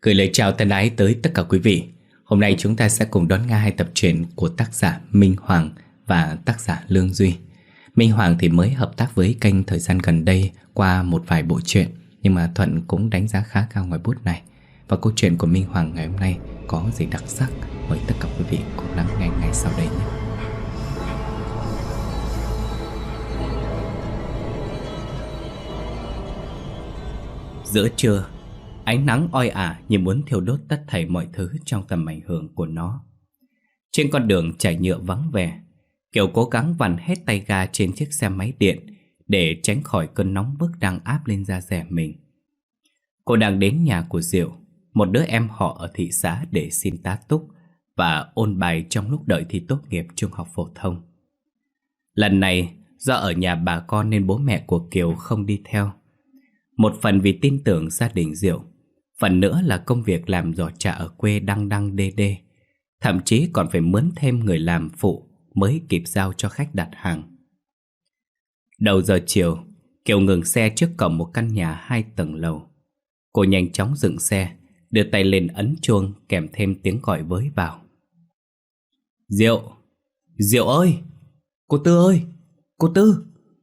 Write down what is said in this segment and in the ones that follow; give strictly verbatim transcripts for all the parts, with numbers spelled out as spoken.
Gửi lời chào thân ái tới tất cả quý vị. Hôm nay chúng ta sẽ cùng đón nghe hai tập truyện của tác giả Minh Hoàng và tác giả Lương Duy. Minh Hoàng thì mới hợp tác với kênh thời gian gần đây qua một vài bộ truyện, nhưng mà Thuận cũng đánh giá khá cao ngoài bút này. Và câu chuyện của Minh Hoàng ngày hôm nay có gì đặc sắc, mời tất cả quý vị cùng lắng nghe ngay sau đây nhé. Giữa trưa, ánh nắng oi ả như muốn thiêu đốt tất thảy mọi thứ trong tầm ảnh hưởng của nó. Trên con đường trải nhựa vắng vẻ, Kiều cố gắng vặn hết tay ga trên chiếc xe máy điện để tránh khỏi cơn nóng bức đang áp lên da dẻ mình. Cô đang đến nhà của Diệu, một đứa em họ ở thị xã, để xin tá túc và ôn bài trong lúc đợi thi tốt nghiệp trung học phổ thông. Lần này, do ở nhà bà con nên bố mẹ của Kiều không đi theo. Một phần vì tin tưởng gia đình Diệu, phần nữa là công việc làm giỏ trà ở quê đăng đăng đê đê. Thậm chí còn phải mướn thêm người làm phụ mới kịp giao cho khách đặt hàng. Đầu giờ chiều, Kiều ngừng xe trước cổng một căn nhà hai tầng lầu. Cô nhanh chóng dựng xe, đưa tay lên ấn chuông kèm thêm tiếng gọi với vào. Diệu! Diệu ơi! Cô Tư ơi! Cô Tư!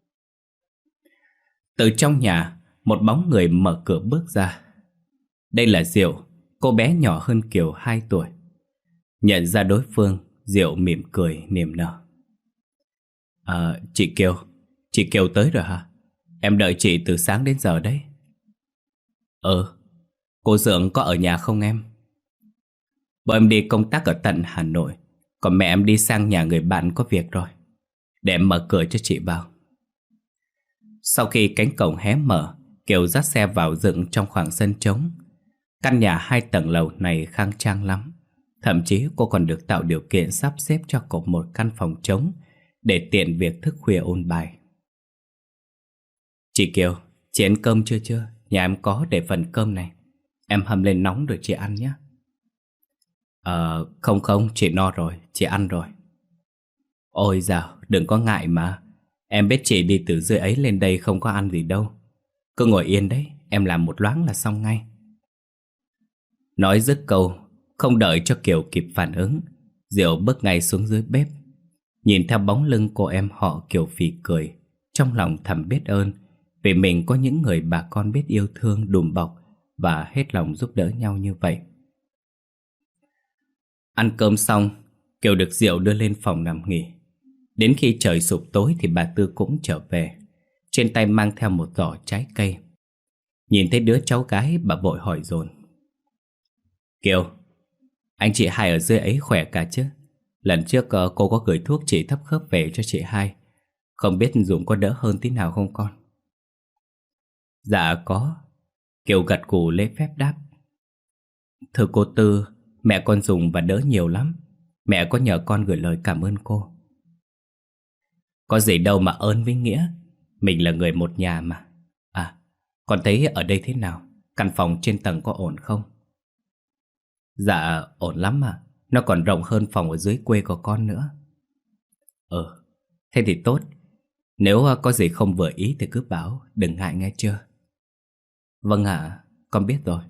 Từ trong nhà, một bóng người mở cửa bước ra. Đây là Diệu, cô bé nhỏ hơn Kiều hai tuổi. Nhận ra đối phương, Diệu mỉm cười niềm nở. À, chị Kiều, chị Kiều tới rồi hả? Em đợi chị từ sáng đến giờ đấy. Ừ, cô Dượng có ở nhà không em? Bọn em đi công tác ở tận Hà Nội, còn mẹ em đi sang nhà người bạn có việc rồi. Để em mở cửa cho chị vào. Sau khi cánh cổng hé mở, Kiều dắt xe vào dựng trong khoảng sân trống. Căn nhà hai tầng lầu này khang trang lắm. Thậm chí cô còn được tạo điều kiện sắp xếp cho cậu một căn phòng trống để tiện việc thức khuya ôn bài. Chị Kiều, chị ăn cơm chưa chưa? Nhà em có để phần cơm này. Em hầm lên nóng rồi chị ăn nhé. Ờ, không không, chị no rồi, chị ăn rồi. Ôi dào, đừng có ngại mà. Em biết chị đi từ dưới ấy lên đây không có ăn gì đâu. Cứ ngồi yên đấy, em làm một loáng là xong ngay. Nói dứt câu, không đợi cho Kiều kịp phản ứng, Diệu bước ngay xuống dưới bếp. Nhìn theo bóng lưng cô em họ, Kiều phì cười, trong lòng thầm biết ơn vì mình có những người bà con biết yêu thương, đùm bọc và hết lòng giúp đỡ nhau như vậy. Ăn cơm xong, Kiều được Diệu đưa lên phòng nằm nghỉ. Đến khi trời sụp tối thì bà Tư cũng trở về, trên tay mang theo một giỏ trái cây. Nhìn thấy đứa cháu gái, bà vội hỏi dồn. Kiều, anh chị hai ở dưới ấy khỏe cả chứ? Lần trước cô có gửi thuốc trị thấp khớp về cho chị hai, không biết dùng có đỡ hơn tí nào không con? Dạ có. Kiều gật gù lễ phép đáp. Thưa cô Tư, mẹ con dùng và đỡ nhiều lắm. Mẹ có nhờ con gửi lời cảm ơn cô. Có gì đâu mà ơn với nghĩa, mình là người một nhà mà. À, con thấy ở đây thế nào? Căn phòng trên tầng có ổn không? Dạ, ổn lắm mà. Nó còn rộng hơn phòng ở dưới quê của con nữa. Ừ, thế thì tốt. Nếu có gì không vừa ý thì cứ bảo, đừng ngại nghe chưa? Vâng ạ, con biết rồi.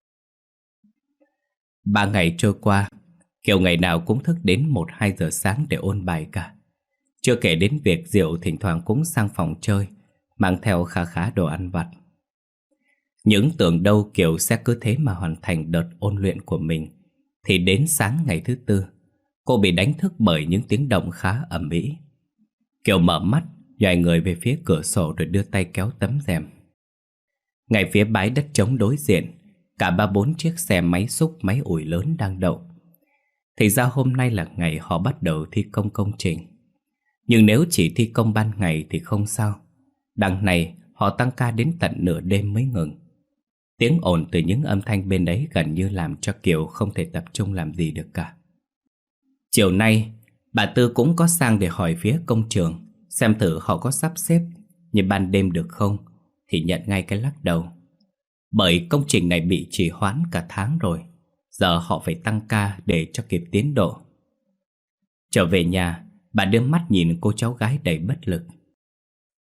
Ba ngày trôi qua, Kiều ngày nào cũng thức đến một hai giờ sáng để ôn bài cả. Chưa kể đến việc Diệu thỉnh thoảng cũng sang phòng chơi, mang theo khá khá đồ ăn vặt. Những tưởng đâu Kiều sẽ cứ thế mà hoàn thành đợt ôn luyện của mình, thì đến sáng ngày thứ tư, cô bị đánh thức bởi những tiếng động khá ầm ĩ. Kiều mở mắt, nhoài người về phía cửa sổ rồi đưa tay kéo tấm rèm. Ngay phía bãi đất trống đối diện, cả ba bốn chiếc xe máy xúc máy ủi lớn đang đậu. Thì ra hôm nay là ngày họ bắt đầu thi công công trình. Nhưng nếu chỉ thi công ban ngày thì không sao. Đằng này họ tăng ca đến tận nửa đêm mới ngừng. Tiếng ồn từ những âm thanh bên đấy gần như làm cho Kiều không thể tập trung làm gì được cả. Chiều nay, bà Tư cũng có sang để hỏi phía công trường xem thử họ có sắp xếp như ban đêm được không, thì nhận ngay cái lắc đầu. Bởi công trình này bị trì hoãn cả tháng rồi, giờ họ phải tăng ca để cho kịp tiến độ. Trở về nhà, bà đưa mắt nhìn cô cháu gái đầy bất lực.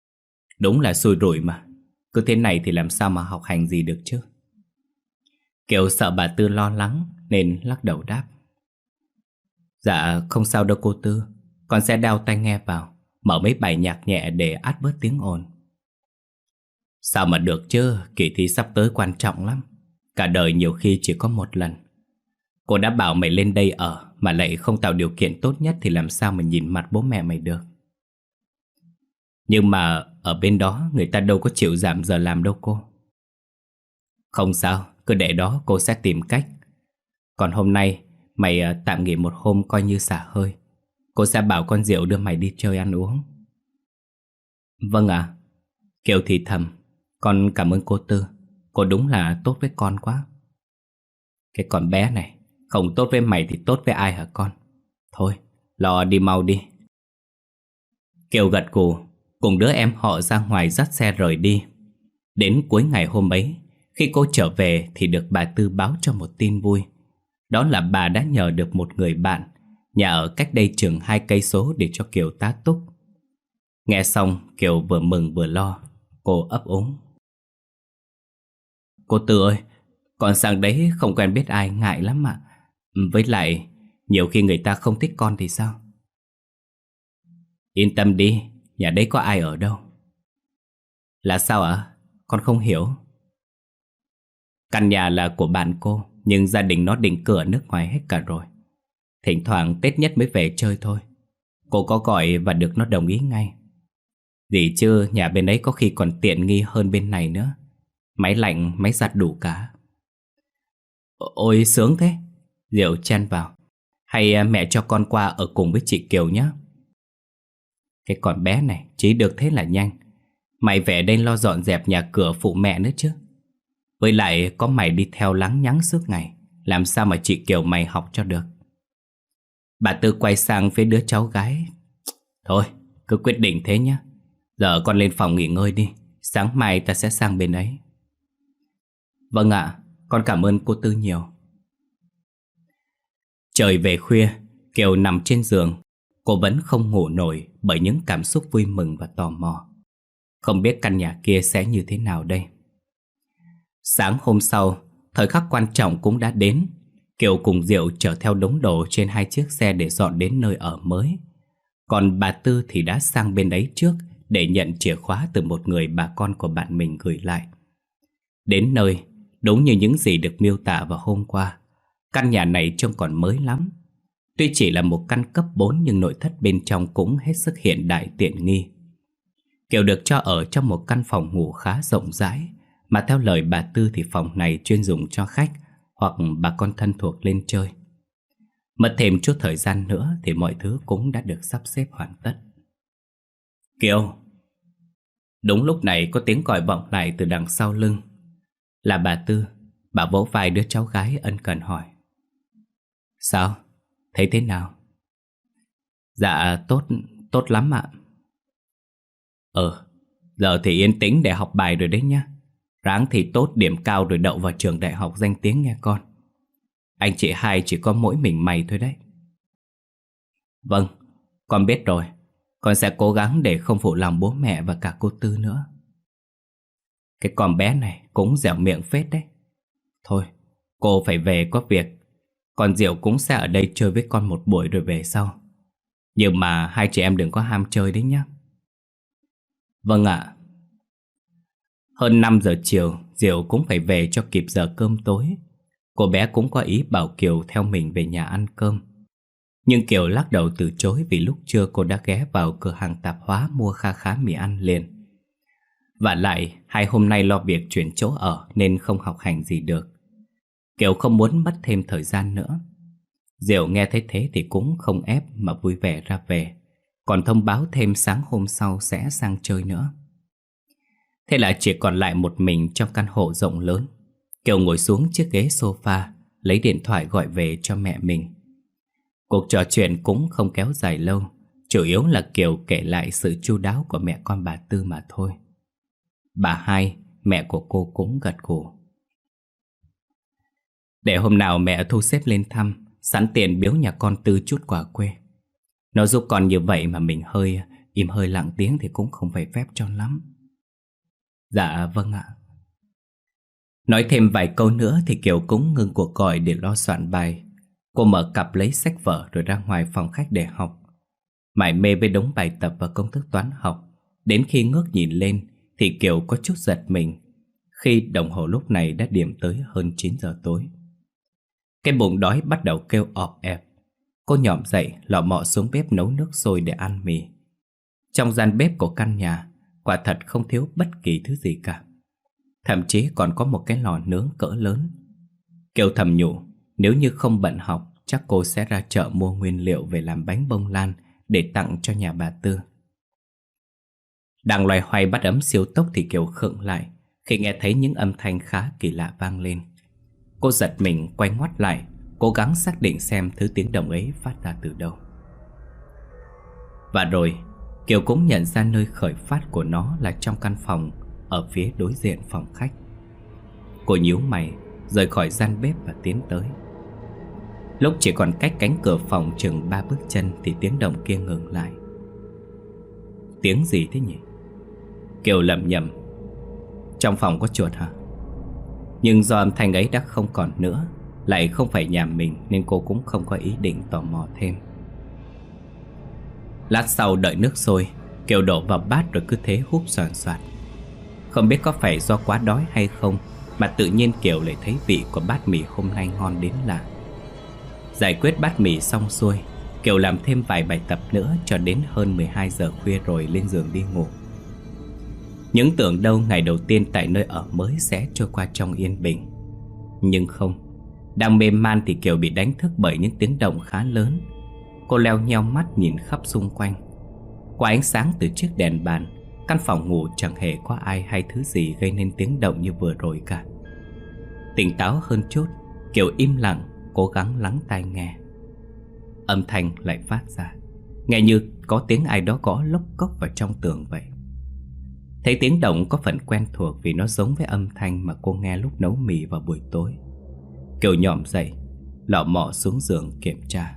Đúng là xui rủi mà, cứ thế này thì làm sao mà học hành gì được chứ. Kiều sợ bà Tư lo lắng nên lắc đầu đáp. Dạ không sao đâu cô Tư. Con sẽ đeo tai nghe vào, mở mấy bài nhạc nhẹ để át bớt tiếng ồn. Sao mà được chứ, kỳ thi sắp tới quan trọng lắm. Cả đời nhiều khi chỉ có một lần. Cô đã bảo mày lên đây ở mà lại không tạo điều kiện tốt nhất thì làm sao mà nhìn mặt bố mẹ mày được. Nhưng mà ở bên đó người ta đâu có chịu giảm giờ làm đâu cô. Không sao, cứ để đó cô sẽ tìm cách. Còn hôm nay mày à, tạm nghỉ một hôm coi như xả hơi. Cô sẽ bảo con Diệu đưa mày đi chơi ăn uống. Vâng ạ. À, Kiều thì thầm. Con cảm ơn cô Tư. Cô đúng là tốt với con quá. Cái con bé này, không tốt với mày thì tốt với ai hả con? Thôi, lo đi mau đi. Kiều gật gù, cùng đứa em họ ra ngoài dắt xe rời đi. Đến cuối ngày hôm ấy, khi cô trở về thì được bà Tư báo cho một tin vui. Đó là bà đã nhờ được một người bạn, nhà ở cách đây chừng hai cây số để cho Kiều tá túc. Nghe xong, Kiều vừa mừng vừa lo. Cô ấp úng. Cô Tư ơi, con sang đấy không quen biết ai, ngại lắm ạ. Với lại, nhiều khi người ta không thích con thì sao? Yên tâm đi, nhà đấy có ai ở đâu. Là sao ạ? Con không hiểu. Căn nhà là của bạn cô, nhưng gia đình nó định cư ở nước ngoài hết cả rồi. Thỉnh thoảng Tết nhất mới về chơi thôi. Cô có gọi và được nó đồng ý ngay. Gì chứ nhà bên ấy có khi còn tiện nghi hơn bên này nữa. Máy lạnh, máy giặt đủ cả. Ôi sướng thế. Diệu chen vào. Hay mẹ cho con qua ở cùng với chị Kiều nhé. Cái con bé này chỉ được thế là nhanh. Mày về đây lo dọn dẹp nhà cửa phụ mẹ nữa chứ. Với lại có mày đi theo lắng nhắng suốt ngày, làm sao mà chị Kiều mày học cho được. Bà Tư quay sang phía đứa cháu gái. Thôi cứ quyết định thế nhé. Giờ con lên phòng nghỉ ngơi đi. Sáng mai ta sẽ sang bên ấy. Vâng ạ, con cảm ơn cô Tư nhiều. Trời về khuya, Kiều nằm trên giường. Cô vẫn không ngủ nổi bởi những cảm xúc vui mừng và tò mò. Không biết căn nhà kia sẽ như thế nào đây. Sáng hôm sau, thời khắc quan trọng cũng đã đến. Kiều cùng Diệu chở theo đống đồ trên hai chiếc xe để dọn đến nơi ở mới. Còn bà Tư thì đã sang bên ấy trước để nhận chìa khóa từ một người bà con của bạn mình gửi lại. Đến nơi, đúng như những gì được miêu tả vào hôm qua, căn nhà này trông còn mới lắm. Tuy chỉ là một căn cấp bốn nhưng nội thất bên trong cũng hết sức hiện đại tiện nghi. Kiều được cho ở trong một căn phòng ngủ khá rộng rãi, mà theo lời bà Tư thì phòng này chuyên dùng cho khách hoặc bà con thân thuộc lên chơi. Mất thêm chút thời gian nữa thì mọi thứ cũng đã được sắp xếp hoàn tất. Kiều! Đúng lúc này có tiếng gọi vọng lại từ đằng sau lưng. Là bà Tư. Bà vỗ vai đứa cháu gái ân cần hỏi. Sao? Thấy thế nào? Dạ tốt, tốt lắm ạ. Ờ, giờ thì yên tĩnh để học bài rồi đấy nhá. Ráng thì tốt điểm cao rồi đậu vào trường đại học danh tiếng nghe con. Anh chị hai chỉ có mỗi mình mày thôi đấy. Vâng, con biết rồi. Con sẽ cố gắng để không phụ lòng bố mẹ và cả cô Tư nữa. Cái con bé này cũng dẻo miệng phết đấy. Thôi, cô phải về có việc. Con Diệu cũng sẽ ở đây chơi với con một buổi rồi về sau. Nhưng mà hai chị em đừng có ham chơi đấy nhé. Vâng ạ. Hơn năm giờ chiều, Diệu cũng phải về cho kịp giờ cơm tối. Cô bé cũng có ý bảo Kiều theo mình về nhà ăn cơm. Nhưng Kiều lắc đầu từ chối vì lúc trưa cô đã ghé vào cửa hàng tạp hóa mua kha khá mì ăn liền. Và lại, hai hôm nay lo việc chuyển chỗ ở nên không học hành gì được. Kiều không muốn mất thêm thời gian nữa. Diệu nghe thấy thế thì cũng không ép mà vui vẻ ra về. Còn thông báo thêm sáng hôm sau sẽ sang chơi nữa. Thế là chỉ còn lại một mình trong căn hộ rộng lớn. Kiều ngồi xuống chiếc ghế sofa, lấy điện thoại gọi về cho mẹ mình. Cuộc trò chuyện cũng không kéo dài lâu, chủ yếu là Kiều kể lại sự chu đáo của mẹ con bà Tư mà thôi. Bà hai, mẹ của cô cũng gật gù. Để hôm nào mẹ thu xếp lên thăm, sẵn tiền biếu nhà con Tư chút quà quê. Nó giúp con như vậy mà mình hơi im hơi lặng tiếng thì cũng không phải phép cho lắm. Dạ vâng ạ. Nói thêm vài câu nữa thì Kiều cũng ngưng cuộc gọi để lo soạn bài. Cô mở cặp lấy sách vở rồi ra ngoài phòng khách để học. Mải mê với đống bài tập và công thức toán học. Đến khi ngước nhìn lên thì Kiều có chút giật mình khi đồng hồ lúc này đã điểm tới hơn chín giờ tối. Cái bụng đói bắt đầu kêu ọp ẹp. Cô nhỏm dậy lọ mọ xuống bếp nấu nước sôi để ăn mì. Trong gian bếp của căn nhà quả thật không thiếu bất kỳ thứ gì cả. Thậm chí còn có một cái lò nướng cỡ lớn. Kiều thầm nhủ, nếu như không bận học chắc cô sẽ ra chợ mua nguyên liệu về làm bánh bông lan để tặng cho nhà bà Tư. Đang loay hoay bắt ấm siêu tốc thì Kiều khựng lại khi nghe thấy những âm thanh khá kỳ lạ vang lên. Cô giật mình quay ngoắt lại, cố gắng xác định xem thứ tiếng động ấy phát ra từ đâu. Và rồi Kiều cũng nhận ra nơi khởi phát của nó là trong căn phòng ở phía đối diện phòng khách. Cô nhíu mày rời khỏi gian bếp và tiến tới. Lúc chỉ còn cách cánh cửa phòng chừng ba bước chân thì tiếng động kia ngừng lại. Tiếng gì thế nhỉ? Kiều lẩm nhẩm. Trong phòng có chuột hả? Nhưng do âm thanh ấy đã không còn nữa, lại không phải nhà mình, nên cô cũng không có ý định tò mò thêm. Lát sau đợi nước sôi, Kiều đổ vào bát rồi cứ thế húp xoàn xoạt. Không biết có phải do quá đói hay không mà tự nhiên Kiều lại thấy vị của bát mì hôm nay ngon đến lạ. Giải quyết bát mì xong xuôi, Kiều làm thêm vài bài tập nữa cho đến hơn mười hai giờ khuya rồi lên giường đi ngủ. Những tưởng đâu ngày đầu tiên tại nơi ở mới sẽ trôi qua trong yên bình. Nhưng không, đang mê man thì Kiều bị đánh thức bởi những tiếng động khá lớn. Cô leo nheo mắt nhìn khắp xung quanh. Qua ánh sáng từ chiếc đèn bàn, căn phòng ngủ chẳng hề có ai hay thứ gì gây nên tiếng động như vừa rồi cả. Tỉnh táo hơn chút, Kiều im lặng, cố gắng lắng tai nghe. Âm thanh lại phát ra, nghe như có tiếng ai đó gõ lốc cốc vào trong tường vậy. Thấy tiếng động có phần quen thuộc vì nó giống với âm thanh mà cô nghe lúc nấu mì vào buổi tối. Kiều nhỏm dậy, lọ mọ xuống giường kiểm tra.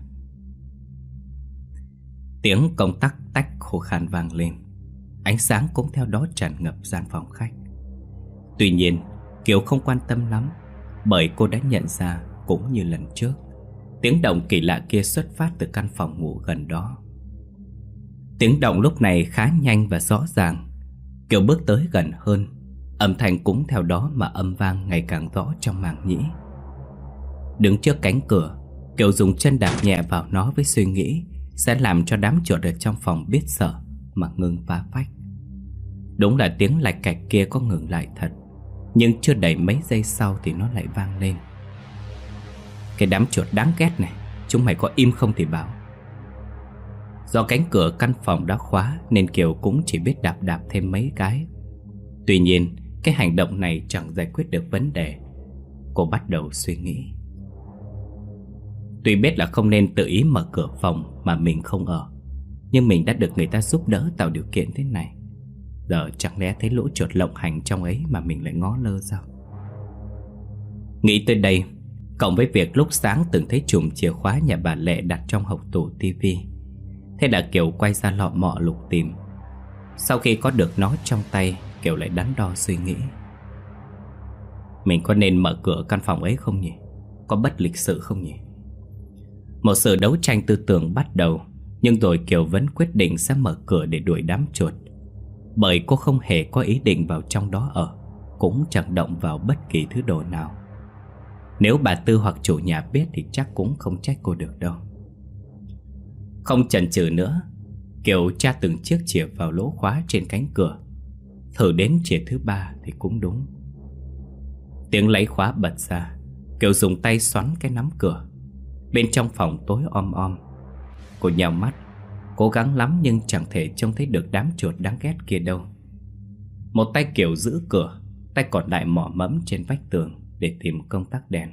Tiếng công tắc tách khô khan vang lên. Ánh sáng cũng theo đó tràn ngập gian phòng khách. Tuy nhiên Kiều không quan tâm lắm, bởi cô đã nhận ra cũng như lần trước, tiếng động kỳ lạ kia xuất phát từ căn phòng ngủ gần đó. Tiếng động lúc này khá nhanh và rõ ràng. Kiều bước tới gần hơn, âm thanh cũng theo đó mà âm vang ngày càng rõ trong màng nhĩ. Đứng trước cánh cửa, Kiều dùng chân đạp nhẹ vào nó với suy nghĩ sẽ làm cho đám chuột ở trong phòng biết sợ mà ngưng phá phách. Đúng là tiếng lạch cạch kia có ngừng lại thật, nhưng chưa đầy mấy giây sau thì nó lại vang lên. Cái đám chuột đáng ghét này, chúng mày có im không thì bảo. Do cánh cửa căn phòng đã khóa nên Kiều cũng chỉ biết đạp đạp thêm mấy cái. Tuy nhiên cái hành động này chẳng giải quyết được vấn đề. Cô bắt đầu suy nghĩ. Tuy biết là không nên tự ý mở cửa phòng mà mình không ở, nhưng mình đã được người ta giúp đỡ tạo điều kiện thế này. Giờ chẳng lẽ thấy lũ chuột lộng hành trong ấy mà mình lại ngó lơ sao? Nghĩ tới đây, cộng với việc lúc sáng từng thấy chùm chìa khóa nhà bà Lệ đặt trong hộc tủ tivi, thế là Kiều quay ra lọ mọ lục tìm. Sau khi có được nó trong tay, Kiều lại đắn đo suy nghĩ. Mình có nên mở cửa căn phòng ấy không nhỉ? Có bất lịch sự không nhỉ? Một sự đấu tranh tư tưởng bắt đầu, nhưng rồi Kiều vẫn quyết định sẽ mở cửa để đuổi đám chuột. Bởi cô không hề có ý định vào trong đó ở, cũng chẳng động vào bất kỳ thứ đồ nào. Nếu bà Tư hoặc chủ nhà biết thì chắc cũng không trách cô được đâu. Không chần chừ nữa, Kiều tra từng chiếc chìa vào lỗ khóa trên cánh cửa. Thử đến chìa thứ ba thì cũng đúng. Tiếng lấy khóa bật ra, Kiều dùng tay xoắn cái nắm cửa. Bên trong phòng tối om om. Cô nhào mắt, cố gắng lắm nhưng chẳng thể trông thấy được đám chuột đáng ghét kia đâu. Một tay Kiều giữ cửa, tay còn lại mò mẫm trên vách tường để tìm công tắc đèn.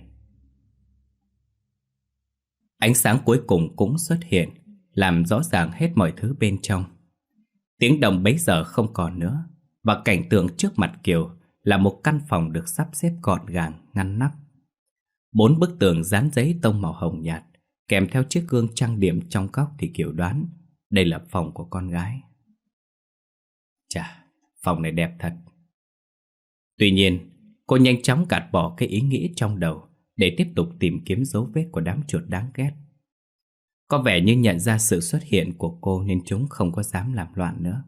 Ánh sáng cuối cùng cũng xuất hiện, làm rõ ràng hết mọi thứ bên trong. Tiếng động bấy giờ không còn nữa, và cảnh tượng trước mặt Kiều là một căn phòng được sắp xếp gọn gàng, ngăn nắp. Bốn bức tường dán giấy tông màu hồng nhạt, kèm theo chiếc gương trang điểm trong góc thì Kiều đoán đây là phòng của con gái. Chà, phòng này đẹp thật. Tuy nhiên, Cô nhanh chóng gạt bỏ cái ý nghĩ trong đầu để tiếp tục tìm kiếm dấu vết của đám chuột đáng ghét. Có vẻ như nhận ra sự xuất hiện của cô nên chúng không có dám làm loạn nữa.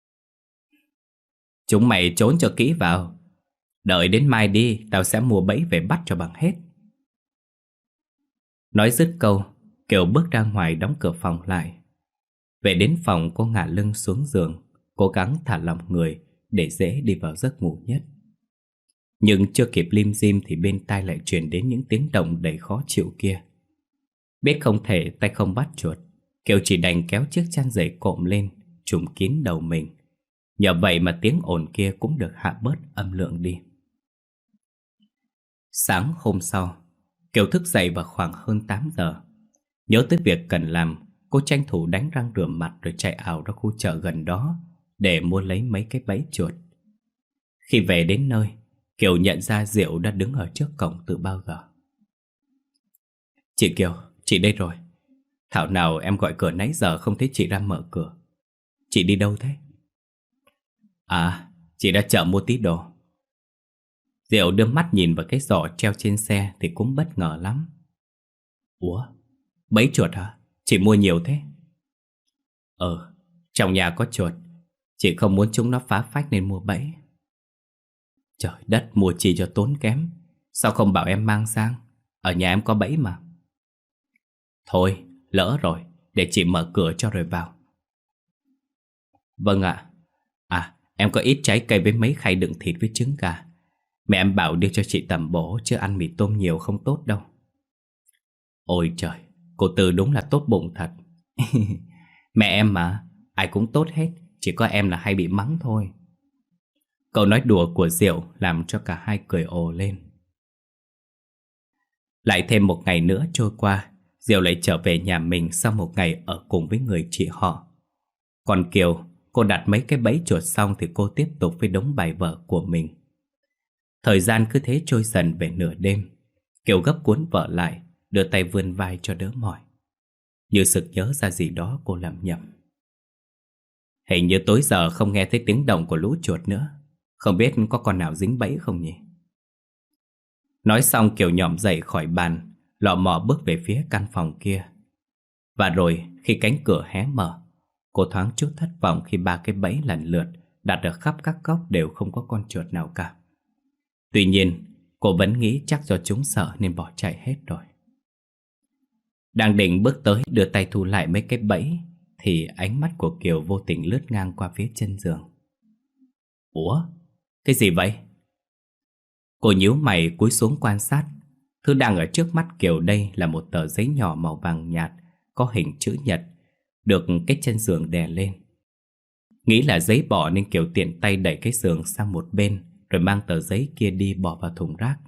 Chúng mày trốn cho kỹ vào. Đợi đến mai đi, tao sẽ mua bẫy về bắt cho bằng hết. Nói dứt câu, Kiều bước ra ngoài đóng cửa phòng lại. Về đến phòng, cô ngả lưng xuống giường, cố gắng thả lỏng người để dễ đi vào giấc ngủ nhất. Nhưng chưa kịp lim dim thì bên tai lại truyền đến những tiếng động đầy khó chịu kia. Biết không thể tay không bắt chuột, Kiều chỉ đành kéo chiếc chăn dày cộm lên, trùm kín đầu mình. Nhờ vậy mà tiếng ồn kia cũng được hạ bớt âm lượng đi. Sáng hôm sau, Kiều thức dậy vào khoảng hơn tám giờ. Nhớ tới việc cần làm, cô tranh thủ đánh răng rửa mặt rồi chạy ảo ra khu chợ gần đó để mua lấy mấy cái bẫy chuột. Khi về đến nơi, Kiều nhận ra Diệu đã đứng ở trước cổng từ bao giờ. Chị Kiều, chị đây rồi. Thảo nào em gọi cửa nãy giờ không thấy chị ra mở cửa. Chị đi đâu thế? À, chị ra chợ mua tí đồ. Diệu đưa mắt nhìn vào cái giỏ treo trên xe thì cũng bất ngờ lắm. Ủa, bẫy chuột hả? Chị mua nhiều thế? Ờ, trong nhà có chuột. Chị không muốn chúng nó phá phách nên mua bẫy. Trời đất, mua chi cho tốn kém. Sao không bảo em mang sang? Ở nhà em có bẫy mà. Thôi, lỡ rồi, để chị mở cửa cho rồi vào. Vâng ạ. À, em có ít trái cây với mấy khay đựng thịt với trứng gà. Mẹ em bảo đưa cho chị tẩm bổ, chứ ăn mì tôm nhiều không tốt đâu. Ôi trời, cô Tư đúng là tốt bụng thật. Mẹ em mà, ai cũng tốt hết, chỉ có em là hay bị mắng thôi. Câu nói đùa của Diệu làm cho cả hai cười ồ lên. Lại thêm một ngày nữa trôi qua, Diệu lại trở về nhà mình sau một ngày ở cùng với người chị họ. Còn Kiều, cô đặt mấy cái bẫy chuột xong thì cô tiếp tục với đống bài vở của mình. Thời gian cứ thế trôi dần về nửa đêm. Kiều gấp cuốn vở lại, đưa tay vươn vai cho đỡ mỏi. Như sực nhớ ra gì đó, cô lẩm nhẩm. Hình như tối giờ không nghe thấy tiếng động của lũ chuột nữa. Không biết có con nào dính bẫy không nhỉ? Nói xong Kiều nhỏm dậy khỏi bàn, lọ mọ bước về phía căn phòng kia. Và rồi khi cánh cửa hé mở, cô thoáng chút thất vọng khi ba cái bẫy lần lượt đặt ở khắp các góc đều không có con chuột nào cả. Tuy nhiên, cô vẫn nghĩ chắc do chúng sợ nên bỏ chạy hết rồi. Đang định bước tới đưa tay thu lại mấy cái bẫy thì ánh mắt của Kiều vô tình lướt ngang qua phía chân giường. Ủa? Cái gì vậy? Cô nhíu mày cúi xuống quan sát. Thứ đang ở trước mắt Kiều đây là một tờ giấy nhỏ màu vàng nhạt có hình chữ nhật, được cái chân giường đè lên. Nghĩ là giấy bỏ nên Kiều tiện tay đẩy cái giường sang một bên rồi mang tờ giấy kia đi bỏ vào thùng rác.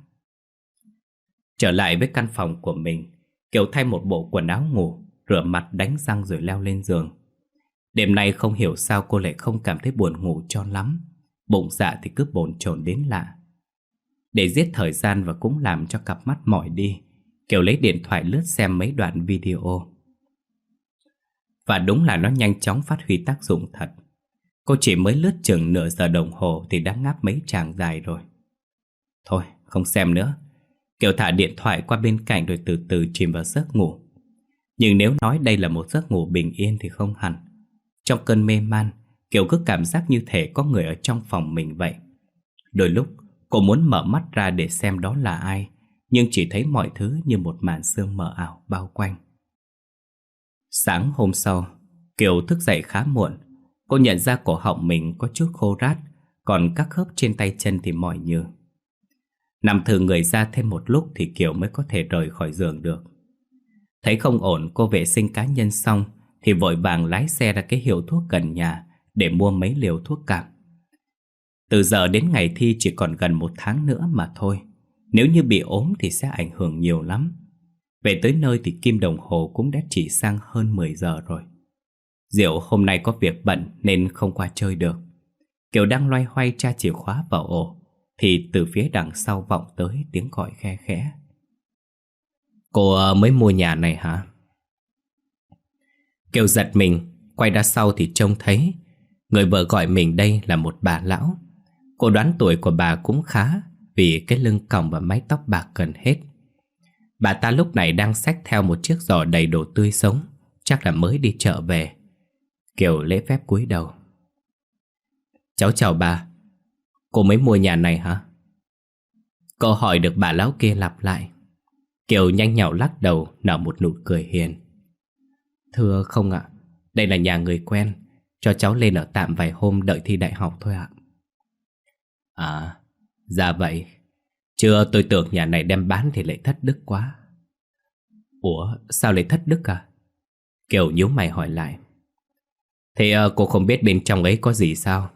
Trở lại với căn phòng của mình, Kiều thay một bộ quần áo ngủ, rửa mặt đánh răng rồi leo lên giường. Đêm nay không hiểu sao cô lại không cảm thấy buồn ngủ cho lắm. Bụng dạ thì cứ bồn chồn đến lạ. Để giết thời gian và cũng làm cho cặp mắt mỏi đi, Kiều lấy điện thoại lướt xem mấy đoạn video. Và đúng là nó nhanh chóng phát huy tác dụng thật. Cô chỉ mới lướt chừng nửa giờ đồng hồ thì đã ngáp mấy tràng dài rồi. Thôi, không xem nữa. Kiều thả điện thoại qua bên cạnh rồi từ từ chìm vào giấc ngủ. Nhưng nếu nói đây là một giấc ngủ bình yên thì không hẳn. Trong cơn mê man, Kiều cứ cảm giác như thể có người ở trong phòng mình vậy. Đôi lúc, cô muốn mở mắt ra để xem đó là ai, nhưng chỉ thấy mọi thứ như một màn sương mờ ảo bao quanh. Sáng hôm sau, Kiều thức dậy khá muộn. Cô nhận ra cổ họng mình có chút khô rát, còn các khớp trên tay chân thì mỏi nhừ. Nằm thừ người ra thêm một lúc thì Kiều mới có thể rời khỏi giường được. Thấy không ổn, cô vệ sinh cá nhân xong thì vội vàng lái xe ra cái hiệu thuốc gần nhà để mua mấy liều thuốc cảm. Từ giờ đến ngày thi chỉ còn gần một tháng nữa mà thôi. Nếu như bị ốm thì sẽ ảnh hưởng nhiều lắm. Về tới nơi thì kim đồng hồ cũng đã chỉ sang hơn mười giờ rồi. Diệu hôm nay có việc bận nên không qua chơi được. Kiều đang loay hoay tra chìa khóa vào ổ thì từ phía đằng sau vọng tới tiếng gọi khe khẽ. Cô mới mua nhà này hả? Kiều giật mình, quay ra sau thì trông thấy người vợ gọi mình đây là một bà lão. Cô đoán tuổi của bà cũng khá, vì cái lưng còng và mái tóc bạc gần hết. Bà ta lúc này đang xách theo một chiếc giỏ đầy đồ tươi sống, chắc là mới đi chợ về. Kiều lễ phép cúi đầu. Cháu chào bà, cô mới mua nhà này hả? Câu hỏi được bà lão kia lặp lại. Kiều nhanh nhảu lắc đầu, nở một nụ cười hiền. Thưa không ạ, đây là nhà người quen, cho cháu lên ở tạm vài hôm đợi thi đại học thôi ạ. À, dạ vậy. Chưa, tôi tưởng nhà này đem bán thì lại thất đức quá. Ủa, sao lại thất đức à? Kiều nhíu mày hỏi lại. Thế uh, cô không biết bên trong ấy có gì sao?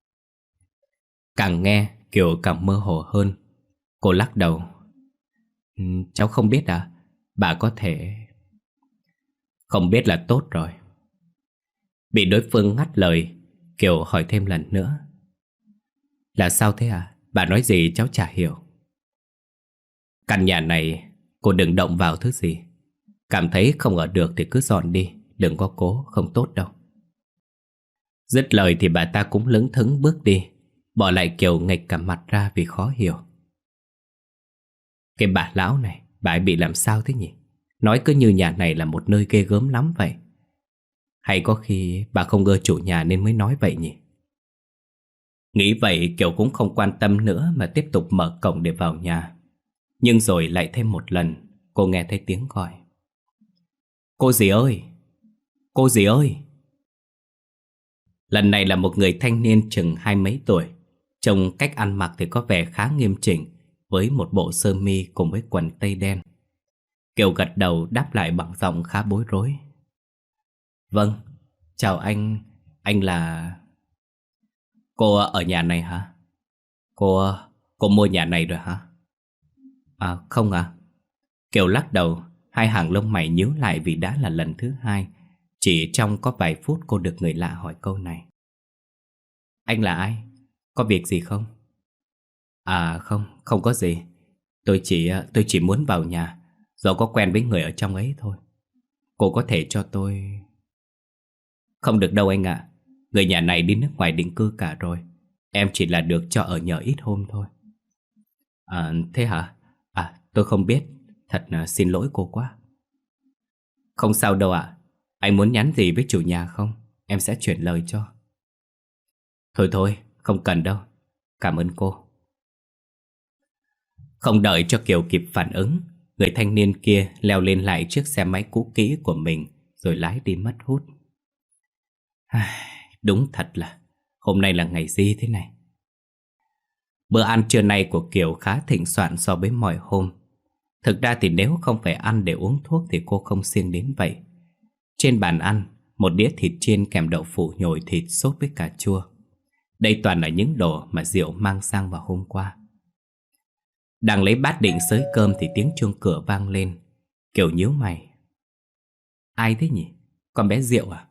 Càng nghe, Kiều càng mơ hồ hơn. Cô lắc đầu. Ừ, cháu không biết à? Bà có thể... Không biết là tốt rồi. Bị đối phương ngắt lời, Kiều hỏi thêm lần nữa. Là sao thế à? Bà nói gì cháu chả hiểu. Căn nhà này cô đừng động vào thứ gì. Cảm thấy không ở được thì cứ dọn đi, đừng có cố, không tốt đâu. Dứt lời thì bà ta cũng lững thững bước đi, bỏ lại Kiều nghệch cả mặt ra vì khó hiểu. Cái bà lão này, bà ấy bị làm sao thế nhỉ? Nói cứ như nhà này là một nơi ghê gớm lắm vậy. Hay có khi bà không ưa chủ nhà nên mới nói vậy nhỉ? Nghĩ vậy Kiều cũng không quan tâm nữa mà tiếp tục mở cổng để vào nhà. Nhưng rồi lại thêm một lần, cô nghe thấy tiếng gọi. Cô dì ơi! Cô dì ơi! Lần này là một người thanh niên chừng hai mấy tuổi. Trông cách ăn mặc thì có vẻ khá nghiêm chỉnh, với một bộ sơ mi cùng với quần tây đen. Kiều gật đầu đáp lại bằng giọng khá bối rối. Vâng, chào anh, anh là... Cô ở nhà này hả? Cô... cô mua nhà này rồi hả? À không à. Kiều lắc đầu, hai hàng lông mày nhíu lại vì đã là lần thứ hai. Chỉ trong có vài phút cô được người lạ hỏi câu này. Anh là ai? Có việc gì không? À không, không có gì. Tôi chỉ tôi chỉ muốn vào nhà, do có quen với người ở trong ấy thôi. Cô có thể cho tôi... Không được đâu anh ạ. Người nhà này đi nước ngoài định cư cả rồi. Em chỉ là được cho ở nhờ ít hôm thôi. À thế hả? À tôi không biết. Thật là xin lỗi cô quá. Không sao đâu ạ. Anh muốn nhắn gì với chủ nhà không? Em sẽ chuyển lời cho. Thôi thôi, không cần đâu. Cảm ơn cô. Không đợi cho Kiều kịp phản ứng, người thanh niên kia leo lên lại chiếc xe máy cũ kỹ của mình rồi lái đi mất hút. Đúng thật là hôm nay là ngày gì thế này. Bữa ăn trưa nay của Kiều khá thịnh soạn so với mọi hôm. Thực ra thì nếu không phải ăn để uống thuốc thì cô không siêng đến vậy. Trên bàn ăn, một đĩa thịt chiên kèm đậu phụ nhồi thịt sốt với cà chua. Đây toàn là những đồ mà Diệu mang sang vào hôm qua. Đang lấy bát định xới cơm thì tiếng chuông cửa vang lên. Kiều nhíu mày. Ai thế nhỉ? Con bé Diệu à?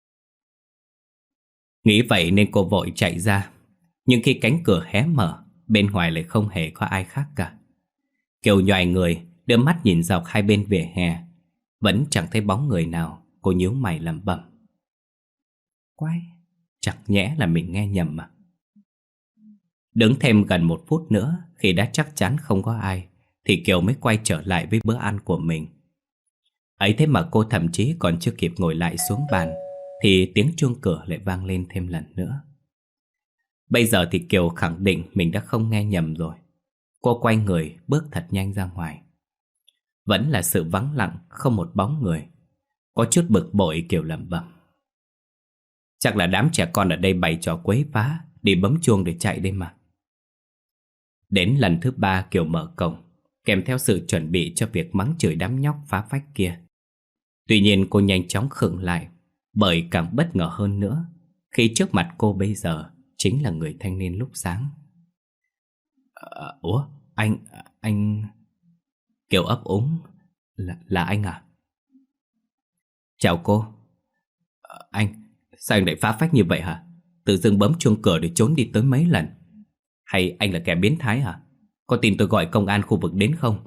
Nghĩ vậy nên cô vội chạy ra. Nhưng khi cánh cửa hé mở, bên ngoài lại không hề có ai khác cả. Kiều nhoài người, đưa mắt nhìn dọc hai bên vỉa hè. Vẫn chẳng thấy bóng người nào. Cô nhíu mày lẩm bẩm. Quái, chẳng nhẽ là mình nghe nhầm mà. Đứng thêm gần một phút nữa, khi đã chắc chắn không có ai, thì Kiều mới quay trở lại với bữa ăn của mình. Ấy thế mà cô thậm chí còn chưa kịp ngồi lại xuống bàn thì tiếng chuông cửa lại vang lên thêm lần nữa. Bây giờ thì Kiều khẳng định mình đã không nghe nhầm rồi. Cô quay người bước thật nhanh ra ngoài. Vẫn là sự vắng lặng, không một bóng người. Có chút bực bội, Kiều lẩm bẩm. Chắc là đám trẻ con ở đây bày trò quấy phá, đi bấm chuông để chạy đây mà. Đến lần thứ ba Kiều mở cổng, kèm theo sự chuẩn bị cho việc mắng chửi đám nhóc phá phách kia. Tuy nhiên cô nhanh chóng khựng lại, bởi càng bất ngờ hơn nữa khi trước mặt cô bây giờ chính là người thanh niên lúc sáng. À, ủa, anh, anh... Kiều ấp úng. Là, là anh à? Chào cô. À, anh, sao anh lại phá phách như vậy hả? Tự dưng bấm chuông cửa để trốn đi tới mấy lần. Hay anh là kẻ biến thái hả? Có tin tôi gọi công an khu vực đến không?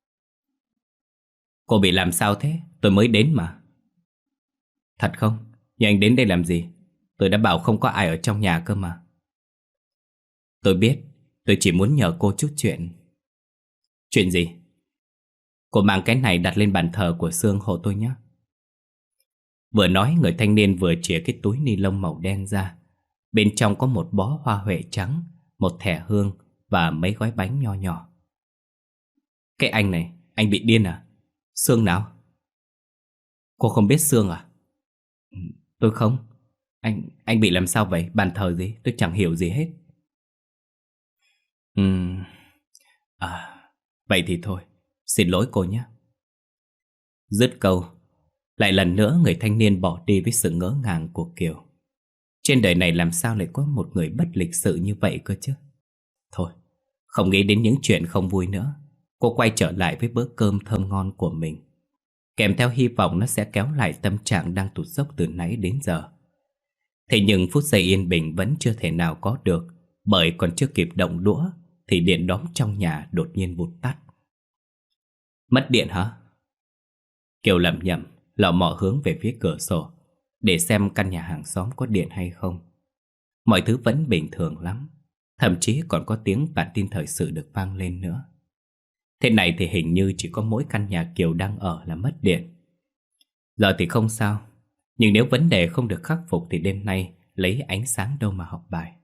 Cô bị làm sao thế? Tôi mới đến mà. Thật không? Nhưng anh đến đây làm gì? Tôi đã bảo không có ai ở trong nhà cơ mà. Tôi biết, tôi chỉ muốn nhờ cô chút chuyện. Chuyện gì? Cô mang cái này đặt lên bàn thờ của Sương hộ tôi nhé. Vừa nói, người thanh niên vừa chìa cái túi ni lông màu đen ra. Bên trong có một bó hoa huệ trắng, một thẻ hương và mấy gói bánh nho nhỏ. Cái anh này, anh bị điên à? Sương nào? Cô không biết Sương à? Tôi không. Anh anh bị làm sao vậy? Bàn thờ gì? Tôi chẳng hiểu gì hết. Ừm, À, vậy thì thôi. Xin lỗi cô nhé. Dứt câu, lại lần nữa người thanh niên bỏ đi với sự ngỡ ngàng của Kiều. Trên đời này làm sao lại có một người bất lịch sự như vậy cơ chứ? Thôi, không nghĩ đến những chuyện không vui nữa. Cô quay trở lại với bữa cơm thơm ngon của mình, kèm theo hy vọng nó sẽ kéo lại tâm trạng đang tụt dốc từ nãy đến giờ. Thế nhưng phút giây yên bình vẫn chưa thể nào có được, bởi còn chưa kịp động đũa thì điện đóm trong nhà đột nhiên vụt tắt. Mất điện hả? Kiều lẩm nhẩm, lọ mọ hướng về phía cửa sổ để xem căn nhà hàng xóm có điện hay không. Mọi thứ vẫn bình thường lắm, thậm chí còn có tiếng bản tin thời sự được vang lên nữa. Thế này thì hình như chỉ có mỗi căn nhà Kiều đang ở là mất điện. Giờ thì không sao, nhưng nếu vấn đề không được khắc phục thì đêm nay lấy ánh sáng đâu mà học bài.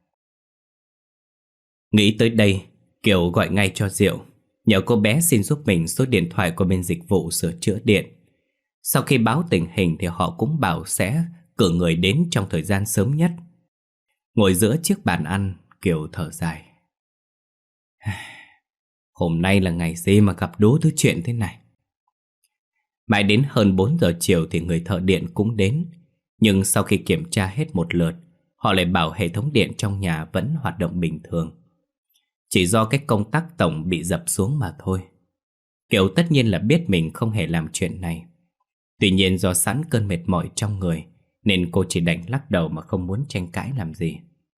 Nghĩ tới đây, Kiều gọi ngay cho Diệu, nhờ cô bé xin giúp mình số điện thoại của bên dịch vụ sửa chữa điện. Sau khi báo tình hình thì họ cũng bảo sẽ cử người đến trong thời gian sớm nhất. Ngồi giữa chiếc bàn ăn, Kiều thở dài. Hôm nay là ngày gì mà gặp đủ thứ chuyện thế này. Mãi đến hơn bốn giờ chiều thì người thợ điện cũng đến. Nhưng sau khi kiểm tra hết một lượt, họ lại bảo hệ thống điện trong nhà vẫn hoạt động bình thường. Chỉ do cái công tắc tổng bị dập xuống mà thôi. Kiều tất nhiên là biết mình không hề làm chuyện này. Tuy nhiên do sẵn cơn mệt mỏi trong người, nên cô chỉ đành lắc đầu mà không muốn tranh cãi làm gì.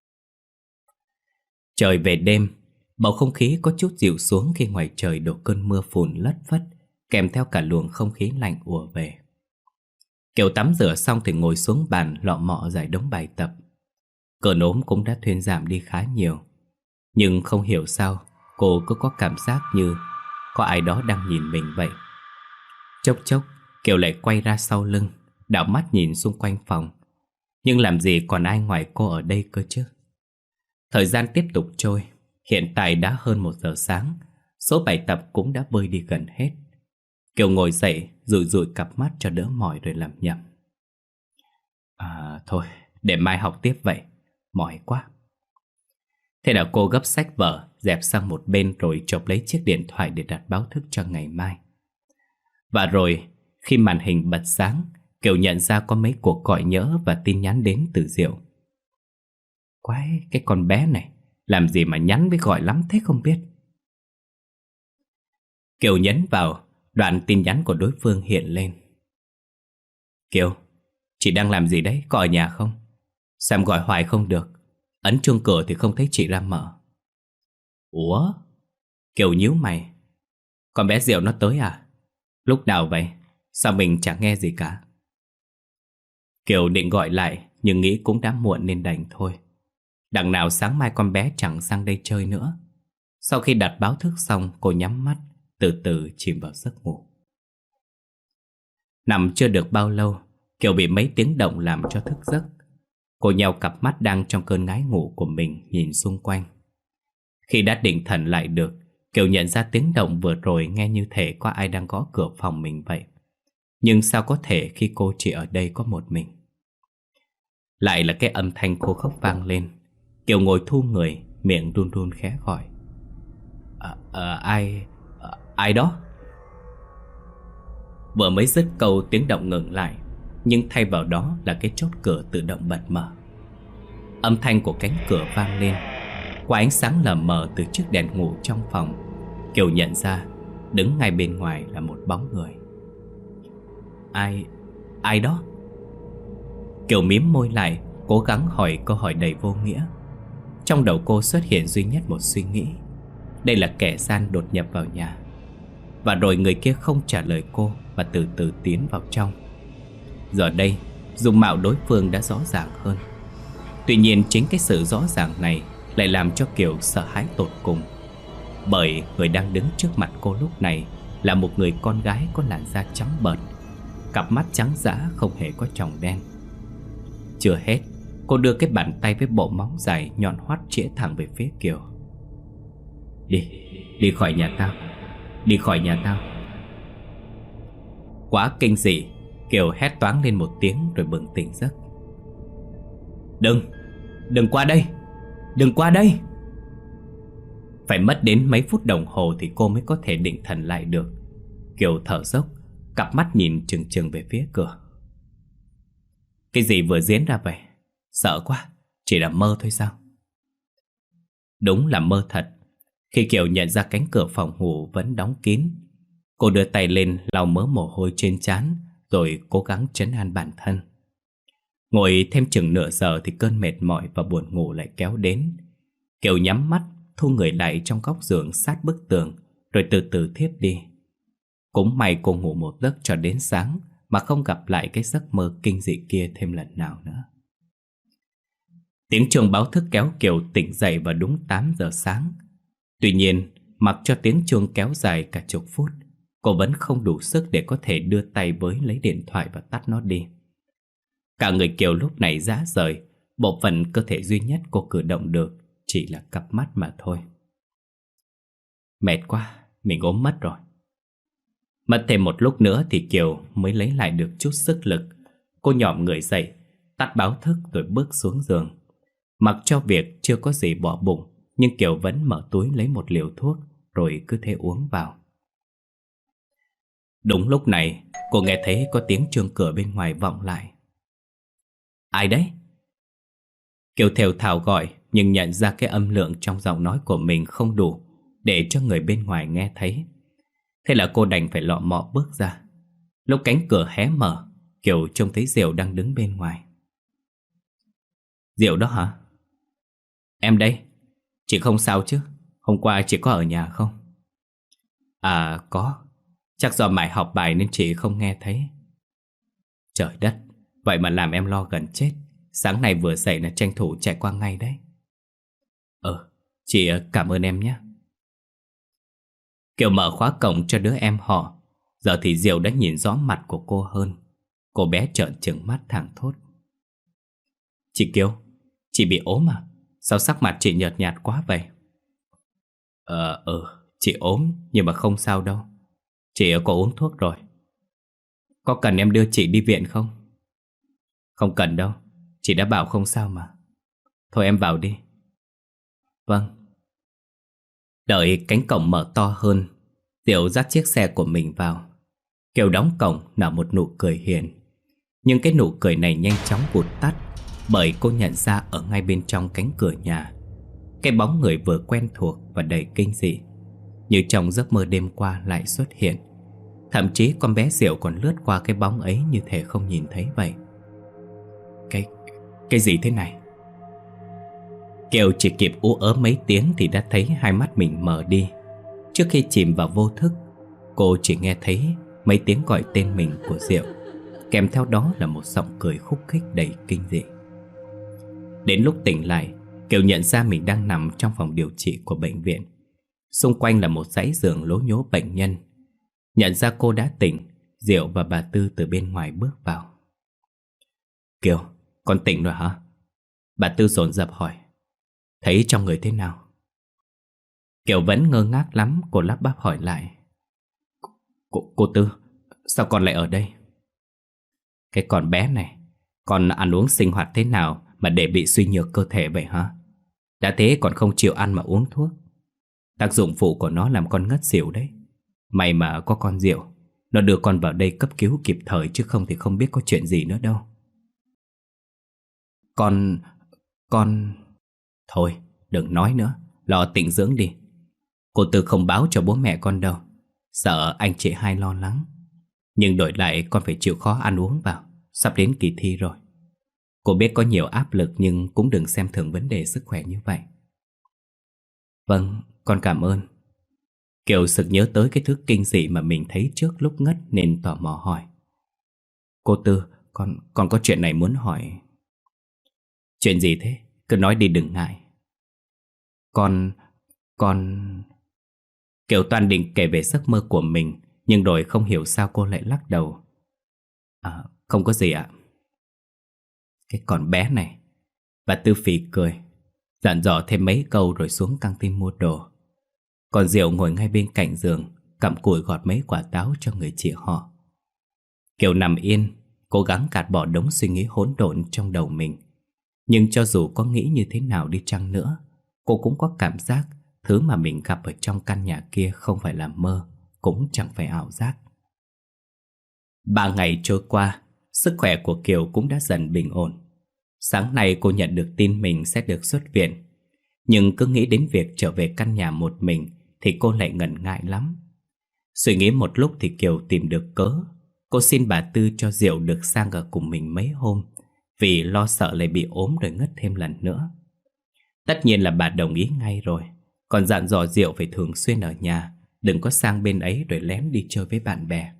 Trời về đêm, bầu không khí có chút dịu xuống khi ngoài trời đổ cơn mưa phùn lất phất, kèm theo cả luồng không khí lạnh ùa về. Kiều tắm rửa xong thì ngồi xuống bàn lọ mọ giải đống bài tập. Cơn ốm cũng đã thuyên giảm đi khá nhiều. Nhưng không hiểu sao cô cứ có cảm giác như có ai đó đang nhìn mình vậy. Chốc chốc Kiều lại quay ra sau lưng, đảo mắt nhìn xung quanh phòng. Nhưng làm gì còn ai ngoài cô ở đây cơ chứ. Thời gian tiếp tục trôi. Hiện tại đã hơn một giờ sáng, số bài tập cũng đã bơi đi gần hết. Kiều ngồi dậy, dụi dụi cặp mắt cho đỡ mỏi rồi làm nhầm. À thôi, để mai học tiếp vậy, mỏi quá. Thế là cô gấp sách vở, dẹp sang một bên rồi chộp lấy chiếc điện thoại để đặt báo thức cho ngày mai. Và rồi, khi màn hình bật sáng, Kiều nhận ra có mấy cuộc gọi nhỡ và tin nhắn đến từ Diệu. Quái, cái con bé này, làm gì mà nhắn với gọi lắm thế không biết. Kiều nhấn vào, đoạn tin nhắn của đối phương hiện lên. Kiều, chị đang làm gì đấy, có ở nhà không? Xem gọi hoài không được, ấn chuông cửa thì không thấy chị ra mở. Ủa? Kiều nhíu mày. Con bé Diệu nó tới à? Lúc nào vậy? Sao mình chẳng nghe gì cả? Kiều định gọi lại, nhưng nghĩ cũng đã muộn nên đành thôi. Đằng nào sáng mai con bé chẳng sang đây chơi nữa. Sau khi đặt báo thức xong, cô nhắm mắt, từ từ chìm vào giấc ngủ. Nằm chưa được bao lâu, Kiều bị mấy tiếng động làm cho thức giấc. Cô nheo cặp mắt đang trong cơn ngái ngủ của mình, nhìn xung quanh. Khi đã định thần lại được, Kiều nhận ra tiếng động vừa rồi nghe như thể có ai đang gõ cửa phòng mình vậy. Nhưng sao có thể khi cô chỉ ở đây có một mình? Lại là cái âm thanh khô khốc vang lên. Kiều ngồi thu người, miệng run run khẽ gọi. À, à, ai... À, ai đó? Vừa mới dứt câu tiếng động ngừng lại, nhưng thay vào đó là cái chốt cửa tự động bật mở. Âm thanh của cánh cửa vang lên. Qua ánh sáng lờ mờ từ chiếc đèn ngủ trong phòng, Kiều nhận ra đứng ngay bên ngoài là một bóng người. Ai... ai đó? Kiều mím môi lại, cố gắng hỏi câu hỏi đầy vô nghĩa. Trong đầu cô xuất hiện duy nhất một suy nghĩ. Đây là kẻ gian đột nhập vào nhà. Và rồi người kia không trả lời cô và từ từ tiến vào trong. Giờ đây, dung mạo đối phương đã rõ ràng hơn. Tuy nhiên chính cái sự rõ ràng này lại làm cho Kiều sợ hãi tột cùng. Bởi người đang đứng trước mặt cô lúc này là một người con gái có làn da trắng bợt, cặp mắt trắng dã không hề có tròng đen. Chưa hết, cô đưa cái bàn tay với bộ móng dài nhọn hoắt chĩa thẳng về phía Kiều. Đi, đi khỏi nhà tao, đi khỏi nhà tao. Quá kinh dị, Kiều hét toáng lên một tiếng rồi bừng tỉnh giấc. Đừng, đừng qua đây, đừng qua đây. Phải mất đến mấy phút đồng hồ thì cô mới có thể định thần lại được. Kiều thở dốc, cặp mắt nhìn chừng chừng về phía cửa. Cái gì vừa diễn ra vậy? Sợ quá, chỉ là mơ thôi sao? Đúng là mơ thật. Khi Kiều nhận ra cánh cửa phòng ngủ vẫn đóng kín, cô đưa tay lên lau mớ mồ hôi trên trán, rồi cố gắng trấn an bản thân. Ngồi thêm chừng nửa giờ thì cơn mệt mỏi và buồn ngủ lại kéo đến. Kiều nhắm mắt, thu người lại trong góc giường sát bức tường, rồi từ từ thiếp đi. Cũng may cô ngủ một giấc cho đến sáng mà không gặp lại cái giấc mơ kinh dị kia thêm lần nào nữa. Tiếng chuông báo thức kéo Kiều tỉnh dậy vào đúng tám giờ sáng. Tuy nhiên, mặc cho tiếng chuông kéo dài cả chục phút, cô vẫn không đủ sức để có thể đưa tay với lấy điện thoại và tắt nó đi. Cả người Kiều lúc này rã rời, bộ phận cơ thể duy nhất cô cử động được chỉ là cặp mắt mà thôi. Mệt quá, mình ốm mất rồi. Mất thêm một lúc nữa thì Kiều mới lấy lại được chút sức lực. Cô nhòm người dậy, tắt báo thức rồi bước xuống giường. Mặc cho việc chưa có gì bỏ bụng, nhưng Kiều vẫn mở túi lấy một liều thuốc, rồi cứ thế uống vào. Đúng lúc này, cô nghe thấy có tiếng chuông cửa bên ngoài vọng lại. Ai đấy? Kiều thều thào gọi, nhưng nhận ra cái âm lượng trong giọng nói của mình không đủ để cho người bên ngoài nghe thấy. Thế là cô đành phải lọ mọ bước ra. Lúc cánh cửa hé mở, Kiều trông thấy Diệu đang đứng bên ngoài. Diệu đó hả? Em đây. Chị không sao chứ? Hôm qua chị có ở nhà không? À có. Chắc do mải học bài nên chị không nghe thấy. Trời đất, vậy mà làm em lo gần chết. Sáng nay vừa dậy là tranh thủ chạy qua ngay đấy. Ờ, chị cảm ơn em nhé. Kiều mở khóa cổng cho đứa em họ. Giờ thì Diệu đã nhìn rõ mặt của cô hơn. Cô bé trợn trừng mắt thẳng thốt. Chị Kiều, chị bị ốm à? Sao sắc mặt chị nhợt nhạt quá vậy? Ờ, ừ, chị ốm nhưng mà không sao đâu. Chị có uống thuốc rồi. Có cần em đưa chị đi viện không? Không cần đâu, chị đã bảo không sao mà. Thôi em vào đi. Vâng. Đợi cánh cổng mở to hơn, Diệu dắt chiếc xe của mình vào. Kiều đóng cổng nở một nụ cười hiền. Nhưng cái nụ cười này nhanh chóng vụt tắt, bởi cô nhận ra ở ngay bên trong cánh cửa nhà, cái bóng người vừa quen thuộc và đầy kinh dị, như trong giấc mơ đêm qua lại xuất hiện. Thậm chí con bé Diệu còn lướt qua cái bóng ấy như thể không nhìn thấy vậy. Cái... cái gì thế này? Kiều chỉ kịp ú ớ mấy tiếng thì đã thấy hai mắt mình mở đi. Trước khi chìm vào vô thức, cô chỉ nghe thấy mấy tiếng gọi tên mình của Diệu, kèm theo đó là một giọng cười khúc khích đầy kinh dị. Đến lúc tỉnh lại, Kiều nhận ra mình đang nằm trong phòng điều trị của bệnh viện. Xung quanh là một dãy giường lố nhố bệnh nhân. Nhận ra cô đã tỉnh, Diệu và bà Tư từ bên ngoài bước vào. Kiều, con tỉnh rồi hả? Bà Tư dồn dập hỏi. Thấy trong người thế nào? Kiều vẫn ngơ ngác lắm, cô lắp bắp hỏi lại. Cô, cô Tư, sao con lại ở đây? Cái con bé này, con ăn uống sinh hoạt thế nào mà để bị suy nhược cơ thể vậy hả? Đã thế còn không chịu ăn mà uống thuốc. Tác dụng phụ của nó làm con ngất xỉu đấy. May mà có con Diệu, nó đưa con vào đây cấp cứu kịp thời, chứ không thì không biết có chuyện gì nữa đâu. Con... con... Thôi, đừng nói nữa, lo tĩnh dưỡng đi. Cô Tư không báo cho bố mẹ con đâu, sợ anh chị hai lo lắng. Nhưng đổi lại con phải chịu khó ăn uống vào, sắp đến kỳ thi rồi. Cô biết có nhiều áp lực nhưng cũng đừng xem thường vấn đề sức khỏe như vậy. Vâng, con cảm ơn. Kiều sực nhớ tới cái thứ kinh dị mà mình thấy trước lúc ngất nên tò mò hỏi. Cô Tư, con, con có chuyện này muốn hỏi. Chuyện gì thế? Cứ nói đi đừng ngại. Con... con... Kiều Toan định kể về giấc mơ của mình, nhưng rồi không hiểu sao cô lại lắc đầu. À, không có gì ạ. Cái con bé này. Bà Tư phì cười, dặn dò thêm mấy câu rồi xuống căng tin mua đồ. Còn Diệu ngồi ngay bên cạnh giường, cặm cụi gọt mấy quả táo cho người chị họ. Kiều nằm yên, cố gắng gạt bỏ đống suy nghĩ hỗn độn trong đầu mình. Nhưng cho dù có nghĩ như thế nào đi chăng nữa, cô cũng có cảm giác thứ mà mình gặp ở trong căn nhà kia không phải là mơ, cũng chẳng phải ảo giác. Ba ngày trôi qua, sức khỏe của Kiều cũng đã dần bình ổn. Sáng nay cô nhận được tin mình sẽ được xuất viện. Nhưng cứ nghĩ đến việc trở về căn nhà một mình thì cô lại ngần ngại lắm. Suy nghĩ một lúc thì Kiều tìm được cớ. Cô xin bà Tư cho Diệu được sang ở cùng mình mấy hôm, vì lo sợ lại bị ốm rồi ngất thêm lần nữa. Tất nhiên là bà đồng ý ngay rồi, còn dặn dò Diệu phải thường xuyên ở nhà, đừng có sang bên ấy rồi lén đi chơi với bạn bè.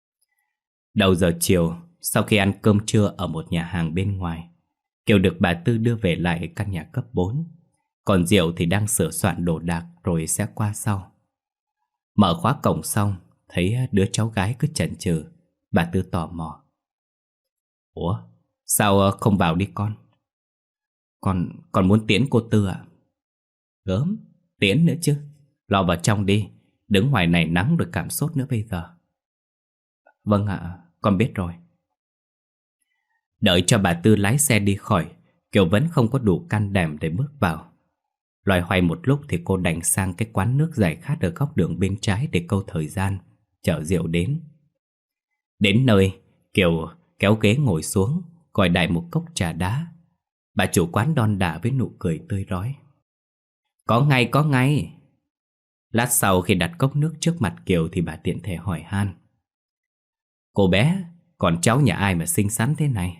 Đầu giờ chiều, sau khi ăn cơm trưa ở một nhà hàng bên ngoài, Kiều được bà Tư đưa về lại căn nhà cấp bốn. Còn Diệu thì đang sửa soạn đồ đạc rồi sẽ qua sau. Mở khóa cổng xong, thấy đứa cháu gái cứ chần chừ. Bà Tư tò mò. Ủa, sao không vào đi con? Con, con muốn tiễn cô Tư ạ. Gớm, tiễn nữa chứ. Lo vào trong đi, đứng ngoài này nắng rồi cảm sốt nữa bây giờ. Vâng ạ, con biết rồi. Đợi cho bà Tư lái xe đi khỏi, Kiều vẫn không có đủ can đảm để bước vào. Loay hoay một lúc thì cô đành sang cái quán nước giải khát ở góc đường bên trái để câu thời gian, chờ Diệu đến. Đến nơi, Kiều kéo ghế ngồi xuống, gọi đại một cốc trà đá. Bà chủ quán đon đả với nụ cười tươi rói. Có ngay, có ngay. Lát sau khi đặt cốc nước trước mặt Kiều thì bà tiện thể hỏi han. Cô bé, còn cháu nhà ai mà xinh xắn thế này?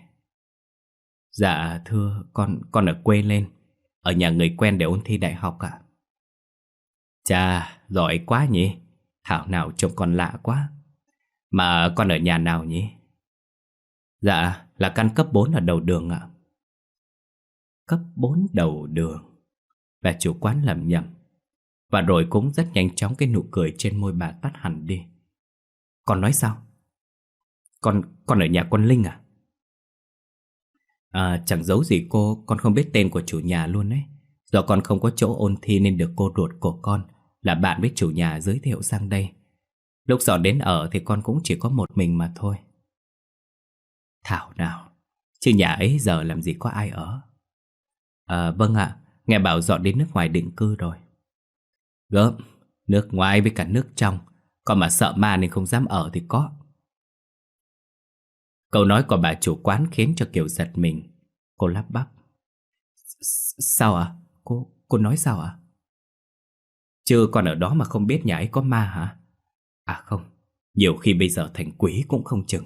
Dạ thưa, con con ở quê lên, ở nhà người quen để ôn thi đại học ạ. Chà, giỏi quá nhỉ. Thảo nào trông con lạ quá. Mà con ở nhà nào nhỉ? Dạ, là căn cấp bốn ở đầu đường ạ. Cấp bốn đầu đường. Bà chủ quán lẩm nhẩm. Và rồi cũng rất nhanh chóng cái nụ cười trên môi bà tắt hẳn đi. Con nói sao? Con, con ở nhà con Linh à? À, chẳng giấu gì cô, con không biết tên của chủ nhà luôn đấy. Do con không có chỗ ôn thi nên được cô ruột của con là bạn với chủ nhà giới thiệu sang đây. Lúc dọn đến ở thì con cũng chỉ có một mình mà thôi. Thảo nào, chứ nhà ấy giờ làm gì có ai ở. À, vâng ạ, nghe bảo dọn đến nước ngoài định cư rồi. Gớm, nước ngoài với cả nước trong, còn mà sợ ma nên không dám ở thì có. Câu nói của bà chủ quán khiến cho Kiều giật mình. Cô lắp bắp. Sao ạ? À? Cô, cô nói sao ạ? À? Chứ còn ở đó mà không biết nhà ấy có ma hả? À không, nhiều khi bây giờ thành quỷ cũng không chừng.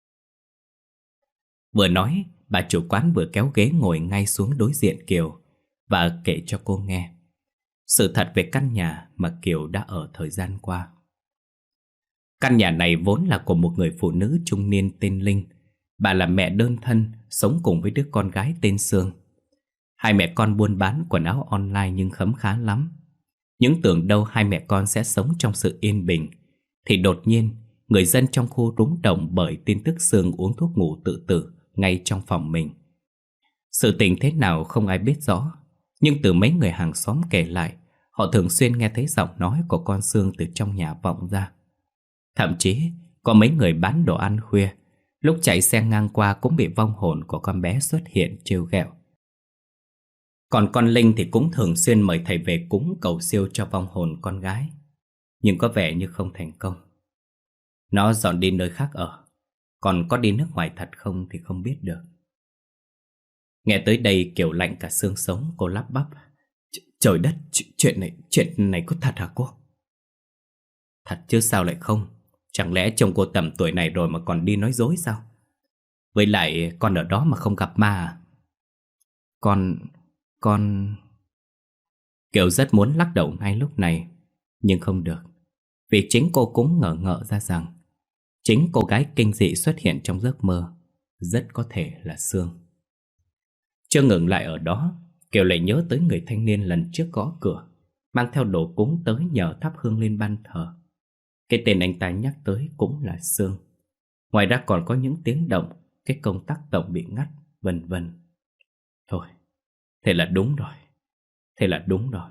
Vừa nói, bà chủ quán vừa kéo ghế ngồi ngay xuống đối diện Kiều và kể cho cô nghe sự thật về căn nhà mà Kiều đã ở thời gian qua. Căn nhà này vốn là của một người phụ nữ trung niên tên Linh. Bà là mẹ đơn thân, sống cùng với đứa con gái tên Sương. Hai mẹ con buôn bán quần áo online nhưng khấm khá lắm. Những tưởng đâu hai mẹ con sẽ sống trong sự yên bình, thì đột nhiên người dân trong khu rúng động bởi tin tức Sương uống thuốc ngủ tự tử ngay trong phòng mình. Sự tình thế nào không ai biết rõ, nhưng từ mấy người hàng xóm kể lại, họ thường xuyên nghe thấy giọng nói của con Sương từ trong nhà vọng ra. Thậm chí có mấy người bán đồ ăn khuya, lúc chạy xe ngang qua cũng bị vong hồn của con bé xuất hiện trêu ghẹo. Còn con Linh thì cũng thường xuyên mời thầy về cúng cầu siêu cho vong hồn con gái, nhưng có vẻ như không thành công. Nó dọn đi nơi khác ở, còn có đi nước ngoài thật không thì không biết được. Nghe tới đây Kiều lạnh cả xương sống, cô lắp bắp. Trời đất, chuyện này, chuyện này có thật hả cô? Thật chứ sao lại không? Chẳng lẽ chồng cô tầm tuổi này rồi mà còn đi nói dối sao? Với lại con ở đó mà không gặp ma à? Con... con... Kiều rất muốn lắc đầu ngay lúc này, nhưng không được. Vì chính cô cũng ngờ ngợ ra rằng chính cô gái kinh dị xuất hiện trong giấc mơ rất có thể là Sương. Chưa ngừng lại ở đó, Kiều lại nhớ tới người thanh niên lần trước gõ cửa, mang theo đồ cúng tới nhờ thắp hương lên ban thờ. Cái tên anh ta nhắc tới cũng là Sương. Ngoài ra còn có những tiếng động, cái công tắc tổng bị ngắt, vân vân. Thôi, thế là đúng rồi. Thế là đúng rồi.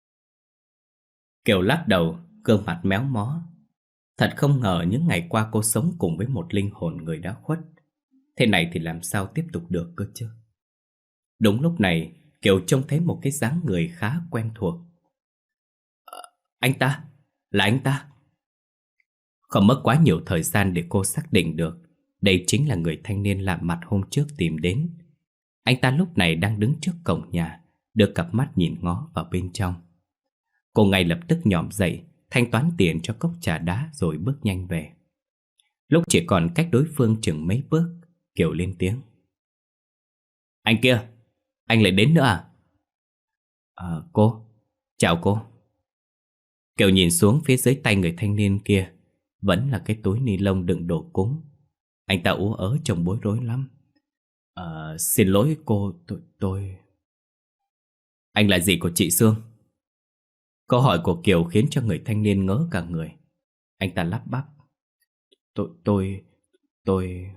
Kiều lắc đầu, gương mặt méo mó. Thật không ngờ những ngày qua cô sống cùng với một linh hồn người đã khuất. Thế này thì làm sao tiếp tục được cơ chứ? Đúng lúc này, Kiều trông thấy một cái dáng người khá quen thuộc. à, Anh ta, là anh ta. Không mất quá nhiều thời gian để cô xác định được đây chính là người thanh niên lạ mặt hôm trước tìm đến. Anh ta lúc này đang đứng trước cổng nhà, đưa cặp mắt nhìn ngó vào bên trong. Cô ngay lập tức nhỏm dậy, thanh toán tiền cho cốc trà đá rồi bước nhanh về. Lúc chỉ còn cách đối phương chừng mấy bước, Kiều lên tiếng. Anh kia, anh lại đến nữa à? À, cô, chào cô. Kiều nhìn xuống phía dưới tay người thanh niên kia, vẫn là cái túi ni lông đựng đồ cúng. Anh ta ú ớ trông bối rối lắm. À, xin lỗi cô, tôi, tôi... Anh là gì của chị Sương? Câu hỏi của Kiều khiến cho người thanh niên ngớ cả người. Anh ta lắp bắp. Tôi, tôi, tôi...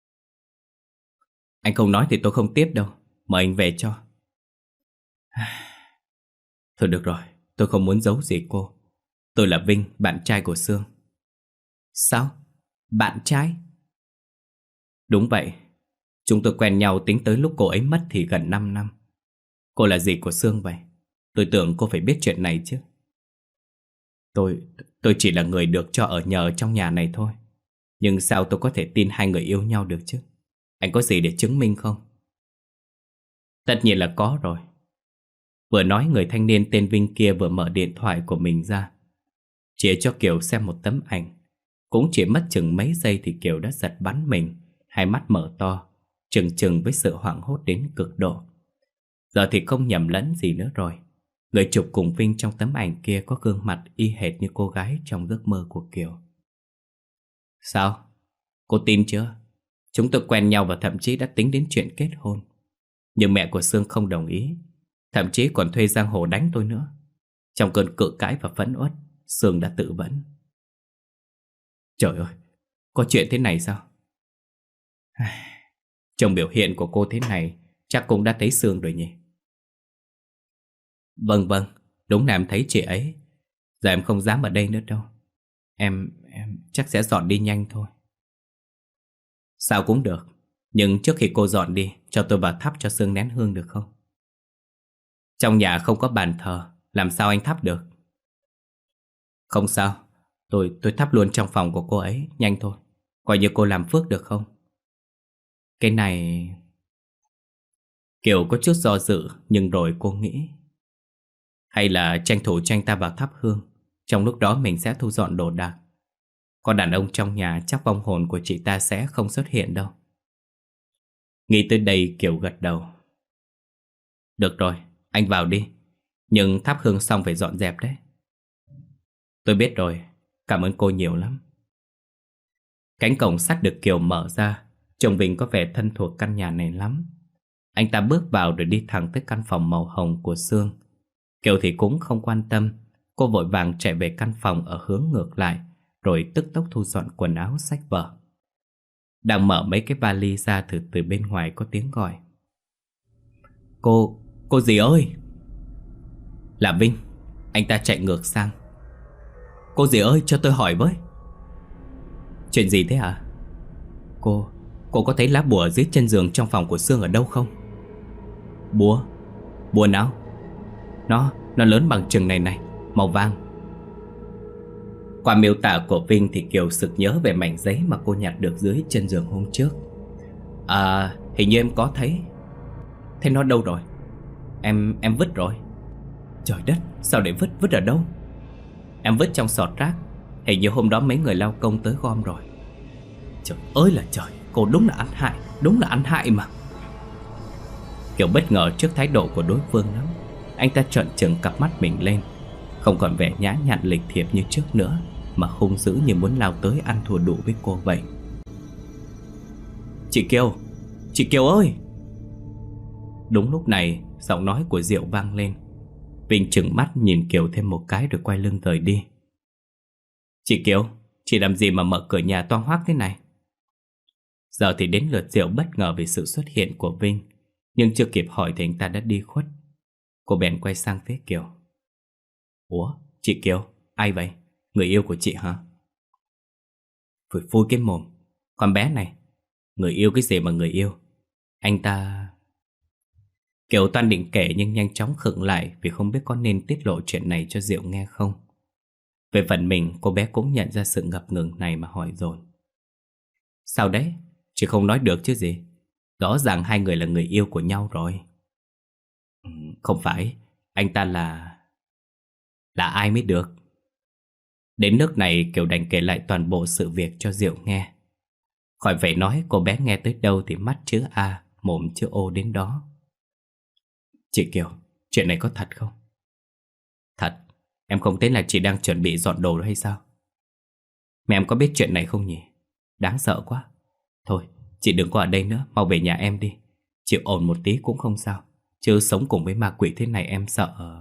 Anh không nói thì tôi không tiếp đâu. Mời anh về cho. Thôi được rồi, tôi không muốn giấu gì cô. Tôi là Vinh, bạn trai của Sương. Sao? Bạn trai? Đúng vậy. Chúng tôi quen nhau tính tới lúc cô ấy mất thì gần 5 năm. Cô là gì của Sương vậy? Tôi tưởng cô phải biết chuyện này chứ. Tôi, tôi chỉ là người được cho ở nhờ trong nhà này thôi. Nhưng sao tôi có thể tin hai người yêu nhau được chứ? Anh có gì để chứng minh không? Tất nhiên là có rồi. Vừa nói người thanh niên tên Vinh kia vừa mở điện thoại của mình ra, chỉ cho Kiều xem một tấm ảnh. Cũng chỉ mất chừng mấy giây thì Kiều đã giật bắn mình, hai mắt mở to, trừng trừng với sự hoảng hốt đến cực độ. Giờ thì không nhầm lẫn gì nữa rồi. Người chụp cùng Vinh trong tấm ảnh kia có gương mặt y hệt như cô gái trong giấc mơ của Kiều. Sao? Cô tin chưa? Chúng tôi quen nhau và thậm chí đã tính đến chuyện kết hôn. Nhưng mẹ của Sương không đồng ý, thậm chí còn thuê giang hồ đánh tôi nữa. Trong cơn cự cãi và phẫn uất, Sương đã tự vẫn. Trời ơi, có chuyện thế này sao? Trong biểu hiện của cô thế này, chắc cũng đã thấy Sương rồi nhỉ? Vâng vâng, đúng là em thấy chị ấy. Giờ em không dám ở đây nữa đâu. Em, em chắc sẽ dọn đi nhanh thôi. Sao cũng được. Nhưng trước khi cô dọn đi, cho tôi vào thắp cho Sương nén hương được không? Trong nhà không có bàn thờ, làm sao anh thắp được? Không sao, tôi tôi thắp luôn trong phòng của cô ấy, nhanh thôi. Coi như cô làm phước được không? Cái này... Kiều có chút do dự, nhưng rồi cô nghĩ hay là tranh thủ cho anh ta vào thắp hương. Trong lúc đó mình sẽ thu dọn đồ đạc. Có đàn ông trong nhà chắc vong hồn của chị ta sẽ không xuất hiện đâu. Nghĩ tới đây Kiều gật đầu. Được rồi, anh vào đi. Nhưng thắp hương xong phải dọn dẹp đấy. Tôi biết rồi, cảm ơn cô nhiều lắm. Cánh cổng sắt được Kiều mở ra. Chồng Vinh có vẻ thân thuộc căn nhà này lắm. Anh ta bước vào rồi đi thẳng tới căn phòng màu hồng của Sương. Kiều thì cũng không quan tâm. Cô vội vàng chạy về căn phòng ở hướng ngược lại, rồi tức tốc thu dọn quần áo sách vở. Đang mở mấy cái vali ra từ từ bên ngoài có tiếng gọi. Cô, cô dì ơi! Là Vinh. Anh ta chạy ngược sang. Cô dì ơi, cho tôi hỏi với. Chuyện gì thế hả? Cô, cô có thấy lá bùa dưới chân giường trong phòng của Sương ở đâu không? Bùa? Bùa nào? Nó, nó lớn bằng chừng này này, màu vàng. Qua miêu tả của Vinh thì Kiều sực nhớ về mảnh giấy mà cô nhặt được dưới chân giường hôm trước. À, hình như em có thấy. Thế nó đâu rồi? Em, em vứt rồi. Trời đất, sao để vứt, vứt ở đâu? Em vứt trong sọt rác. Hình như hôm đó mấy người lao công tới gom rồi. Trời ơi là trời, cô đúng là ăn hại, đúng là ăn hại mà. Kiều bất ngờ trước thái độ của đối phương lắm. Anh ta trợn trừng cặp mắt mình lên, không còn vẻ nhã nhặn lịch thiệp như trước nữa, mà hung dữ như muốn lao tới ăn thua đủ với cô vậy. Chị Kiều, chị Kiều ơi! Đúng lúc này, giọng nói của Diệu vang lên. Vinh trừng mắt nhìn Kiều thêm một cái rồi quay lưng rời đi. Chị Kiều, chị làm gì mà mở cửa nhà toang hoác thế này? Giờ thì đến lượt Diệu bất ngờ vì sự xuất hiện của Vinh, nhưng chưa kịp hỏi thì anh ta đã đi khuất. Cô bèn quay sang phía Kiều. Ủa, chị Kiều, ai vậy? Người yêu của chị hả? Phủi phui cái mồm. Con bé này, người yêu cái gì mà người yêu? Anh ta... Kiều toan định kể nhưng nhanh chóng khựng lại vì không biết có nên tiết lộ chuyện này cho Diệu nghe không. Về phần mình, cô bé cũng nhận ra sự ngập ngừng này mà hỏi dồn. Sao đấy? Chị không nói được chứ gì? Rõ ràng hai người là người yêu của nhau rồi. Ừ, không phải, anh ta là... Là ai mới được? Đến nước này Kiều đành kể lại toàn bộ sự việc cho Diệu nghe. Khỏi phải nói, cô bé nghe tới đâu thì mắt chữ A, mồm chữ O đến đó. Chị Kiều, chuyện này có thật không? Thật, em không thấy là chị đang chuẩn bị dọn đồ rồi hay sao? Mẹ em có biết chuyện này không nhỉ? Đáng sợ quá. Thôi, chị đừng có ở đây nữa, mau về nhà em đi. Chịu ổn một tí cũng không sao, chứ sống cùng với ma quỷ thế này em sợ.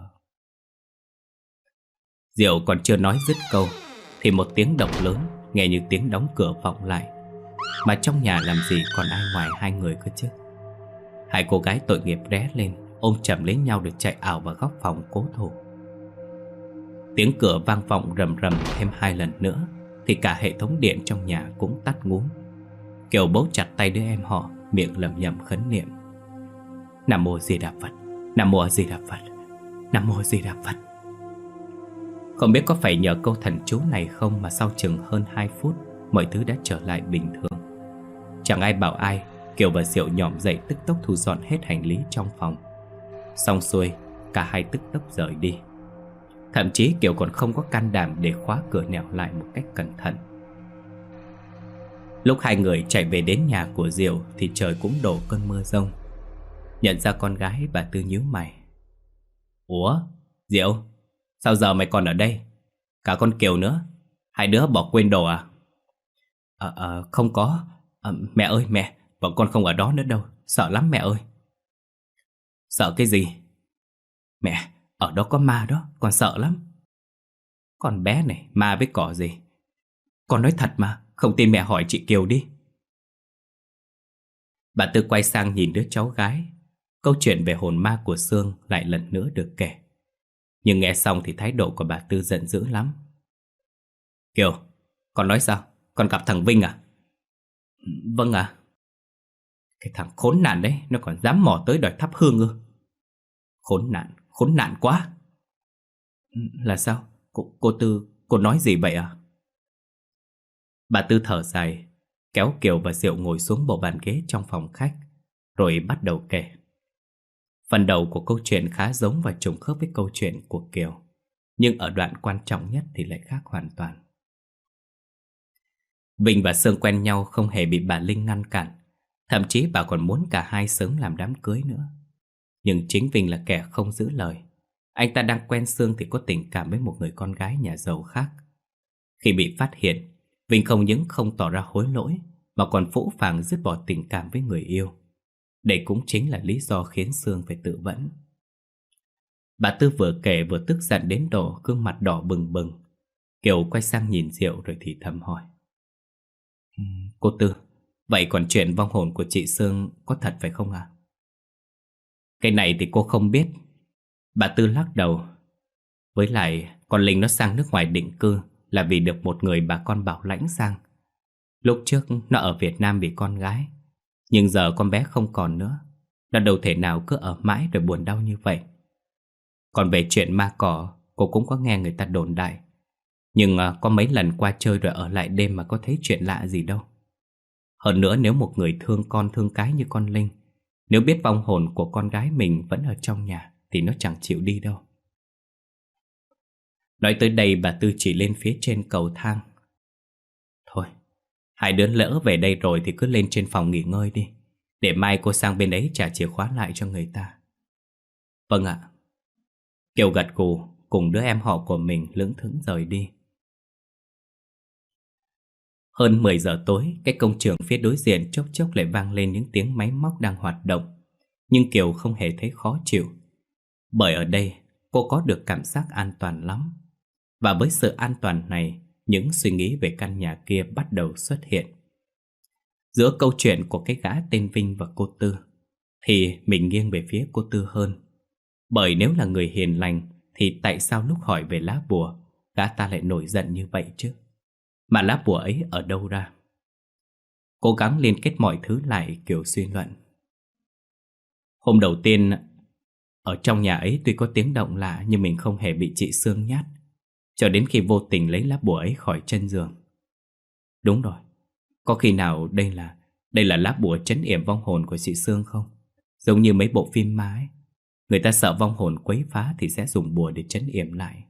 Diệu còn chưa nói dứt câu thì một tiếng động lớn nghe như tiếng đóng cửa vọng lại. Mà trong nhà làm gì còn ai ngoài hai người cơ chứ? Hai cô gái tội nghiệp ré lên, ôm chầm lấy nhau được chạy ảo vào góc phòng cố thủ. Tiếng cửa vang vọng rầm rầm thêm hai lần nữa thì cả hệ thống điện trong nhà cũng tắt ngúm. Kiều bấu chặt tay đứa em họ, miệng lẩm nhẩm khấn niệm. Nam mô Di Đà Phật, Nam mô Di Đà Phật, Nam mô Di Đà Phật. Không biết có phải nhờ câu thần chú này không mà sau chừng hơn hai phút mọi thứ đã trở lại bình thường. Chẳng ai bảo ai, Kiều và Diệu nhỏm dậy tức tốc thu dọn hết hành lý trong phòng. Xong xuôi, cả hai tức tốc rời đi. Thậm chí Kiều còn không có can đảm để khóa cửa nẻo lại một cách cẩn thận. Lúc hai người chạy về đến nhà của Diệu thì trời cũng đổ cơn mưa rông. Nhận ra con gái, bà Tư nhíu mày. Ủa, Diệu, sao giờ mày còn ở đây? Cả con Kiều nữa, hai đứa bỏ quên đồ à? Ờ, à, à, không có. À, mẹ ơi mẹ, bọn con không ở đó nữa đâu, sợ lắm mẹ ơi. Sợ cái gì? Mẹ, ở đó có ma đó, con sợ lắm. Con bé này, ma với cỏ gì? Con nói thật mà, không tin mẹ hỏi chị Kiều đi. Bà Tư quay sang nhìn đứa cháu gái. Câu chuyện về hồn ma của Sương lại lần nữa được kể. Nhưng nghe xong thì thái độ của bà Tư giận dữ lắm. Kiều, con nói sao? Con gặp thằng Vinh à? Vâng ạ. À. Cái thằng khốn nạn đấy, nó còn dám mò tới đòi thắp hương ư? Khốn nạn, khốn nạn quá. Là sao? Cô, cô Tư, cô nói gì vậy à? Bà Tư thở dài, kéo Kiều và Diệu ngồi xuống bộ bàn ghế trong phòng khách, rồi bắt đầu kể. Phần đầu của câu chuyện khá giống và trùng khớp với câu chuyện của Kiều, nhưng ở đoạn quan trọng nhất thì lại khác hoàn toàn. Vinh và Sương quen nhau không hề bị bà Linh ngăn cản. Thậm chí bà còn muốn cả hai sớm làm đám cưới nữa. Nhưng chính Vinh là kẻ không giữ lời. Anh ta đang quen Sương thì có tình cảm với một người con gái nhà giàu khác. Khi bị phát hiện, Vinh không những không tỏ ra hối lỗi mà còn phũ phàng dứt bỏ tình cảm với người yêu. Đây cũng chính là lý do khiến Sương phải tự vẫn. Bà Tư vừa kể vừa tức giận đến độ gương mặt đỏ bừng bừng. Kiều quay sang nhìn Diệu rồi thì thầm hỏi. Cô Tư, vậy còn chuyện vong hồn của chị Sương có thật phải không ạ? À? Cái này thì cô không biết. Bà Tư lắc đầu. Với lại con Linh nó sang nước ngoài định cư là vì được một người bà con bảo lãnh sang. Lúc trước nó ở Việt Nam vì con gái, nhưng giờ con bé không còn nữa. Nó đâu thể nào cứ ở mãi rồi buồn đau như vậy. Còn về chuyện ma cỏ, cô cũng có nghe người ta đồn đại. Nhưng à, có mấy lần qua chơi rồi ở lại đêm mà có thấy chuyện lạ gì đâu. Hơn nữa nếu một người thương con thương cái như con Linh, nếu biết vong hồn của con gái mình vẫn ở trong nhà thì nó chẳng chịu đi đâu. Nói tới đây bà Tư chỉ lên phía trên cầu thang. Thôi, hai đứa lỡ về đây rồi thì cứ lên trên phòng nghỉ ngơi đi, để mai cô sang bên ấy trả chìa khóa lại cho người ta. Vâng ạ. Kiều gật gù cùng đứa em họ của mình lững thững rời đi. Hơn mười giờ tối, cái công trường phía đối diện chốc chốc lại vang lên những tiếng máy móc đang hoạt động. Nhưng Kiều không hề thấy khó chịu, bởi ở đây cô có được cảm giác an toàn lắm. Và với sự an toàn này, những suy nghĩ về căn nhà kia bắt đầu xuất hiện. Giữa câu chuyện của cái gã tên Vinh và cô Tư thì mình nghiêng về phía cô Tư hơn. Bởi nếu là người hiền lành thì tại sao lúc hỏi về lá bùa gã ta lại nổi giận như vậy chứ? Mà lá bùa ấy ở đâu ra? Cố gắng liên kết mọi thứ lại, Kiều suy luận. Hôm đầu tiên ở trong nhà ấy tuy có tiếng động lạ, nhưng mình không hề bị chị Sương nhát, cho đến khi vô tình lấy lá bùa ấy khỏi chân giường. Đúng rồi, có khi nào đây là Đây là lá bùa trấn yểm vong hồn của chị Sương không? Giống như mấy bộ phim ma ấy, người ta sợ vong hồn quấy phá thì sẽ dùng bùa để trấn yểm lại.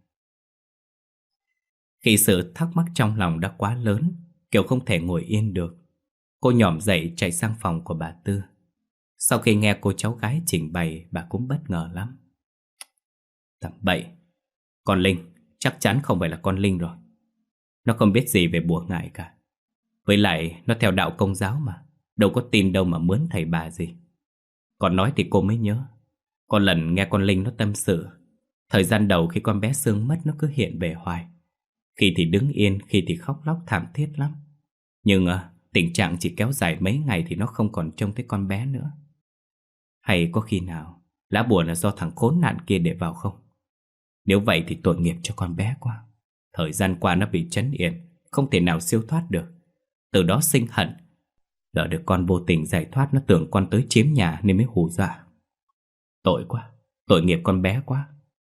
Khi sự thắc mắc trong lòng đã quá lớn, Kiều không thể ngồi yên được. Cô nhỏm dậy chạy sang phòng của bà Tư. Sau khi nghe cô cháu gái trình bày, bà cũng bất ngờ lắm. Tầm bậy, con Linh, chắc chắn không phải là con Linh rồi. Nó không biết gì về bùa ngải cả. Với lại nó theo đạo Công giáo mà, đâu có tin đâu mà mướn thầy bà gì. Còn nói thì cô mới nhớ, có lần nghe con Linh nó tâm sự, thời gian đầu khi con bé Sương mất nó cứ hiện về hoài. Khi thì đứng yên, khi thì khóc lóc thảm thiết lắm. Nhưng à, tình trạng chỉ kéo dài mấy ngày thì nó không còn trông thấy con bé nữa. Hay có khi nào lá bùa là do thằng khốn nạn kia để vào không? Nếu vậy thì tội nghiệp cho con bé quá. Thời gian qua nó bị trấn yểm, không thể nào siêu thoát được. Từ đó sinh hận. Lỡ được con vô tình giải thoát, nó tưởng con tới chiếm nhà nên mới hù dọa. Tội quá, tội nghiệp con bé quá.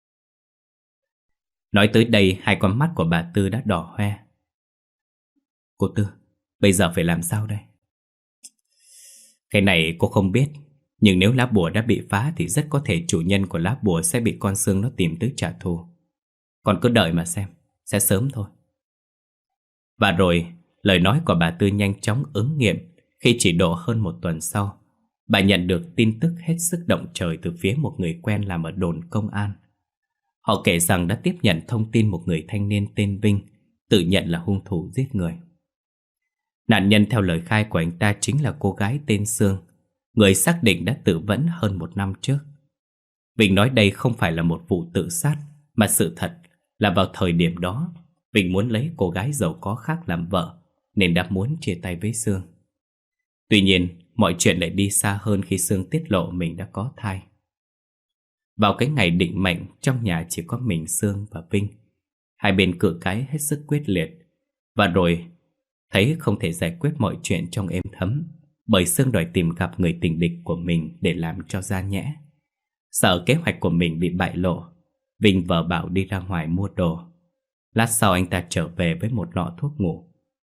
Nói tới đây, hai con mắt của bà Tư đã đỏ hoe. Cô Tư, bây giờ phải làm sao đây? Cái này cô không biết, nhưng nếu lá bùa đã bị phá thì rất có thể chủ nhân của lá bùa sẽ bị con Sương nó tìm tới trả thù. Con cứ đợi mà xem, sẽ sớm thôi. Và rồi, lời nói của bà Tư nhanh chóng ứng nghiệm khi chỉ độ hơn một tuần sau, bà nhận được tin tức hết sức động trời từ phía một người quen làm ở đồn công an. Họ kể rằng đã tiếp nhận thông tin một người thanh niên tên Vinh tự nhận là hung thủ giết người. Nạn nhân theo lời khai của anh ta chính là cô gái tên Sương, người xác định đã tự vẫn hơn một năm trước. Vinh nói đây không phải là một vụ tự sát, mà sự thật là vào thời điểm đó Vinh muốn lấy cô gái giàu có khác làm vợ, nên đã muốn chia tay với Sương. Tuy nhiên, mọi chuyện lại đi xa hơn khi Sương tiết lộ mình đã có thai. Vào cái ngày định mệnh, trong nhà chỉ có mình Sương và Vinh. Hai bên cự cãi hết sức quyết liệt. Và rồi, thấy không thể giải quyết mọi chuyện trong êm thấm, bởi Sương đòi tìm gặp người tình địch của mình để làm cho ra nhẽ. Sợ kế hoạch của mình bị bại lộ, Vinh vờ bảo đi ra ngoài mua đồ. Lát sau anh ta trở về với một lọ thuốc ngủ.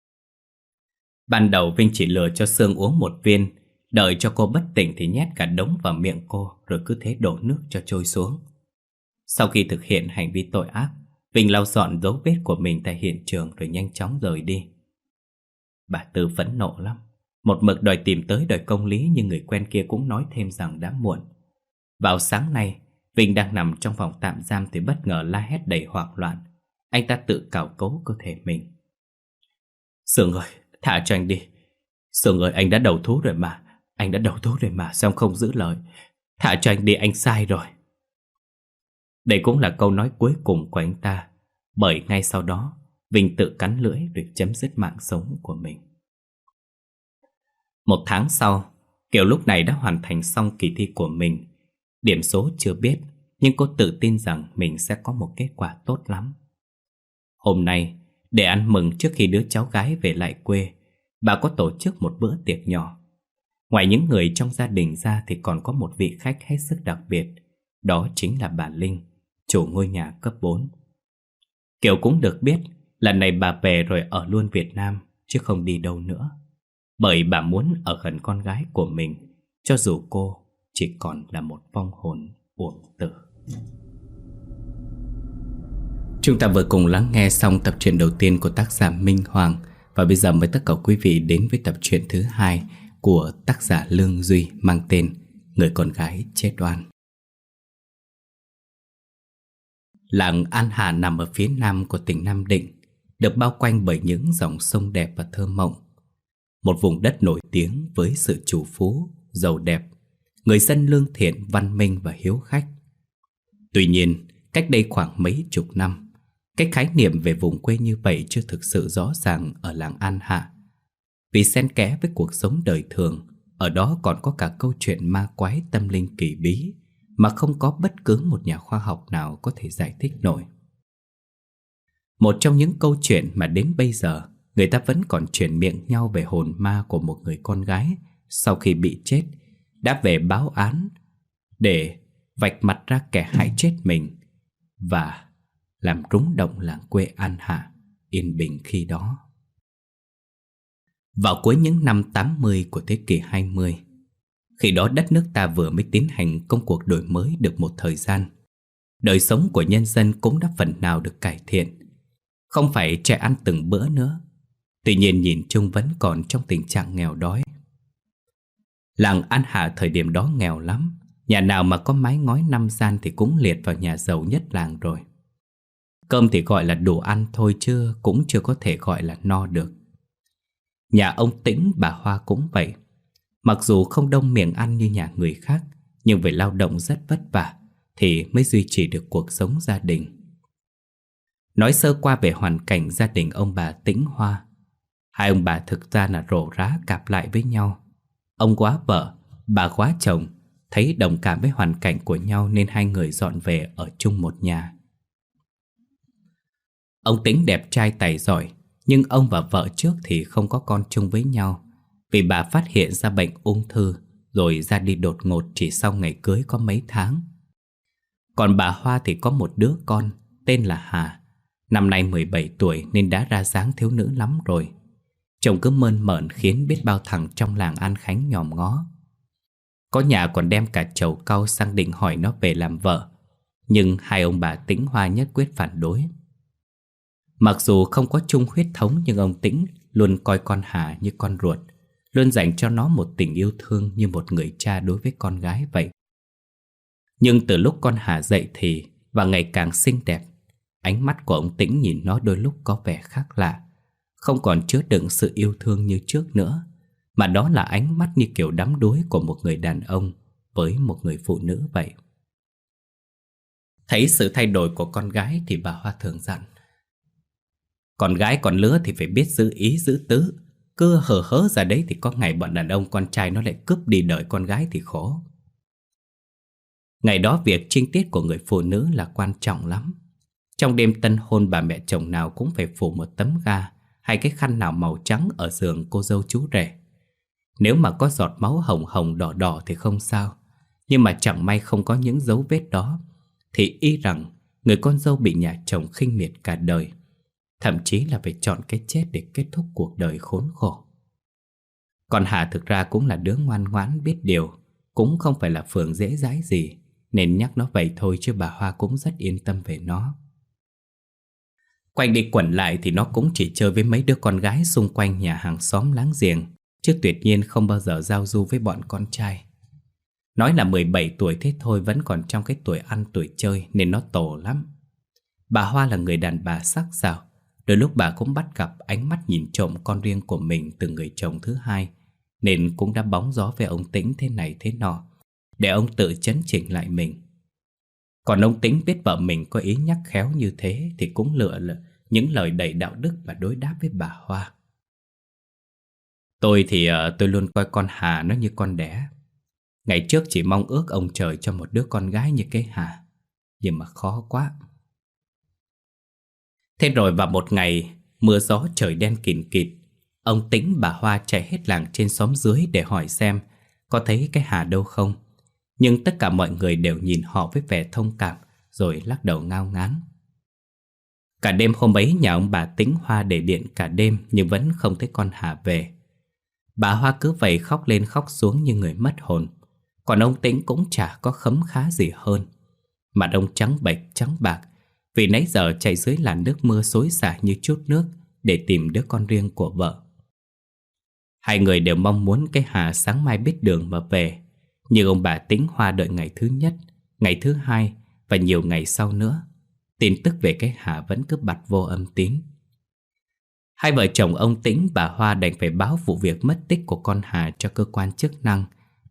Ban đầu Vinh chỉ lừa cho Sương uống một viên, đợi cho cô bất tỉnh thì nhét cả đống vào miệng cô, rồi cứ thế đổ nước cho trôi xuống. Sau khi thực hiện hành vi tội ác, Vinh lau dọn dấu vết của mình tại hiện trường rồi nhanh chóng rời đi. Bà Tư phẫn nộ lắm, một mực đòi tìm tới đòi công lý, nhưng người quen kia cũng nói thêm rằng đã muộn. Vào sáng nay, Vinh đang nằm trong phòng tạm giam thì bất ngờ la hét đầy hoảng loạn. Anh ta tự cào cấu cơ thể mình. Sương ơi, thả cho anh đi. Sương ơi, anh đã đầu thú rồi mà. Anh đã đầu thú rồi mà, sao không giữ lời? Thả cho anh đi, anh sai rồi. Đây cũng là câu nói cuối cùng của anh ta, bởi ngay sau đó Vinh tự cắn lưỡi để chấm dứt mạng sống của mình. Một tháng sau, Kiều lúc này đã hoàn thành xong kỳ thi của mình. Điểm số chưa biết, nhưng cô tự tin rằng mình sẽ có một kết quả tốt lắm. Hôm nay, để ăn mừng trước khi đứa cháu gái về lại quê, bà có tổ chức một bữa tiệc nhỏ. Ngoài những người trong gia đình ra thì còn có một vị khách hết sức đặc biệt. Đó chính là bà Linh, chủ ngôi nhà cấp bốn. Kiều cũng được biết lần này bà về rồi ở luôn Việt Nam, chứ không đi đâu nữa. Bởi bà muốn ở gần con gái của mình, cho dù cô chỉ còn là một vong hồn uổng tử. Chúng ta vừa cùng lắng nghe xong tập truyện đầu tiên của tác giả Minh Hoàng. Và bây giờ mời tất cả quý vị đến với tập truyện thứ hai của tác giả Lương Duy mang tên Người con gái chết oan. Làng An Hà nằm ở phía nam của tỉnh Nam Định, được bao quanh bởi những dòng sông đẹp và thơ mộng. Một vùng đất nổi tiếng với sự trù phú, giàu đẹp. người dân lương thiện, văn minh và hiếu khách. Tuy nhiên, cách đây khoảng mấy chục năm, cái khái niệm về vùng quê như vậy chưa thực sự rõ ràng ở làng An Hạ. Vì xen kẽ với cuộc sống đời thường, ở đó còn có cả câu chuyện ma quái tâm linh kỳ bí mà không có bất cứ một nhà khoa học nào có thể giải thích nổi. Một trong những câu chuyện mà đến bây giờ người ta vẫn còn truyền miệng nhau về hồn ma của một người con gái sau khi bị chết đã về báo án để vạch mặt ra kẻ hại chết mình và làm rúng động làng quê An Hạ yên bình khi đó. Vào cuối những năm tám mươi của thế kỷ hai mươi, khi đó đất nước ta vừa mới tiến hành công cuộc đổi mới được một thời gian, đời sống của nhân dân cũng đã phần nào được cải thiện. Không phải trẻ ăn từng bữa nữa, tuy nhiên nhìn chung vẫn còn trong tình trạng nghèo đói. Làng An Hạ thời điểm đó nghèo lắm, nhà nào mà có mái ngói năm gian thì cũng liệt vào nhà giàu nhất làng rồi. Cơm thì gọi là đủ ăn thôi chứ cũng chưa có thể gọi là no được. Nhà ông Tĩnh bà Hoa cũng vậy. Mặc dù không đông miệng ăn như nhà người khác, nhưng vì lao động rất vất vả thì mới duy trì được cuộc sống gia đình. Nói sơ qua về hoàn cảnh gia đình ông bà Tĩnh Hoa. Hai ông bà thực ra là rổ rá cặp lại với nhau. Ông quá vợ, bà quá chồng, thấy đồng cảm với hoàn cảnh của nhau nên hai người dọn về ở chung một nhà. Ông Tĩnh đẹp trai tài giỏi, nhưng ông và vợ trước thì không có con chung với nhau vì bà phát hiện ra bệnh ung thư rồi ra đi đột ngột chỉ sau ngày cưới có mấy tháng. Còn bà Hoa thì có một đứa con tên là Hà, năm nay mười bảy tuổi nên đã ra dáng thiếu nữ lắm rồi. Chồng cứ mơn mởn khiến biết bao thằng trong làng An Khánh nhòm ngó. Có nhà còn đem cả chầu cau sang định hỏi nó về làm vợ, nhưng hai ông bà Tĩnh Hoa nhất quyết phản đối. Mặc dù không có chung huyết thống nhưng ông Tĩnh luôn coi con Hà như con ruột, luôn dành cho nó một tình yêu thương như một người cha đối với con gái vậy. Nhưng từ lúc con Hà dậy thì và ngày càng xinh đẹp, ánh mắt của ông Tĩnh nhìn nó đôi lúc có vẻ khác lạ, không còn chứa đựng sự yêu thương như trước nữa, mà đó là ánh mắt như kiểu đắm đuối của một người đàn ông với một người phụ nữ vậy. Thấy sự thay đổi của con gái thì bà Hoa thường dặn: con gái còn lứa thì phải biết giữ ý giữ tứ, cứ hờ hớ ra đấy thì có ngày bọn đàn ông con trai nó lại cướp đi đời con gái thì khổ. Ngày đó việc trinh tiết của người phụ nữ là quan trọng lắm. Trong đêm tân hôn bà mẹ chồng nào cũng phải phủ một tấm ga hay cái khăn nào màu trắng ở giường cô dâu chú rể. Nếu mà có giọt máu hồng hồng đỏ đỏ thì không sao, nhưng mà chẳng may không có những dấu vết đó thì y rằng người con dâu bị nhà chồng khinh miệt cả đời, thậm chí là phải chọn cái chết để kết thúc cuộc đời khốn khổ. Còn Hà thực ra cũng là đứa ngoan ngoãn biết điều, cũng không phải là phường dễ dãi gì, nên nhắc nó vậy thôi chứ bà Hoa cũng rất yên tâm về nó. Quanh đi quẩn lại thì nó cũng chỉ chơi với mấy đứa con gái xung quanh nhà hàng xóm láng giềng, chứ tuyệt nhiên không bao giờ giao du với bọn con trai. Nói là mười bảy tuổi thế thôi, vẫn còn trong cái tuổi ăn tuổi chơi nên nó tổ lắm. Bà Hoa là người đàn bà sắc sảo, đôi lúc bà cũng bắt gặp ánh mắt nhìn trộm con riêng của mình từ người chồng thứ hai, nên cũng đã bóng gió về ông Tĩnh thế này thế nọ, để ông tự chấn chỉnh lại mình. Còn ông Tĩnh biết vợ mình có ý nhắc khéo như thế thì cũng lựa những lời đầy đạo đức mà đối đáp với bà Hoa. Tôi thì uh, tôi luôn coi con Hà nó như con đẻ. Ngày trước chỉ mong ước ông trời cho một đứa con gái như cái Hà, nhưng mà khó quá. Thế rồi vào một ngày mưa gió trời đen kịt kịt, ông Tĩnh bà Hoa chạy hết làng trên xóm dưới để hỏi xem có thấy cái Hà đâu không. Nhưng tất cả mọi người đều nhìn họ với vẻ thông cảm rồi lắc đầu ngao ngán. Cả đêm hôm ấy nhà ông bà Tĩnh Hoa để điện cả đêm nhưng vẫn không thấy con Hà về. Bà Hoa cứ vậy khóc lên khóc xuống như người mất hồn. Còn ông Tĩnh cũng chả có khấm khá gì hơn. Mặt ông trắng bệch trắng bạc vì nãy giờ chạy dưới làn nước mưa xối xả như chút nước để tìm đứa con riêng của vợ. Hai người đều mong muốn cái Hà sáng mai biết đường mà về. Nhưng ông bà Tĩnh Hoa đợi ngày thứ nhất, ngày thứ hai và nhiều ngày sau nữa, tin tức về cái Hà vẫn cứ bặt vô âm tín. Hai vợ chồng ông Tĩnh bà Hoa đành phải báo vụ việc mất tích của con Hà cho cơ quan chức năng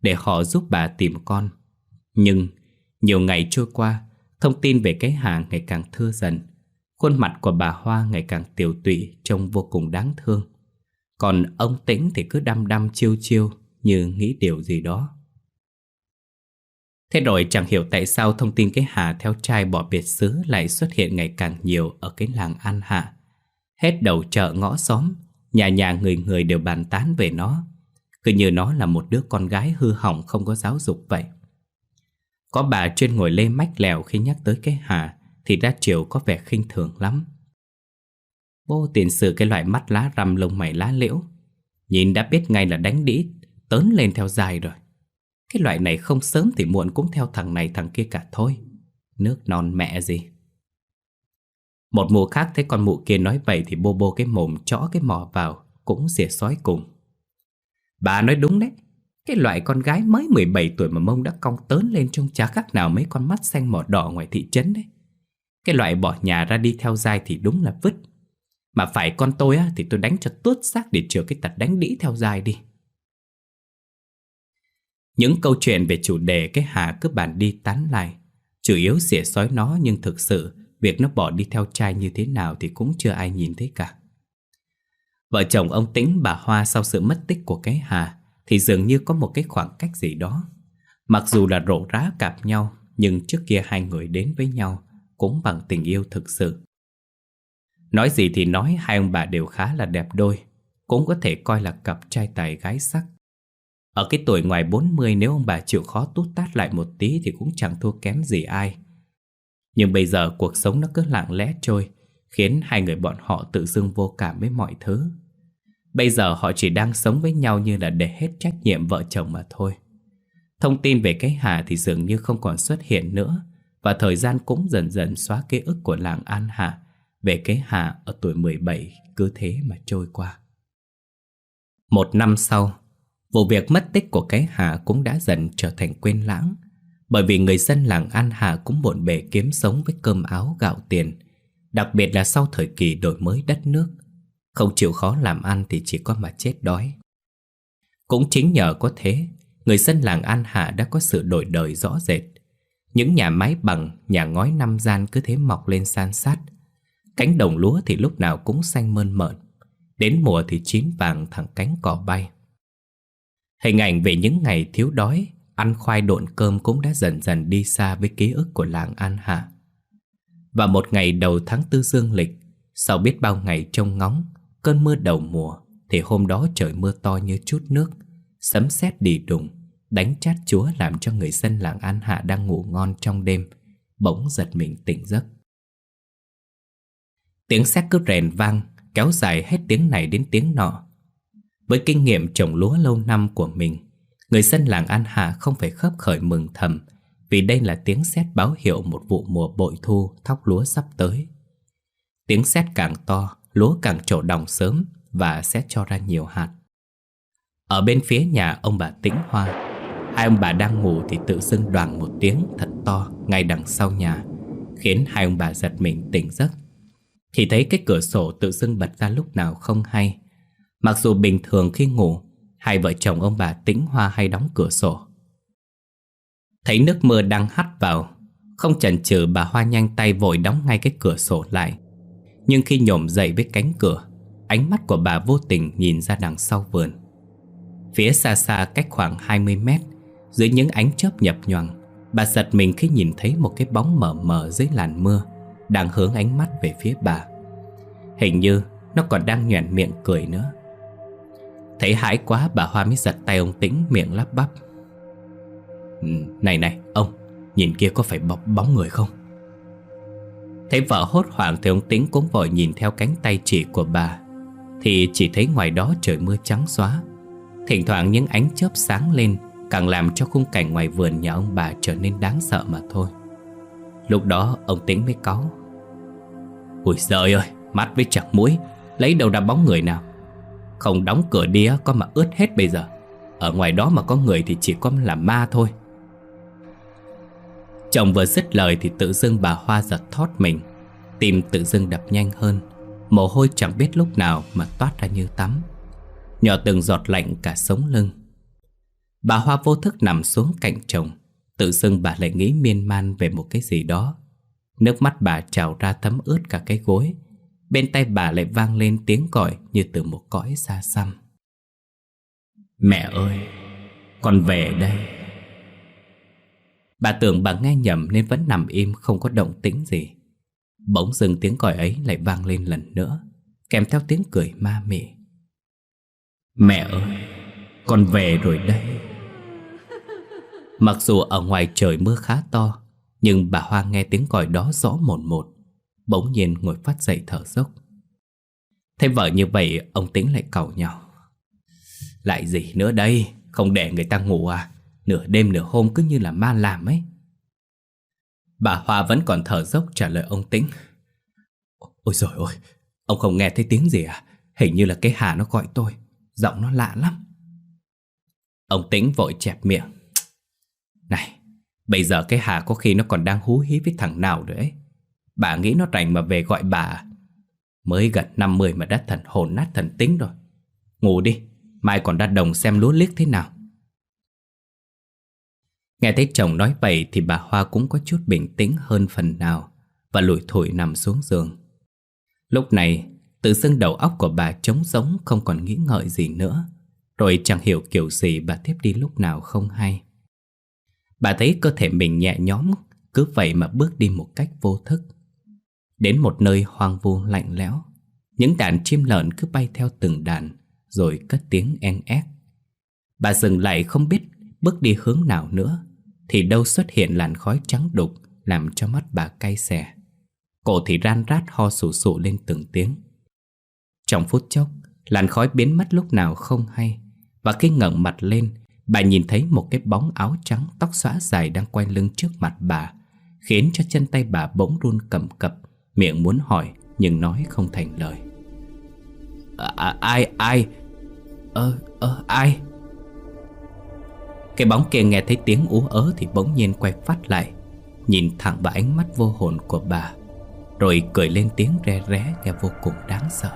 để họ giúp bà tìm con. Nhưng nhiều ngày trôi qua, thông tin về cái Hà ngày càng thưa dần. Khuôn mặt của bà Hoa ngày càng tiều tụy, trông vô cùng đáng thương. Còn ông Tĩnh thì cứ đăm đăm chiêu chiêu như nghĩ điều gì đó. Thế rồi chẳng hiểu tại sao thông tin cái Hà theo trai bỏ biệt xứ lại xuất hiện ngày càng nhiều ở cái làng An Hạ. Hết đầu chợ ngõ xóm, nhà nhà người người đều bàn tán về nó, cứ như nó là một đứa con gái hư hỏng không có giáo dục vậy. Có bà chuyên ngồi lê mách lèo khi nhắc tới cái Hà thì ra chiều có vẻ khinh thường lắm. Vô tiền sử cái loại mắt lá răm lông mày lá liễu, nhìn đã biết ngay là đánh đĩ tớn lên theo dài rồi. Cái loại này không sớm thì muộn cũng theo thằng này thằng kia cả thôi. Nước non mẹ gì. Một mụ khác thấy con mụ kia nói vậy thì bô bô cái mồm chõ cái mỏ vào, cũng xỉa xói cùng. Bà nói đúng đấy. Cái loại con gái mới mười bảy tuổi mà mông đã cong tớn lên trông chả khác nào mấy con mắt xanh mỏ đỏ ngoài thị trấn đấy. Cái loại bỏ nhà ra đi theo dai thì đúng là vứt. Mà phải con tôi á thì tôi đánh cho tuốt xác để chữa cái tật đánh đĩ theo dai đi. Những câu chuyện về chủ đề cái Hà cứ bàn đi tán lại, chủ yếu xỉa xói nó, nhưng thực sự việc nó bỏ đi theo trai như thế nào thì cũng chưa ai nhìn thấy cả. Vợ chồng ông Tĩnh bà Hoa sau sự mất tích của cái Hà thì dường như có một cái khoảng cách gì đó. Mặc dù là rổ rá cặp nhau, nhưng trước kia hai người đến với nhau cũng bằng tình yêu thực sự. Nói gì thì nói, hai ông bà đều khá là đẹp đôi, cũng có thể coi là cặp trai tài gái sắc. Ở cái tuổi ngoài bốn mươi, nếu ông bà chịu khó tút tát lại một tí thì cũng chẳng thua kém gì ai. Nhưng bây giờ cuộc sống nó cứ lặng lẽ trôi, khiến hai người bọn họ tự dưng vô cảm với mọi thứ. Bây giờ họ chỉ đang sống với nhau như là để hết trách nhiệm vợ chồng mà thôi. Thông tin về cái Hà thì dường như không còn xuất hiện nữa, và thời gian cũng dần dần xóa ký ức của làng An Hạ về cái Hà ở tuổi mười bảy cứ thế mà trôi qua. Một năm sau, vụ việc mất tích của cái Hà cũng đã dần trở thành quên lãng, bởi vì người dân làng An Hạ cũng bộn bề kiếm sống với cơm áo gạo tiền, đặc biệt là sau thời kỳ đổi mới đất nước. Không chịu khó làm ăn thì chỉ có mà chết đói. Cũng chính nhờ có thế, người dân làng An Hạ đã có sự đổi đời rõ rệt. Những nhà mái bằng, nhà ngói năm gian cứ thế mọc lên san sát. Cánh đồng lúa thì lúc nào cũng xanh mơn mởn, đến mùa thì chín vàng thẳng cánh cỏ bay. Hình ảnh về những ngày thiếu đói, ăn khoai độn cơm cũng đã dần dần đi xa với ký ức của làng An Hạ. Và một ngày đầu tháng tư dương lịch, sau biết bao ngày trông ngóng cơn mưa đầu mùa, thì hôm đó trời mưa to như chút nước, sấm sét đì đùng, đánh chát chúa làm cho người dân làng An Hạ đang ngủ ngon trong đêm bỗng giật mình tỉnh giấc. Tiếng sét cứ rền vang, kéo dài hết tiếng này đến tiếng nọ. Với kinh nghiệm trồng lúa lâu năm của mình, người dân làng An Hạ không phải khấp khởi mừng thầm, vì đây là tiếng sét báo hiệu một vụ mùa bội thu thóc lúa sắp tới. Tiếng sét càng to, lúa càng trổ đồng sớm và sẽ cho ra nhiều hạt. Ở bên phía nhà ông bà Tĩnh Hoa, hai ông bà đang ngủ thì tự dưng đoàng một tiếng thật to ngay đằng sau nhà, khiến hai ông bà giật mình tỉnh giấc. Thì thấy cái cửa sổ tự dưng bật ra lúc nào không hay. Mặc dù bình thường khi ngủ, hai vợ chồng ông bà Tĩnh Hoa hay đóng cửa sổ. Thấy nước mưa đang hắt vào, không chần chừ bà Hoa nhanh tay vội đóng ngay cái cửa sổ lại. Nhưng khi nhổm dậy với cánh cửa, ánh mắt của bà vô tình nhìn ra đằng sau vườn. Phía xa xa cách khoảng hai mươi mét, dưới những ánh chớp nhập nhoằng, bà giật mình khi nhìn thấy một cái bóng mờ mờ dưới làn mưa đang hướng ánh mắt về phía bà. Hình như nó còn đang nhoẻn miệng cười nữa. Thấy hãi quá, bà Hoa mới giật tay ông Tĩnh, miệng lắp bắp: ừ, Này này ông, nhìn kia có phải bóng, bóng người không? Thấy vợ hốt hoảng thì ông Tĩnh cũng vội nhìn theo cánh tay chỉ của bà, thì chỉ thấy ngoài đó trời mưa trắng xóa. Thỉnh thoảng những ánh chớp sáng lên, càng làm cho khung cảnh ngoài vườn nhà ông bà trở nên đáng sợ mà thôi. Lúc đó ông Tĩnh mới cáu: Ui giời ơi, mắt với chặt mũi, lấy đâu ra bóng người nào? Không đóng cửa đi có mà ướt hết bây giờ. Ở ngoài đó mà có người thì chỉ có là ma thôi. Chồng vừa dứt lời thì tự dưng bà Hoa giật thót mình, tim tự dưng đập nhanh hơn, mồ hôi chẳng biết lúc nào mà toát ra như tắm, nhỏ từng giọt lạnh cả sống lưng. Bà Hoa vô thức nằm xuống cạnh chồng. Tự dưng bà lại nghĩ miên man về một cái gì đó. Nước mắt bà trào ra thấm ướt cả cái gối. Bên tai bà lại vang lên tiếng gọi như từ một cõi xa xăm. Mẹ ơi, con về đây. Bà tưởng bà nghe nhầm nên vẫn nằm im không có động tĩnh gì. Bỗng dưng tiếng gọi ấy lại vang lên lần nữa, kèm theo tiếng cười ma mị. Mẹ ơi, con về rồi đây. Mặc dù ở ngoài trời mưa khá to, nhưng bà Hoa nghe tiếng gọi đó rõ mồn một. Bỗng nhiên ngồi phát dậy thở dốc. Thấy vợ như vậy, ông Tĩnh lại càu nhàu. Lại gì nữa đây, không để người ta ngủ à? Nửa đêm nửa hôm cứ như là ma làm ấy. Bà Hoa vẫn còn thở dốc trả lời ông Tĩnh. Ôi dồi ôi, ông không nghe thấy tiếng gì à? Hình như là cái Hà nó gọi tôi, giọng nó lạ lắm. Ông Tĩnh vội chẹp miệng. Này, bây giờ cái Hà có khi nó còn đang hú hí với thằng nào nữa ấy. Bà nghĩ nó rảnh mà về gọi bà? Mới gần năm mươi mà đã thần hồn nát thần tính rồi. Ngủ đi, mai còn ra đồng xem lúa liếc thế nào. Nghe thấy chồng nói vậy thì bà Hoa cũng có chút bình tĩnh hơn phần nào và lủi thủi nằm xuống giường. Lúc này, tự dưng đầu óc của bà trống rỗng, không còn nghĩ ngợi gì nữa. Rồi chẳng hiểu kiểu gì bà thiếp đi lúc nào không hay. Bà thấy cơ thể mình nhẹ nhõm, cứ vậy mà bước đi một cách vô thức. Đến một nơi hoang vu lạnh lẽo, những đàn chim lợn cứ bay theo từng đàn, rồi cất tiếng en ép. Bà dừng lại không biết bước đi hướng nào nữa, thì đâu xuất hiện làn khói trắng đục làm cho mắt bà cay xè. Cổ thì ran rát ho sù sụ lên từng tiếng. Trong phút chốc, làn khói biến mất lúc nào không hay. Và khi ngẩng mặt lên, bà nhìn thấy một cái bóng áo trắng tóc xõa dài đang quay lưng trước mặt bà, khiến cho chân tay bà bỗng run cầm cập, miệng muốn hỏi nhưng nói không thành lời. À, ai, ai? Ơ, ơ, ai? Cái bóng kia nghe thấy tiếng ú ớ thì bỗng nhiên quay phát lại, nhìn thẳng vào ánh mắt vô hồn của bà, rồi cười lên tiếng re ré nghe vô cùng đáng sợ.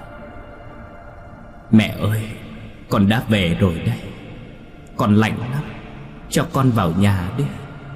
Mẹ ơi, con đã về rồi đây. Con lạnh lắm, cho con vào nhà đi.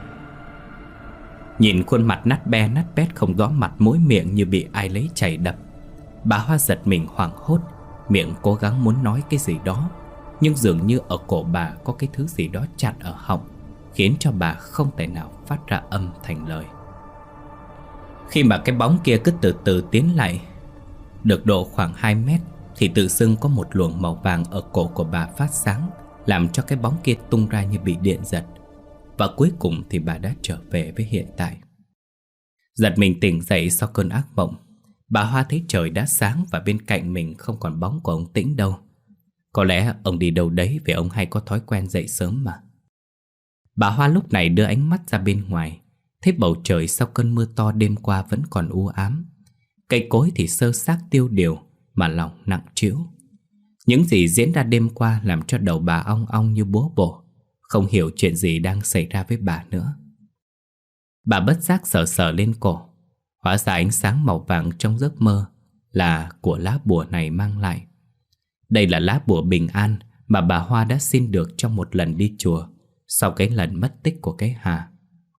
Nhìn khuôn mặt nát be nát bét không rõ mặt mũi miệng như bị ai lấy chày đập, bà Hoa giật mình hoảng hốt, miệng cố gắng muốn nói cái gì đó, nhưng dường như ở cổ bà có cái thứ gì đó chặn ở họng, khiến cho bà không thể nào phát ra âm thành lời. Khi mà cái bóng kia cứ từ từ tiến lại, được độ khoảng hai mét, thì tự dưng có một luồng màu vàng ở cổ của bà phát sáng, làm cho cái bóng kia tung ra như bị điện giật. Và cuối cùng thì bà đã trở về với hiện tại. Giật mình tỉnh dậy sau cơn ác mộng, bà Hoa thấy trời đã sáng và bên cạnh mình không còn bóng của ông Tĩnh đâu. Có lẽ ông đi đâu đấy vì ông hay có thói quen dậy sớm mà. Bà Hoa lúc này đưa ánh mắt ra bên ngoài, thấy bầu trời sau cơn mưa to đêm qua vẫn còn u ám. Cây cối thì sơ xác tiêu điều, mà lòng nặng trĩu. Những gì diễn ra đêm qua làm cho đầu bà ong ong như búa bổ, không hiểu chuyện gì đang xảy ra với bà nữa. Bà bất giác sờ sờ lên cổ. Hóa ra ánh sáng màu vàng trong giấc mơ là của lá bùa này mang lại. Đây là lá bùa bình an mà bà Hoa đã xin được trong một lần đi chùa sau cái lần mất tích của cái Hà.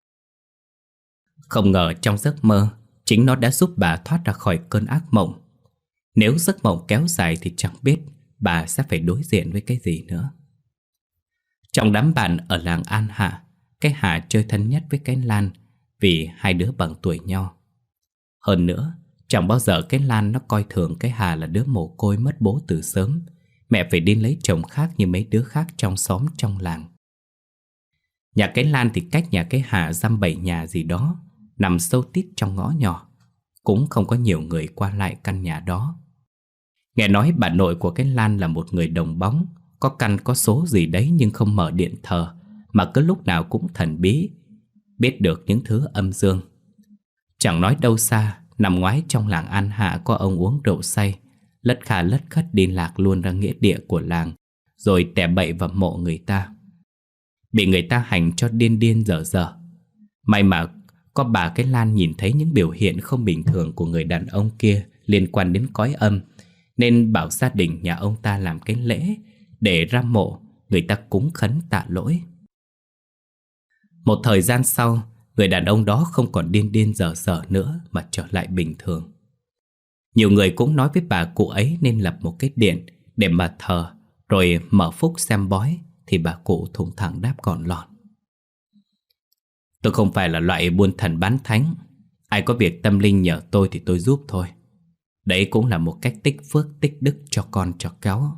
Không ngờ trong giấc mơ, chính nó đã giúp bà thoát ra khỏi cơn ác mộng. Nếu giấc mộng kéo dài thì chẳng biết bà sẽ phải đối diện với cái gì nữa. Trong đám bạn ở làng An Hạ, cái Hà chơi thân nhất với cái Lan vì hai đứa bằng tuổi nhau. Hơn nữa, chẳng bao giờ cái Lan nó coi thường cái Hà là đứa mồ côi mất bố từ sớm, mẹ phải đi lấy chồng khác như mấy đứa khác trong xóm trong làng. Nhà cái Lan thì cách nhà cái Hà dăm bảy nhà gì đó, nằm sâu tít trong ngõ nhỏ, cũng không có nhiều người qua lại căn nhà đó. Nghe nói bà nội của cái Lan là một người đồng bóng, có căn có số gì đấy nhưng không mở điện thờ, mà cứ lúc nào cũng thần bí, biết được những thứ âm dương. Chẳng nói đâu xa, nằm ngoái trong làng An Hạ có ông uống rượu say, lất khà lất khất đi lạc luôn ra nghĩa địa của làng, rồi tè bậy vào mộ người ta. Bị người ta hành cho điên điên dở dở. May mà có bà cái Lan nhìn thấy những biểu hiện không bình thường của người đàn ông kia liên quan đến cõi âm, nên bảo gia đình nhà ông ta làm cái lễ để ra mộ người ta cúng khấn tạ lỗi. Một thời gian sau, người đàn ông đó không còn điên điên dở dở nữa mà trở lại bình thường. Nhiều người cũng nói với bà cụ ấy nên lập một cái điện để mà thờ, rồi mở phúc xem bói, thì bà cụ thủng thẳng đáp gọn lọn: tôi không phải là loại buôn thần bán thánh. Ai có việc tâm linh nhờ tôi thì tôi giúp thôi. Đấy cũng là một cách tích phước tích đức cho con cho cháu.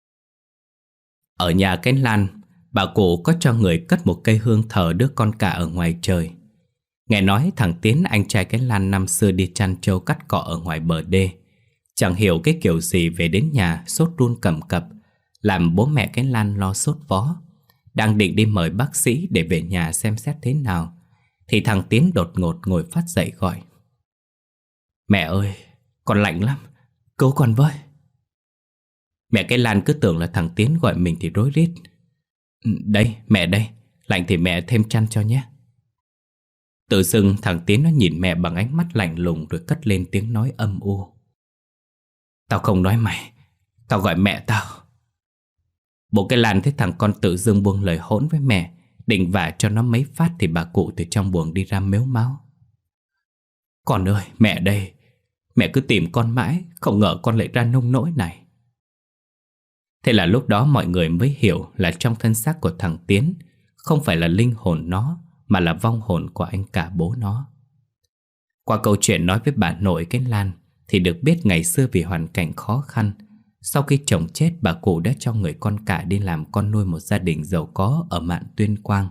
Ở nhà cái Lan, bà cụ có cho người cất một cây hương thờ đứa con cả ở ngoài trời. Nghe nói thằng Tiến, anh trai cái Lan, năm xưa đi chăn trâu cắt cỏ ở ngoài bờ đê, chẳng hiểu cái kiểu gì về đến nhà sốt run cầm cập, làm bố mẹ cái Lan lo sốt vó. Đang định đi mời bác sĩ để về nhà xem xét thế nào, thì thằng Tiến đột ngột ngồi phát dậy gọi: mẹ ơi, con lạnh lắm, cứu con với. Mẹ cái Lan cứ tưởng là thằng Tiến gọi mình thì rối rít: đây, mẹ đây, lạnh thì mẹ thêm chăn cho nhé. Tự dưng thằng Tiến nó nhìn mẹ bằng ánh mắt lạnh lùng, rồi cất lên tiếng nói âm u: tao không nói mày, tao gọi mẹ tao. Bố cái Lan thấy thằng con tự dưng buông lời hỗn với mẹ, định vả cho nó mấy phát, thì bà cụ từ trong buồng đi ra mếu máo: con ơi, mẹ đây, mẹ cứ tìm con mãi, không ngờ con lại ra nông nỗi này. Thế là lúc đó mọi người mới hiểu là trong thân xác của thằng Tiến không phải là linh hồn nó, mà là vong hồn của anh cả bố nó. Qua câu chuyện nói với bà nội cái Lan thì được biết ngày xưa vì hoàn cảnh khó khăn, sau khi chồng chết, bà cụ đã cho người con cả đi làm con nuôi một gia đình giàu có ở Mạn Tuyên Quang.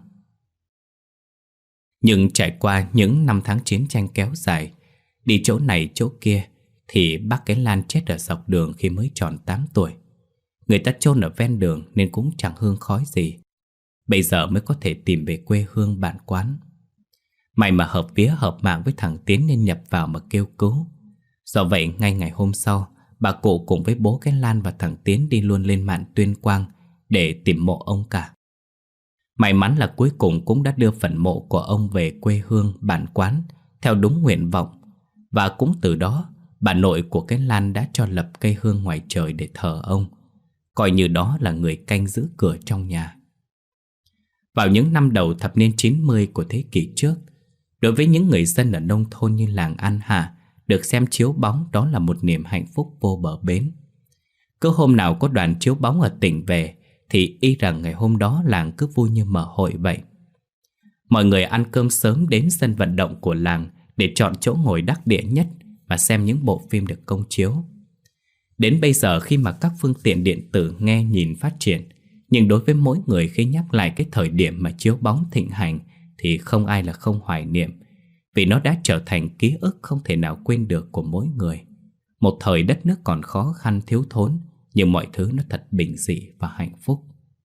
Nhưng trải qua những năm tháng chiến tranh kéo dài, đi chỗ này chỗ kia, thì bác cái Lan chết ở dọc đường khi mới tròn tám tuổi. Người ta chôn ở ven đường nên cũng chẳng hương khói gì. Bây giờ mới có thể tìm về quê hương bản quán. May mà hợp vía hợp mạng với thằng Tiến nên nhập vào mà kêu cứu. Do vậy ngay ngày hôm sau, bà cụ cùng với bố cái Lan và thằng Tiến đi luôn lên Mạn Tuyên Quang để tìm mộ ông cả. May mắn là cuối cùng cũng đã đưa phần mộ của ông về quê hương bản quán theo đúng nguyện vọng. Và cũng từ đó, bà nội của cái Lan đã cho lập cây hương ngoài trời để thờ ông, coi như đó là người canh giữ cửa trong nhà. Vào những năm đầu thập niên chín mươi của thế kỷ trước, đối với những người dân ở nông thôn như làng An Hà, được xem chiếu bóng đó là một niềm hạnh phúc vô bờ bến. Cứ hôm nào có đoàn chiếu bóng ở tỉnh về thì y rằng ngày hôm đó làng cứ vui như mở hội vậy. Mọi người ăn cơm sớm đến sân vận động của làng để chọn chỗ ngồi đắc địa nhất và xem những bộ phim được công chiếu. Đến bây giờ khi mà các phương tiện điện tử nghe nhìn phát triển, nhưng đối với mỗi người khi nhắc lại cái thời điểm mà chiếu bóng thịnh hành thì không ai là không hoài niệm, vì nó đã trở thành ký ức không thể nào quên được của mỗi người. Một thời đất nước còn khó khăn thiếu thốn, nhưng mọi thứ nó thật bình dị và hạnh phúc.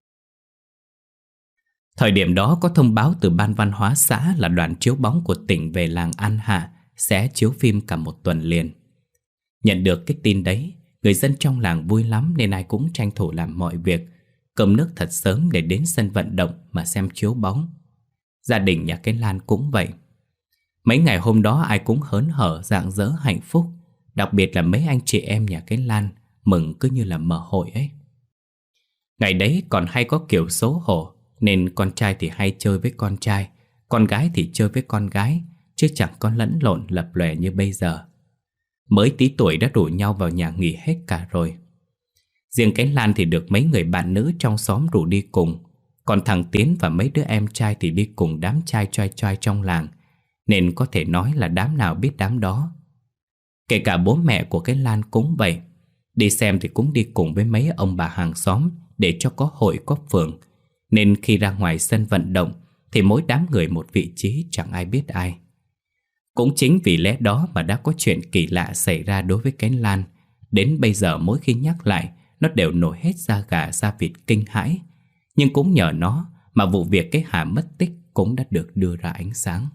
Thời điểm đó có thông báo từ ban văn hóa xã là đoàn chiếu bóng của tỉnh về làng An Hạ sẽ chiếu phim cả một tuần liền. Nhận được cái tin đấy, người dân trong làng vui lắm nên ai cũng tranh thủ làm mọi việc, cơm nước thật sớm để đến sân vận động mà xem chiếu bóng. Gia đình nhà cái Lan cũng vậy. Mấy ngày hôm đó ai cũng hớn hở rạng rỡ hạnh phúc, đặc biệt là mấy anh chị em nhà cái Lan mừng cứ như là mở hội ấy. Ngày đấy còn hay có kiểu xấu hổ, nên con trai thì hay chơi với con trai, con gái thì chơi với con gái, chứ chẳng có lẫn lộn lập lòe như bây giờ. Mới tí tuổi đã rủ nhau vào nhà nghỉ hết cả rồi. Riêng cái Lan thì được mấy người bạn nữ trong xóm rủ đi cùng, còn thằng Tiến và mấy đứa em trai thì đi cùng đám trai choai choai trong làng, nên có thể nói là đám nào biết đám đó. Kể cả bố mẹ của cái Lan cũng vậy. Đi xem thì cũng đi cùng với mấy ông bà hàng xóm để cho có hội có phường, nên khi ra ngoài sân vận động thì mỗi đám người một vị trí, chẳng ai biết ai. Cũng chính vì lẽ đó mà đã có chuyện kỳ lạ xảy ra đối với cái Lan. Đến bây giờ mỗi khi nhắc lại, nó đều nổi hết da gà da vịt kinh hãi. Nhưng cũng nhờ nó mà vụ việc cái Hà mất tích cũng đã được đưa ra ánh sáng.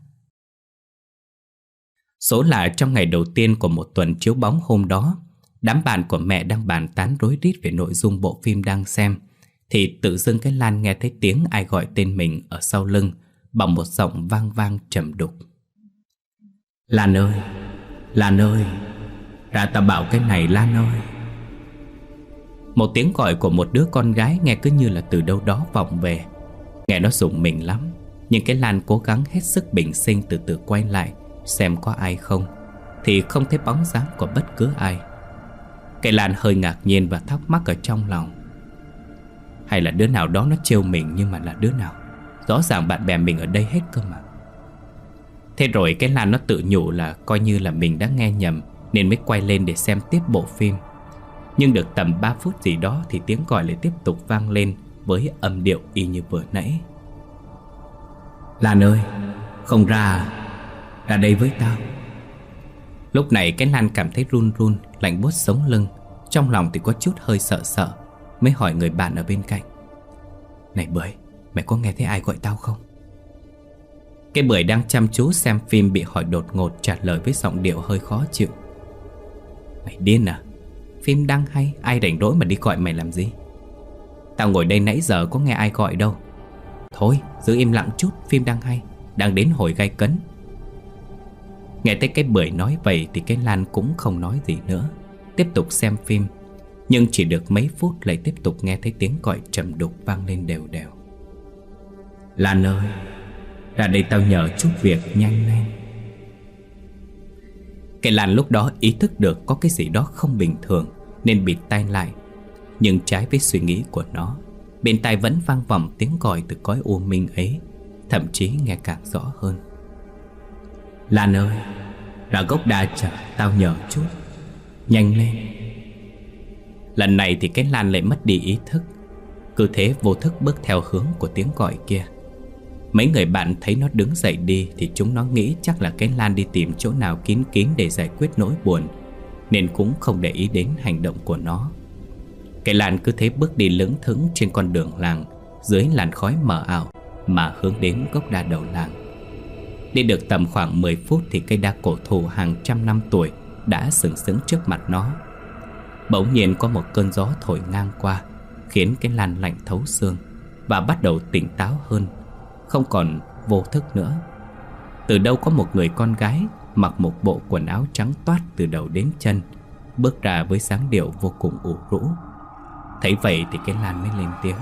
Số là trong ngày đầu tiên của một tuần chiếu bóng hôm đó, đám bạn của mẹ đang bàn tán rối rít về nội dung bộ phim đang xem, thì tự dưng cái Lan nghe thấy tiếng ai gọi tên mình ở sau lưng bằng một giọng vang vang trầm đục. Lan ơi, Lan ơi, ra tao bảo cái này Lan ơi. Một tiếng gọi của một đứa con gái nghe cứ như là từ đâu đó vọng về. Nghe nó rùng mình lắm. Nhưng cái Lan cố gắng hết sức bình sinh từ từ quay lại xem có ai không, thì không thấy bóng dáng của bất cứ ai. Cái Lan hơi ngạc nhiên và thắc mắc ở trong lòng. Hay là đứa nào đó nó trêu mình, nhưng mà là đứa nào? Rõ ràng bạn bè mình ở đây hết cơ mà. Thế rồi cái Lan nó tự nhủ là coi như là mình đã nghe nhầm, nên mới quay lên để xem tiếp bộ phim. Nhưng được tầm ba phút gì đó thì tiếng gọi lại tiếp tục vang lên với âm điệu y như vừa nãy. Lan ơi, không ra à? Ra đây với tao. Lúc này cái Lan cảm thấy run run, lạnh buốt sống lưng. Trong lòng thì có chút hơi sợ sợ, mới hỏi người bạn ở bên cạnh. Này Bưởi, mày có nghe thấy ai gọi tao không? Cái Bưởi đang chăm chú xem phim bị hỏi đột ngột trả lời với giọng điệu hơi khó chịu. Mày điên à? Phim đang hay, ai rảnh rỗi mà đi gọi mày làm gì? Tao ngồi đây nãy giờ có nghe ai gọi đâu. Thôi, giữ im lặng chút, phim đang hay, đang đến hồi gay cấn. Nghe thấy cái Bưởi nói vậy thì cái Lan cũng không nói gì nữa, tiếp tục xem phim. Nhưng chỉ được mấy phút lại tiếp tục nghe thấy tiếng gọi trầm đục vang lên đều đều. Lan ơi, ra đây tao nhờ chút việc, nhanh lên. Cái Lan lúc đó ý thức được có cái gì đó không bình thường nên bịt tai lại. Nhưng trái với suy nghĩ của nó, bên tai vẫn vang vọng tiếng gọi từ cõi u minh ấy, thậm chí nghe càng rõ hơn. Lan ơi, ra gốc đa chờ, tao nhờ chút, nhanh lên. Lần này thì cái Lan lại mất đi ý thức, cứ thế vô thức bước theo hướng của tiếng gọi kia. Mấy người bạn thấy nó đứng dậy đi thì chúng nó nghĩ chắc là cái Lan đi tìm chỗ nào kín kín để giải quyết nỗi buồn, nên cũng không để ý đến hành động của nó. Cái Lan cứ thế bước đi lững thững trên con đường làng, dưới làn khói mờ ảo mà hướng đến gốc đa đầu làng. Đi được tầm khoảng mười phút thì cây đa cổ thụ hàng trăm năm tuổi đã sừng sững trước mặt nó. Bỗng nhiên có một cơn gió thổi ngang qua, khiến cái Lan lạnh thấu xương và bắt đầu tỉnh táo hơn, không còn vô thức nữa. Từ đâu có một người con gái mặc một bộ quần áo trắng toát từ đầu đến chân, bước ra với dáng điệu vô cùng ủ rũ. Thấy vậy thì cái Lan mới lên tiếng.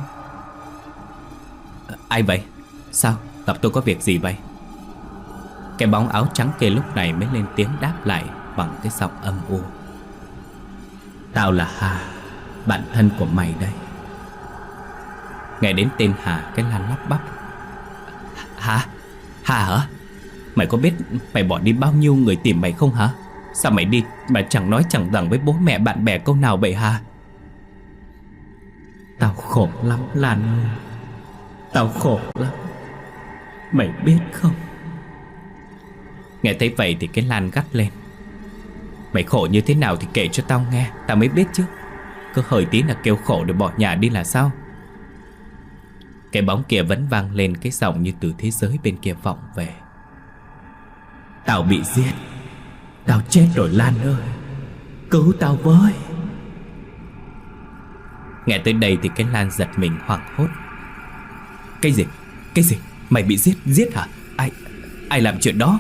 Ai vậy? Sao? Gặp tôi có việc gì vậy? Cái bóng áo trắng kia lúc này mới lên tiếng đáp lại bằng cái giọng âm u. Tao là Hà, bạn thân của mày đây. Nghe đến tên Hà, cái Lan lắp bắp. Hà? Hà hả? Mày có biết mày bỏ đi bao nhiêu người tìm mày không hả? Sao mày đi mà chẳng nói chẳng rằng với bố mẹ bạn bè câu nào vậy Hà? Tao khổ lắm Lan ơi, tao khổ lắm, mày biết không? Nghe thấy vậy thì cái Lan gắt lên. Mày khổ như thế nào thì kể cho tao nghe, tao mới biết chứ. Cứ hơi tí là kêu khổ rồi bỏ nhà đi là sao? Cái bóng kia vẫn vang lên cái giọng như từ thế giới bên kia vọng về. Tao bị giết, tao chết rồi Lan ơi, cứu tao với. Nghe tới đây thì cái Lan giật mình hoảng hốt. Cái gì? Cái gì? Mày bị giết? Giết hả? Ai? Ai làm chuyện đó?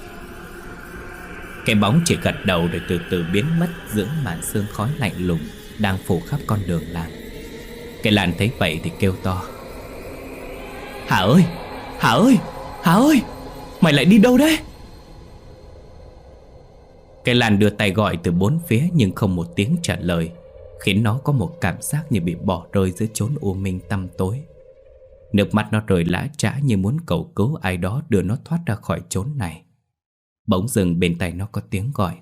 Cái bóng chỉ gật đầu rồi từ từ biến mất giữa màn sương khói lạnh lùng đang phủ khắp con đường làng. Cái Lan thấy vậy thì kêu to. Hà ơi! Hà ơi! Hà ơi! Mày lại đi đâu đấy? Cái Lan đưa tay gọi từ bốn phía nhưng không một tiếng trả lời, khiến nó có một cảm giác như bị bỏ rơi giữa chốn u minh tăm tối. Nước mắt nó rơi lã chã như muốn cầu cứu ai đó đưa nó thoát ra khỏi chốn này. Bỗng dưng bên tai nó có tiếng gọi.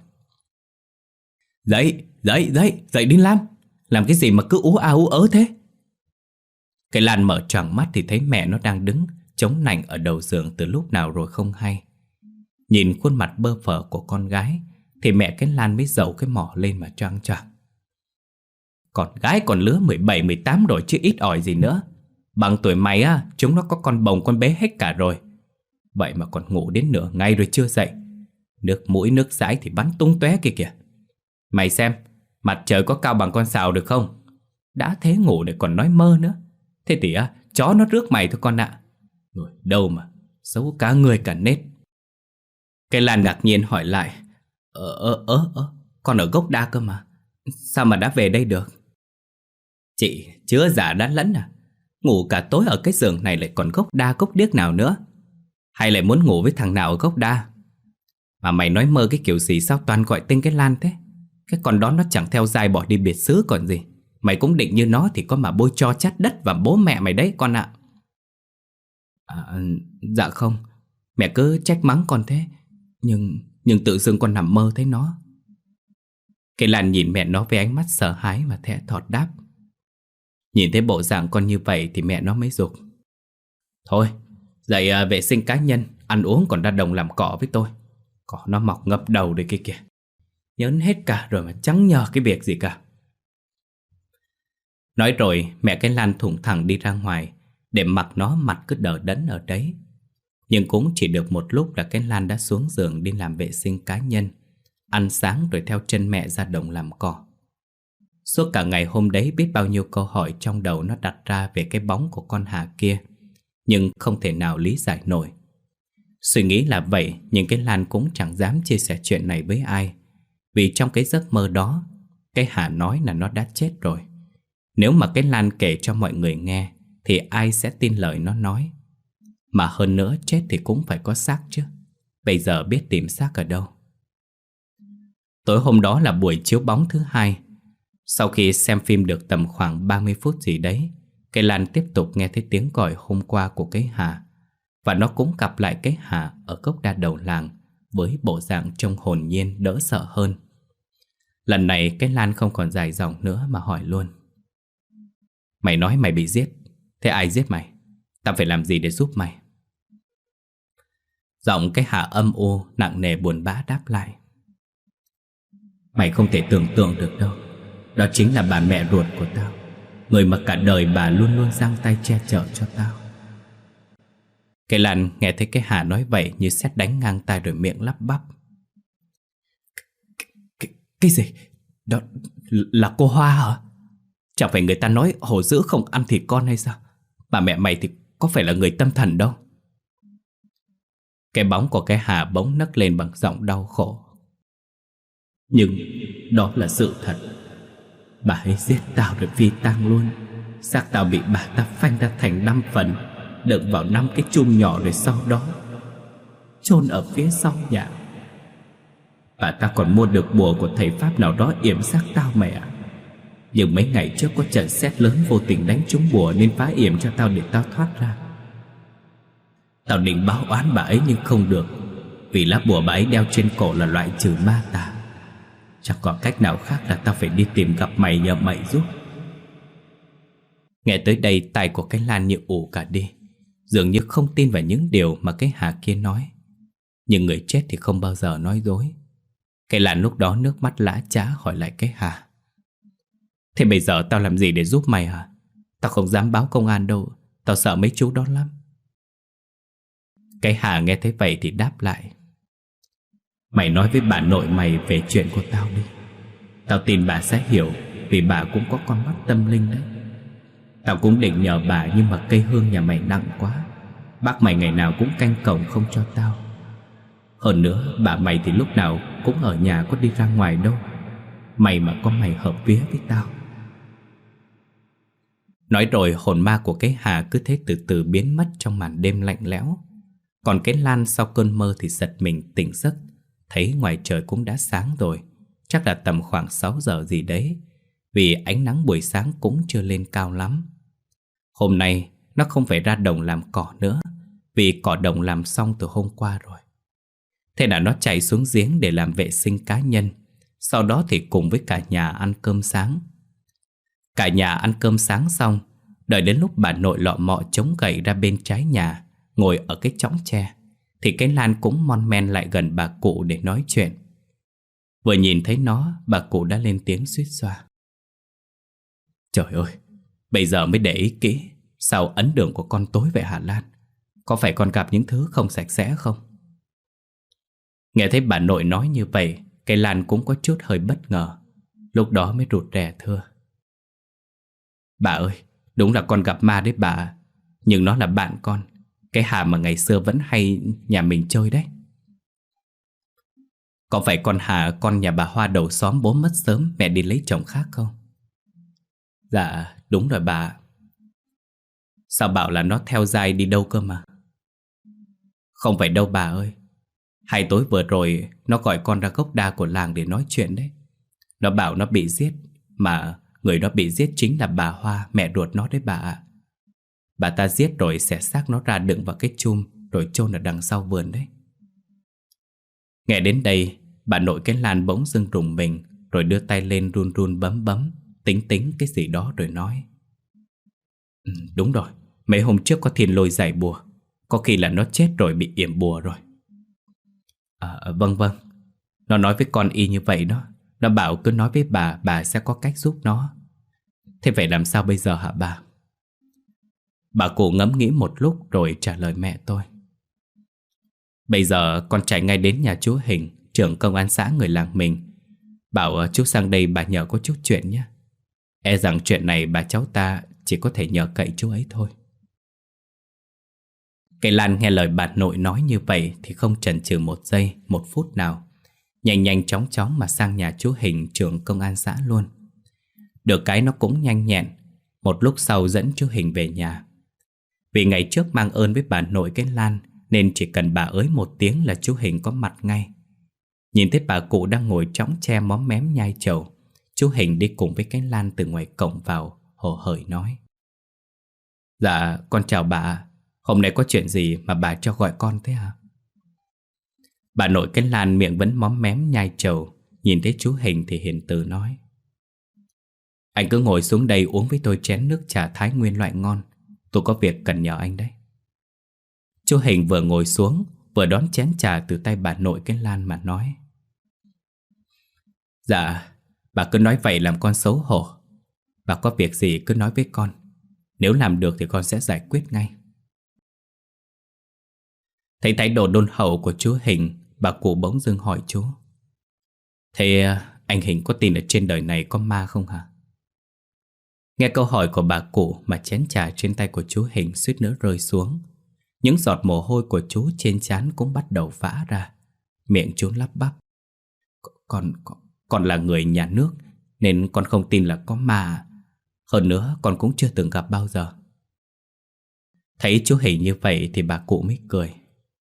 Dậy, dậy, dậy, dậy đi Lan. Làm cái gì mà cứ ú a ú ớ thế? Cái Lan mở tròn mắt thì thấy mẹ nó đang đứng chống nạnh ở đầu giường từ lúc nào rồi không hay. Nhìn khuôn mặt bơ phờ của con gái thì mẹ cái Lan mới giấu cái mỏ lên mà choang choàng. Con gái còn lứa mười bảy mười tám rồi chứ ít ỏi gì nữa. Bằng tuổi mày á, chúng nó có con bồng con bé hết cả rồi. Vậy mà còn ngủ đến nửa ngày rồi chưa dậy. Nước mũi nước dãi thì bắn tung tóe kìa kìa. Mày xem, mặt trời có cao bằng con sào được không? Đã thế ngủ để còn nói mơ nữa. Thế thì á, chó nó rước mày thôi con ạ. Rồi đâu mà, xấu cả người cả nết. Cái Lan ngạc nhiên hỏi lại. Ờ, ờ, ờ, ờ, con ở gốc đa cơ mà. Sao mà đã về đây được? Chị chưa già đã lẫn à? Ngủ cả tối ở cái giường này lại còn gốc đa gốc điếc nào nữa? Hay lại muốn ngủ với thằng nào ở gốc đa? Mà mày nói mơ cái kiểu gì sao toàn gọi tên cái Lan thế? Cái con đó nó chẳng theo dai bỏ đi biệt xứ còn gì. Mày cũng định như nó thì có mà bôi cho chát đất vào bố mẹ mày đấy con ạ. À, dạ không. Mẹ cứ trách mắng con thế. Nhưng nhưng tự dưng con nằm mơ thấy nó. Cái Lan nhìn mẹ nó với ánh mắt sợ hãi và thẹ thọt đáp. Nhìn thấy bộ dạng con như vậy thì mẹ nó mới giục. Thôi, dậy à, vệ sinh cá nhân, ăn uống còn ra đồng làm cỏ với tôi. Cỏ nó mọc ngập đầu đây kia kìa. Nhớn hết cả rồi mà chẳng nhờ cái việc gì cả. Nói rồi mẹ cái Lan thủng thẳng đi ra ngoài, để mặc nó mặt cứ đờ đẫn ở đấy. Nhưng cũng chỉ được một lúc là cái Lan đã xuống giường đi làm vệ sinh cá nhân, ăn sáng rồi theo chân mẹ ra đồng làm cỏ. Suốt cả ngày hôm đấy biết bao nhiêu câu hỏi trong đầu nó đặt ra về cái bóng của con Hà kia, nhưng không thể nào lý giải nổi. Suy nghĩ là vậy, nhưng cái Lan cũng chẳng dám chia sẻ chuyện này với ai. Vì trong cái giấc mơ đó, cái Hà nói là nó đã chết rồi. Nếu mà cái Lan kể cho mọi người nghe thì ai sẽ tin lời nó nói. Mà hơn nữa chết thì cũng phải có xác chứ. Bây giờ biết tìm xác ở đâu. Tối hôm đó là buổi chiếu bóng thứ hai. Sau khi xem phim được tầm khoảng ba mươi phút gì đấy, cái Lan tiếp tục nghe thấy tiếng gọi hôm qua của cái Hà. Và nó cũng gặp lại cái Hà ở gốc đa đầu làng, với bộ dạng trông hồn nhiên đỡ sợ hơn. Lần này cái Lan không còn dài dòng nữa mà hỏi luôn. Mày nói mày bị giết, thế ai giết mày? Tao phải làm gì để giúp mày? Giọng cái Hà âm u, nặng nề buồn bã đáp lại. Mày không thể tưởng tượng được đâu. Đó chính là bà mẹ ruột của tao, người mà cả đời bà luôn luôn giang tay che chở cho tao. Cái Lan nghe thấy cái Hà nói vậy như sét đánh ngang tai rồi miệng lắp bắp. Cái, cái gì? Đó là cô Hoa hả? Chẳng phải người ta nói hổ dữ không ăn thịt con hay sao? Bà mẹ mày thì có phải là người tâm thần đâu. Cái bóng của cái Hà bỗng nấc lên bằng giọng đau khổ. Nhưng đó là sự thật. Bà ấy giết tao rồi phi tang luôn. Xác tao bị bà ta phanh ra thành năm phần, đựng vào năm cái chum nhỏ, rồi sau đó chôn ở phía sau nhà. Bà ta còn mua được bùa của thầy pháp nào đó yểm xác tao mày ạ. Nhưng mấy ngày trước có trận sét lớn vô tình đánh trúng bùa nên phá yểm cho tao để tao thoát ra. Tao định báo oán bà ấy nhưng không được, vì lá bùa bà ấy đeo trên cổ là loại trừ ma tà. Chẳng còn cách nào khác là tao phải đi tìm gặp mày nhờ mày giúp. Nghe tới đây tai của cái Lan như ù cả đi, dường như không tin vào những điều mà cái Hà kia nói. Nhưng người chết thì không bao giờ nói dối. Cái Lan lúc đó nước mắt lã chã hỏi lại cái Hà. Thế bây giờ tao làm gì để giúp mày hả? Tao không dám báo công an đâu, tao sợ mấy chú đó lắm. Cái Hà nghe thấy vậy thì đáp lại. Mày nói với bà nội mày về chuyện của tao đi. Tao tin bà sẽ hiểu, vì bà cũng có con mắt tâm linh đấy. Tao cũng định nhờ bà, nhưng mà cây hương nhà mày nặng quá. Bác mày ngày nào cũng canh cổng không cho tao. Hơn nữa bà mày thì lúc nào cũng ở nhà, có đi ra ngoài đâu. Mày mà có mày hợp vía với tao. Nói rồi hồn ma của cái Hà cứ thế từ từ biến mất trong màn đêm lạnh lẽo. Còn cái Lan sau cơn mơ thì giật mình tỉnh giấc, thấy ngoài trời cũng đã sáng rồi. Chắc là tầm khoảng sáu giờ gì đấy, vì ánh nắng buổi sáng cũng chưa lên cao lắm. Hôm nay nó không phải ra đồng làm cỏ nữa, vì cỏ đồng làm xong từ hôm qua rồi. Thế là nó chạy xuống giếng để làm vệ sinh cá nhân. Sau đó thì cùng với cả nhà ăn cơm sáng. Cả nhà ăn cơm sáng xong, đợi đến lúc bà nội lọ mọ chống gậy ra bên trái nhà, ngồi ở cái chõng tre, thì cái Lan cũng mon men lại gần bà cụ để nói chuyện. Vừa nhìn thấy nó, bà cụ đã lên tiếng suýt xoa. Trời ơi, bây giờ mới để ý kỹ, sao ấn đường của con tối vậy hả Lan? Có phải con gặp những thứ không sạch sẽ không? Nghe thấy bà nội nói như vậy, cái Lan cũng có chút hơi bất ngờ. Lúc đó mới rụt rè thưa. Bà ơi, đúng là con gặp ma đấy bà. Nhưng nó là bạn con, cái Hà mà ngày xưa vẫn hay nhà mình chơi đấy. Có phải con Hà, con nhà bà Hoa đầu xóm bố mất sớm, mẹ đi lấy chồng khác không? Dạ, đúng rồi bà. Sao bảo là nó theo dai đi đâu cơ mà? Không phải đâu bà ơi. Hai tối vừa rồi nó gọi con ra gốc đa của làng để nói chuyện đấy. Nó bảo nó bị giết, mà người nó bị giết chính là bà Hoa, mẹ ruột nó đấy bà ạ. Bà ta giết rồi xẻ xác nó ra đựng vào cái chum rồi chôn ở đằng sau vườn đấy. Nghe đến đây, bà nội cái Lan bỗng dưng rùng mình, rồi đưa tay lên run run bấm bấm, tính tính cái gì đó rồi nói: ừ, đúng rồi, mấy hôm trước có thiên lôi giải bùa. Có khi là nó chết rồi, bị yểm bùa rồi. À, vâng vâng. Nó nói với con y như vậy đó. Nó bảo cứ nói với bà, bà sẽ có cách giúp nó. Thế phải làm sao bây giờ hả bà? Bà cụ ngẫm nghĩ một lúc rồi trả lời mẹ tôi: bây giờ con chạy ngay đến nhà chú Hình, trưởng công an xã người làng mình, bảo chú sang đây bà nhờ có chút chuyện nhé. E rằng chuyện này bà cháu ta chỉ có thể nhờ cậy chú ấy thôi. Cây Lan nghe lời bà nội nói như vậy thì không chần chừ một giây, một phút nào, nhanh nhanh chóng chóng mà sang nhà chú Hình, trưởng công an xã luôn. Được cái nó cũng nhanh nhẹn. Một lúc sau dẫn chú Hình về nhà. Vì ngày trước mang ơn với bà nội cái Lan, nên chỉ cần bà ới một tiếng là chú Hình có mặt ngay. Nhìn thấy bà cụ đang ngồi chõng che móm mém nhai trầu, chú Hình đi cùng với cái Lan từ ngoài cổng vào, hổ hởi nói: dạ con chào bà. Hôm nay có chuyện gì mà bà cho gọi con thế hả? Bà nội cái Lan miệng vẫn móm mém nhai trầu, nhìn thấy chú Hình thì hiền từ nói: anh cứ ngồi xuống đây uống với tôi chén nước trà Thái Nguyên loại ngon. Tôi có việc cần nhờ anh đấy. Chú Hình vừa ngồi xuống, vừa đón chén trà từ tay bà nội cái Lan mà nói: dạ, bà cứ nói vậy làm con xấu hổ. Bà có việc gì cứ nói với con. Nếu làm được thì con sẽ giải quyết ngay. Thấy thái độ đôn hậu của chú Hình, bà cụ bỗng dưng hỏi chú: thế anh Hình có tin ở trên đời này có ma không hả? Nghe câu hỏi của bà cụ mà chén trà trên tay của chú Hình suýt nữa rơi xuống. Những giọt mồ hôi của chú trên trán cũng bắt đầu vã ra. Miệng chú lắp bắp: Con, con, con là người nhà nước, nên con không tin là có ma. Hơn nữa con cũng chưa từng gặp bao giờ. Thấy chú Hình như vậy thì bà cụ mới cười: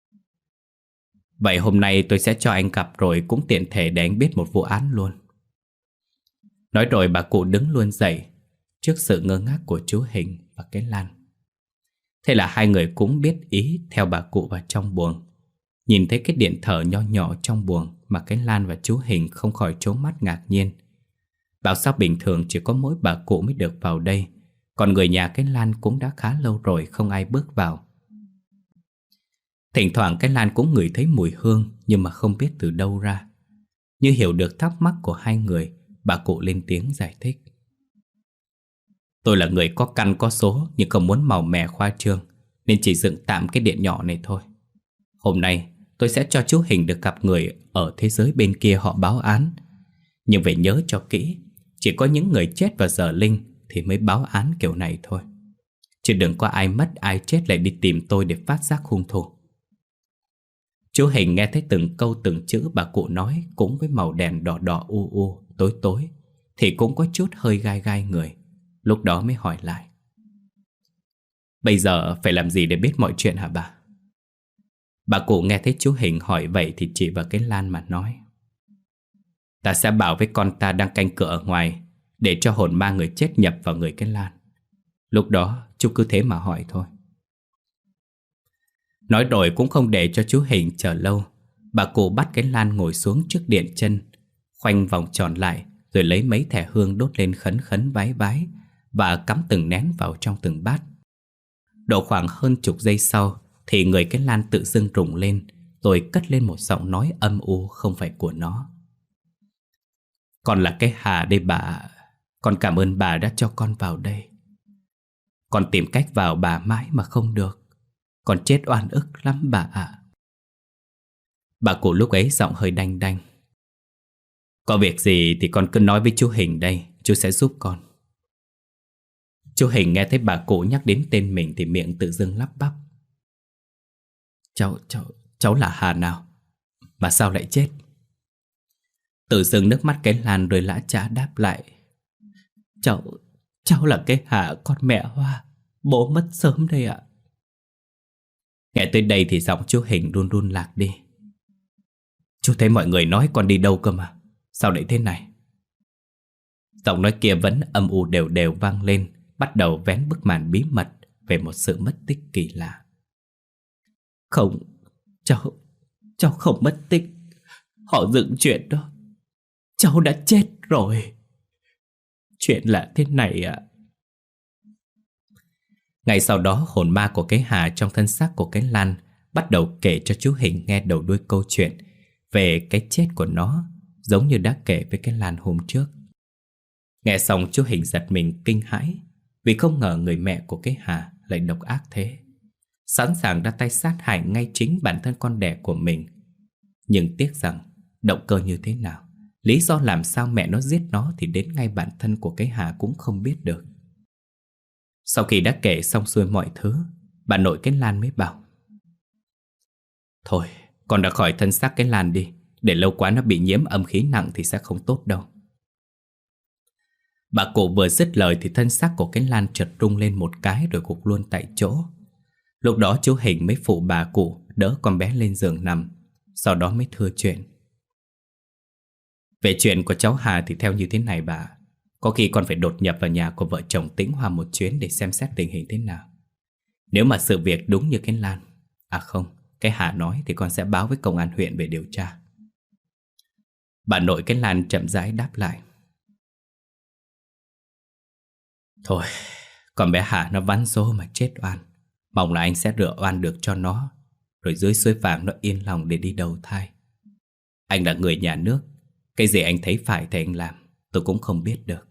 vậy hôm nay tôi sẽ cho anh gặp, rồi cũng tiện thể để anh biết một vụ án luôn. Nói rồi bà cụ đứng luôn dậy trước sự ngơ ngác của chú Hình và cái Lan. Thế là hai người cũng biết ý theo bà cụ vào trong buồng. Nhìn thấy cái điện thờ nho nhỏ trong buồng mà cái Lan và chú Hình không khỏi trố mắt ngạc nhiên. Bảo sao bình thường chỉ có mỗi bà cụ mới được vào đây, còn người nhà cái Lan cũng đã khá lâu rồi không ai bước vào. Thỉnh thoảng cái Lan cũng ngửi thấy mùi hương, nhưng mà không biết từ đâu ra. Như hiểu được thắc mắc của hai người, bà cụ lên tiếng giải thích: tôi là người có căn có số, nhưng không muốn màu mè khoa trương, nên chỉ dựng tạm cái điện nhỏ này thôi. Hôm nay tôi sẽ cho chú Hình được gặp người ở thế giới bên kia họ báo án. Nhưng phải nhớ cho kỹ, chỉ có những người chết vào giờ linh thì mới báo án kiểu này thôi. Chứ đừng có ai mất ai chết lại đi tìm tôi để phát giác hung thủ. Chú Hình nghe thấy từng câu từng chữ bà cụ nói, cũng với màu đèn đỏ đỏ u u, tối tối, thì cũng có chút hơi gai gai người. Lúc đó mới hỏi lại: bây giờ phải làm gì để biết mọi chuyện hả bà? Bà cụ nghe thấy chú Hình hỏi vậy thì chỉ vào cái Lan mà nói: ta sẽ bảo với con ta đang canh cửa ở ngoài, để cho hồn ma người chết nhập vào người cái Lan. Lúc đó chú cứ thế mà hỏi thôi. Nói rồi cũng không để cho chú Hình chờ lâu, bà cụ bắt cái Lan ngồi xuống trước điện chân, khoanh vòng tròn lại, rồi lấy mấy thẻ hương đốt lên khấn khấn vái vái, và cắm từng nén vào trong từng bát. Độ khoảng hơn chục giây sau thì người cái Lan tự dưng rùng lên, rồi cất lên một giọng nói âm u không phải của nó: con là cái Hà đây bà. Con cảm ơn bà đã cho con vào đây. Con tìm cách vào bà mãi mà không được. Con chết oan ức lắm bà ạ. Bà cụ lúc ấy giọng hơi đanh đanh: có việc gì thì con cứ nói với chú Hình đây, chú sẽ giúp con. Chú Hình nghe thấy bà cụ nhắc đến tên mình thì miệng tự dưng lắp bắp: Cháu, cháu, cháu là Hà nào? Mà sao lại chết? Tự dưng nước mắt cái Lan rơi lã chã đáp lại: Cháu, Cháu là cái Hà con mẹ Hoa. Bố mất sớm đây ạ. Nghe tới đây thì giọng chú Hình run run lạc đi. Chú thấy mọi người nói con đi đâu cơ mà, sao lại thế này? Giọng nói kia vẫn âm u đều đều vang lên, bắt đầu vén bức màn bí mật về một sự mất tích kỳ lạ. Không, cháu, cháu không mất tích. Họ dựng chuyện đó. Cháu đã chết rồi. Chuyện là thế này ạ. Ngày sau đó, hồn ma của cái Hà trong thân xác của cái Lan bắt đầu kể cho chú Hình nghe đầu đuôi câu chuyện về cái chết của nó, giống như đã kể với cái Lan hôm trước. Nghe xong chú Hình giật mình kinh hãi, vì không ngờ người mẹ của cái Hà lại độc ác thế, sẵn sàng ra tay sát hại ngay chính bản thân con đẻ của mình. Nhưng tiếc rằng động cơ như thế nào, lý do làm sao mẹ nó giết nó thì đến ngay bản thân của cái Hà cũng không biết được. Sau khi đã kể xong xuôi mọi thứ, bà nội cái Lan mới bảo: Thôi, con đã khỏi thân xác cái Lan đi, để lâu quá nó bị nhiễm âm khí nặng thì sẽ không tốt đâu. Bà cụ vừa dứt lời thì thân xác của cái Lan chợt rung lên một cái rồi gục luôn tại chỗ. Lúc đó chú Hình mới phụ bà cụ đỡ con bé lên giường nằm, sau đó mới thưa chuyện. Về chuyện của cháu Hà thì theo như thế này bà. Có khi con phải đột nhập vào nhà của vợ chồng Tĩnh Hoa một chuyến để xem xét tình hình thế nào. Nếu mà sự việc đúng như cái Lan, à không, cái Hà nói thì con sẽ báo với công an huyện về điều tra. Bà nội cái Lan chậm rãi đáp lại: Thôi, con bé Hà nó vắn số mà chết oan. Mong là anh sẽ rửa oan được cho nó, rồi dưới suối vàng nó yên lòng để đi đầu thai. Anh là người nhà nước, cái gì anh thấy phải thì anh làm, tôi cũng không biết được.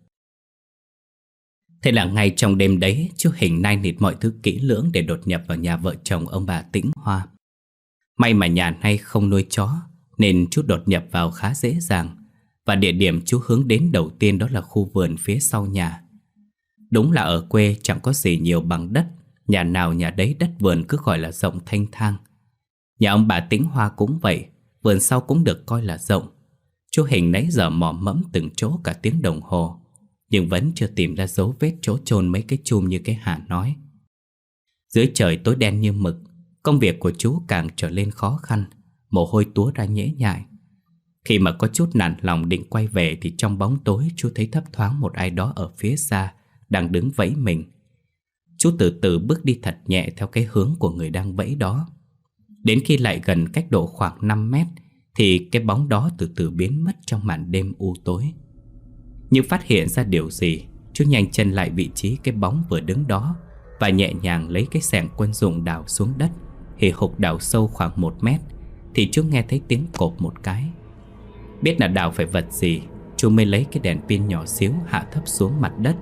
Thế là ngay trong đêm đấy, chú Hình nai nịt mọi thứ kỹ lưỡng để đột nhập vào nhà vợ chồng ông bà Tĩnh Hoa. May mà nhà này không nuôi chó, nên chú đột nhập vào khá dễ dàng. Và địa điểm chú hướng đến đầu tiên đó là khu vườn phía sau nhà. Đúng là ở quê chẳng có gì nhiều bằng đất, nhà nào nhà đấy đất vườn cứ gọi là rộng thanh thang. Nhà ông bà Tĩnh Hoa cũng vậy, vườn sau cũng được coi là rộng. Chú Hình nãy giờ mò mẫm từng chỗ cả tiếng đồng hồ, nhưng vẫn chưa tìm ra dấu vết chỗ chôn mấy cái chum như cái Hà nói. Dưới trời tối đen như mực, công việc của chú càng trở lên khó khăn, mồ hôi túa ra nhễ nhại. Khi mà có chút nản lòng định quay về thì trong bóng tối chú thấy thấp thoáng một ai đó ở phía xa đang đứng vẫy mình. Chú từ từ bước đi thật nhẹ theo cái hướng của người đang vẫy đó. Đến khi lại gần cách độ khoảng năm mét thì cái bóng đó từ từ biến mất trong màn đêm u tối. Như phát hiện ra điều gì, chú nhanh chân lại vị trí cái bóng vừa đứng đó và nhẹ nhàng lấy cái xẻng quân dụng đào xuống đất, hì hục đào sâu khoảng một mét. Thì chú nghe thấy tiếng cộp một cái. Biết là đào phải vật gì, chú mới lấy cái đèn pin nhỏ xíu hạ thấp xuống mặt đất.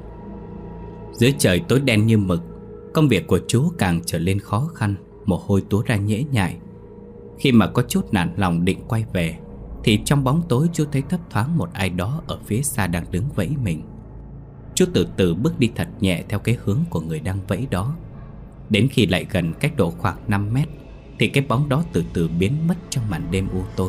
Dưới trời tối đen như mực, công việc của chú càng trở lên khó khăn, mồ hôi túa ra nhễ nhại. Khi mà có chút nản lòng định quay về thì trong bóng tối chú thấy thấp thoáng một ai đó ở phía xa đang đứng vẫy mình. Chú từ từ bước đi thật nhẹ theo cái hướng của người đang vẫy đó. Đến khi lại gần cách độ khoảng năm mét thì cái bóng đó từ từ biến mất trong màn đêm u tối.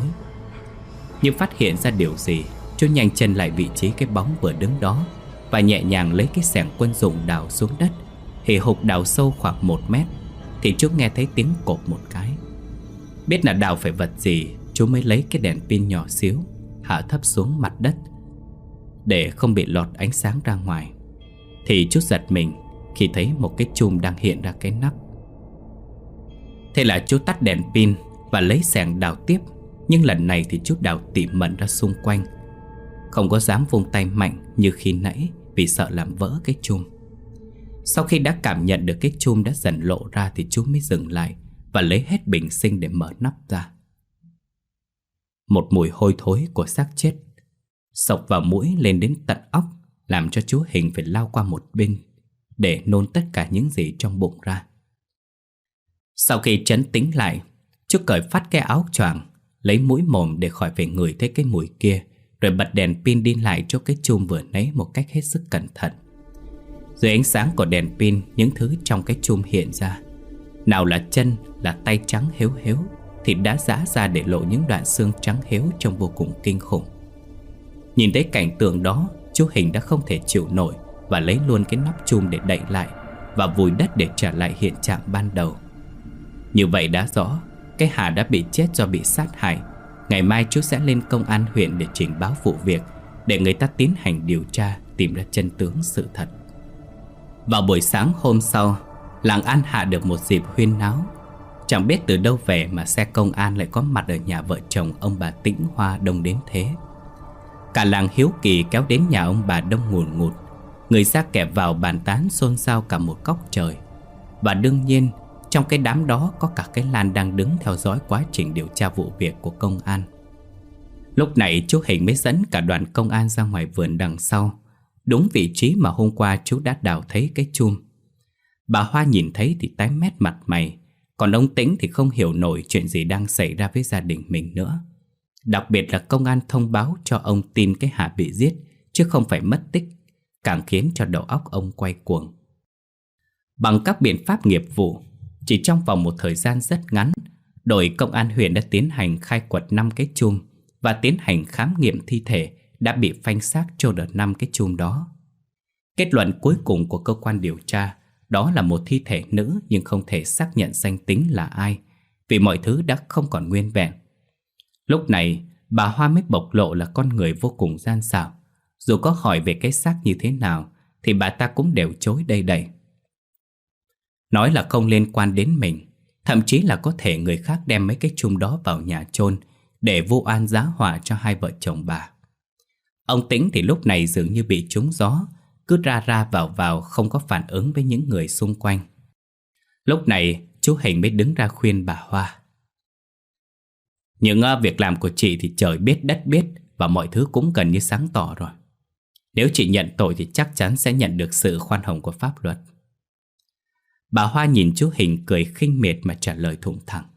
Như phát hiện ra điều gì, chú nhanh chân lại vị trí cái bóng vừa đứng đó và nhẹ nhàng lấy cái xẻng quân dụng đào xuống đất, hì hục đào sâu khoảng một mét. Thì chú nghe thấy tiếng cộp một cái. Biết là đào phải vật gì, chú mới lấy cái đèn pin nhỏ xíu hạ thấp xuống mặt đất để không bị lọt ánh sáng ra ngoài. Thì chú giật mình khi thấy một cái chum đang hiện ra cái nắp. Thế là chú tắt đèn pin và lấy xẻng đào tiếp. Nhưng lần này thì chú đào tỉ mẩn ra xung quanh, không có dám vung tay mạnh như khi nãy vì sợ làm vỡ cái chum. Sau khi đã cảm nhận được cái chum đã dần lộ ra thì chú mới dừng lại và lấy hết bình sinh để mở nắp ra. Một mùi hôi thối của xác chết xộc vào mũi lên đến tận óc, làm cho chú Hình phải lao qua một bên để nôn tất cả những gì trong bụng ra. Sau khi trấn tĩnh lại, chú cởi phát cái áo choàng, lấy mũi mồm để khỏi phải ngửi thấy cái mùi kia, rồi bật đèn pin đi lại chỗ cái chum vừa nãy một cách hết sức cẩn thận. Dưới ánh sáng của đèn pin, những thứ trong cái chum hiện ra. Nào là chân, là tay trắng héo héo, thịt đã giã ra để lộ những đoạn xương trắng héo trông vô cùng kinh khủng. Nhìn thấy cảnh tượng đó, chú Hình đã không thể chịu nổi và lấy luôn cái nắp chum để đậy lại và vùi đất để trả lại hiện trạng ban đầu. Như vậy đã rõ cái Hà đã bị chết do bị sát hại. Ngày mai chú sẽ lên công an huyện để trình báo vụ việc, để người ta tiến hành điều tra, tìm ra chân tướng sự thật. Vào buổi sáng hôm sau, làng An Hạ được một dịp huyên náo. Chẳng biết từ đâu về mà xe công an lại có mặt ở nhà vợ chồng ông bà Tĩnh Hoa đông đến thế. Cả làng hiếu kỳ kéo đến nhà ông bà đông ngùn ngụt. Người ra kẻ vào bàn tán xôn xao cả một góc trời. Và đương nhiên trong cái đám đó có cả cái Lan đang đứng theo dõi quá trình điều tra vụ việc của công an. Lúc này chú Hình mới dẫn cả đoàn công an ra ngoài vườn đằng sau, đúng vị trí mà hôm qua chú đã đào thấy cái chum. Bà Hoa nhìn thấy thì tái mét mặt mày, còn ông Tĩnh thì không hiểu nổi chuyện gì đang xảy ra với gia đình mình nữa. Đặc biệt là công an thông báo cho ông tin cái Hà bị giết chứ không phải mất tích, càng khiến cho đầu óc ông quay cuồng. Bằng các biện pháp nghiệp vụ, chỉ trong vòng một thời gian rất ngắn, đội công an huyện đã tiến hành khai quật năm cái chum và tiến hành khám nghiệm thi thể đã bị phanh xác chôn ở năm cái chum đó. Kết luận cuối cùng của cơ quan điều tra đó là một thi thể nữ, nhưng không thể xác nhận danh tính là ai, vì mọi thứ đã không còn nguyên vẹn. Lúc này bà Hoa mới bộc lộ là con người vô cùng gian xảo. Dù có hỏi về cái xác như thế nào thì bà ta cũng đều chối đầy đầy. Nói là không liên quan đến mình, thậm chí là có thể người khác đem mấy cái chum đó vào nhà chôn để vu oan giá họa cho hai vợ chồng bà. Ông Tĩnh thì lúc này dường như bị trúng gió, cứ ra ra vào vào không có phản ứng với những người xung quanh. Lúc này chú Hình mới đứng ra khuyên bà Hoa. Những uh, việc làm của chị thì trời biết đất biết, và mọi thứ cũng gần như sáng tỏ rồi. Nếu chị nhận tội thì chắc chắn sẽ nhận được sự khoan hồng của pháp luật. Bà Hoa nhìn chú Hình cười khinh miệt mà trả lời thủng thẳng.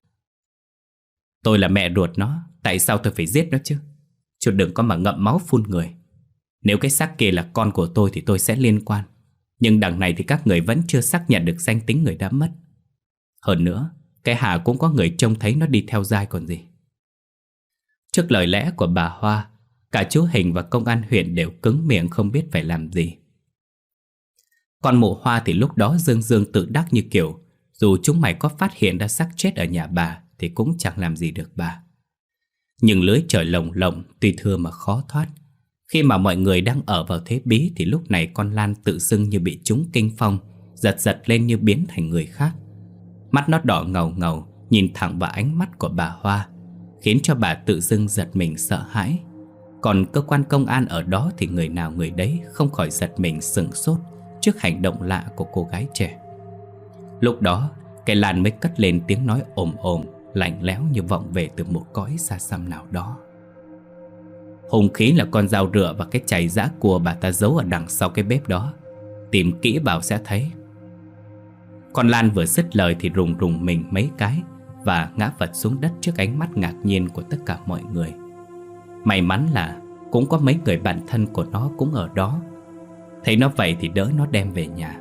Tôi là mẹ ruột nó, tại sao tôi phải giết nó chứ? Chú đừng có mà ngậm máu phun người. Nếu cái xác kia là con của tôi thì tôi sẽ liên quan. Nhưng đằng này thì các người vẫn chưa xác nhận được danh tính người đã mất. Hơn nữa, cái Hà cũng có người trông thấy nó đi theo dai còn gì. Trước lời lẽ của bà Hoa, cả chú Hình và công an huyện đều cứng miệng không biết phải làm gì. Còn mụ Hoa thì lúc đó dương dương tự đắc như kiểu dù chúng mày có phát hiện ra xác chết ở nhà bà thì cũng chẳng làm gì được bà. Nhưng lưới trời lồng lộng tuy thưa mà khó thoát. Khi mà mọi người đang ở vào thế bí thì lúc này con Lan tự dưng như bị trúng kinh phong, giật giật lên như biến thành người khác. Mắt nó đỏ ngầu ngầu, nhìn thẳng vào ánh mắt của bà Hoa, khiến cho bà tự dưng giật mình sợ hãi. Còn cơ quan công an ở đó thì người nào người đấy không khỏi giật mình sửng sốt trước hành động lạ của cô gái trẻ. Lúc đó cái Lan mới cất lên tiếng nói ồm ồm, lạnh lẽo như vọng về từ một cõi xa xăm nào đó. Hung khí là con dao rựa và cái chày giã cua bà ta giấu ở đằng sau cái bếp đó. Tìm kỹ vào sẽ thấy. Con Lan vừa dứt lời thì rùng rùng mình mấy cái và ngã vật xuống đất trước ánh mắt ngạc nhiên của tất cả mọi người. May mắn là cũng có mấy người bạn thân của nó cũng ở đó. Thấy nó vậy thì đỡ nó đem về nhà.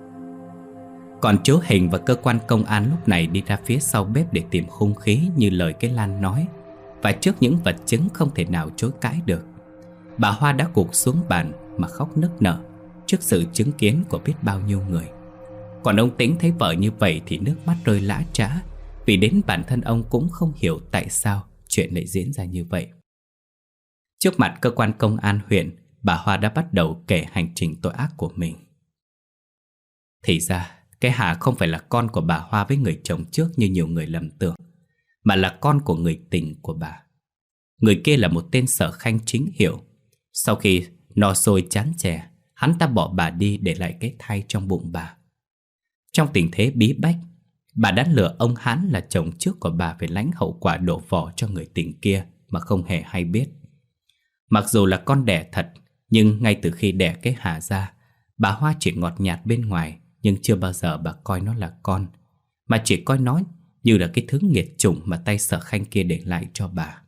Còn chú Hình và cơ quan công an lúc này đi ra phía sau bếp để tìm hung khí như lời cái Lan nói. Và trước những vật chứng không thể nào chối cãi được, bà Hoa đã gục xuống bàn mà khóc nức nở trước sự chứng kiến của biết bao nhiêu người. Còn ông Tĩnh thấy vợ như vậy thì nước mắt rơi lã trã, vì đến bản thân ông cũng không hiểu tại sao chuyện lại diễn ra như vậy. Trước mặt cơ quan công an huyện, bà Hoa đã bắt đầu kể hành trình tội ác của mình. Thì ra cái Hà không phải là con của bà Hoa với người chồng trước như nhiều người lầm tưởng, mà là con của người tình của bà. Người kia là một tên sở khanh chính hiệu. Sau khi no sôi chán chè, hắn ta bỏ bà đi để lại cái thai trong bụng bà. Trong tình thế bí bách, bà đã lừa ông Hán là chồng trước của bà phải lãnh hậu quả đổ vỏ cho người tình kia mà không hề hay biết. Mặc dù là con đẻ thật, nhưng ngay từ khi đẻ cái Hà ra, bà Hoa chỉ ngọt nhạt bên ngoài, nhưng chưa bao giờ bà coi nó là con, mà chỉ coi nó như là cái thứ nghiệt chủng mà tay sở khanh kia để lại cho bà.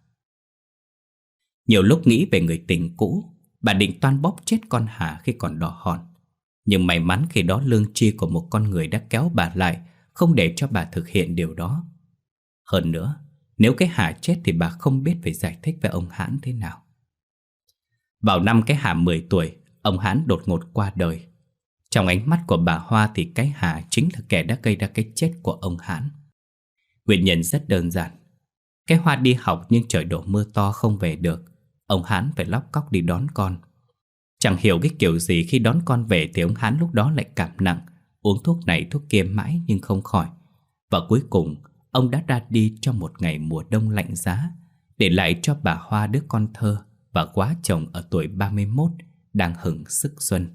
Nhiều lúc nghĩ về người tình cũ, bà định toan bóp chết con Hà khi còn đỏ hòn. Nhưng may mắn khi đó lương tri của một con người đã kéo bà lại, không để cho bà thực hiện điều đó. Hơn nữa, nếu cái Hà chết thì bà không biết phải giải thích với ông Hãn thế nào. Vào năm cái Hà mười tuổi, ông Hán đột ngột qua đời. Trong ánh mắt của bà Hoa thì cái Hà chính là kẻ đã gây ra cái chết của ông Hán. Nguyên nhân rất đơn giản. Cái Hoa đi học nhưng trời đổ mưa to không về được. Ông Hán phải lóc cóc đi đón con. Chẳng hiểu cái kiểu gì khi đón con về thì ông Hán lúc đó lại cảm nặng, uống thuốc này thuốc kia mãi nhưng không khỏi. Và cuối cùng ông đã ra đi trong một ngày mùa đông lạnh giá, để lại cho bà Hoa đứa con thơ và quá chồng ở tuổi ba mươi mốt đang hừng sức xuân.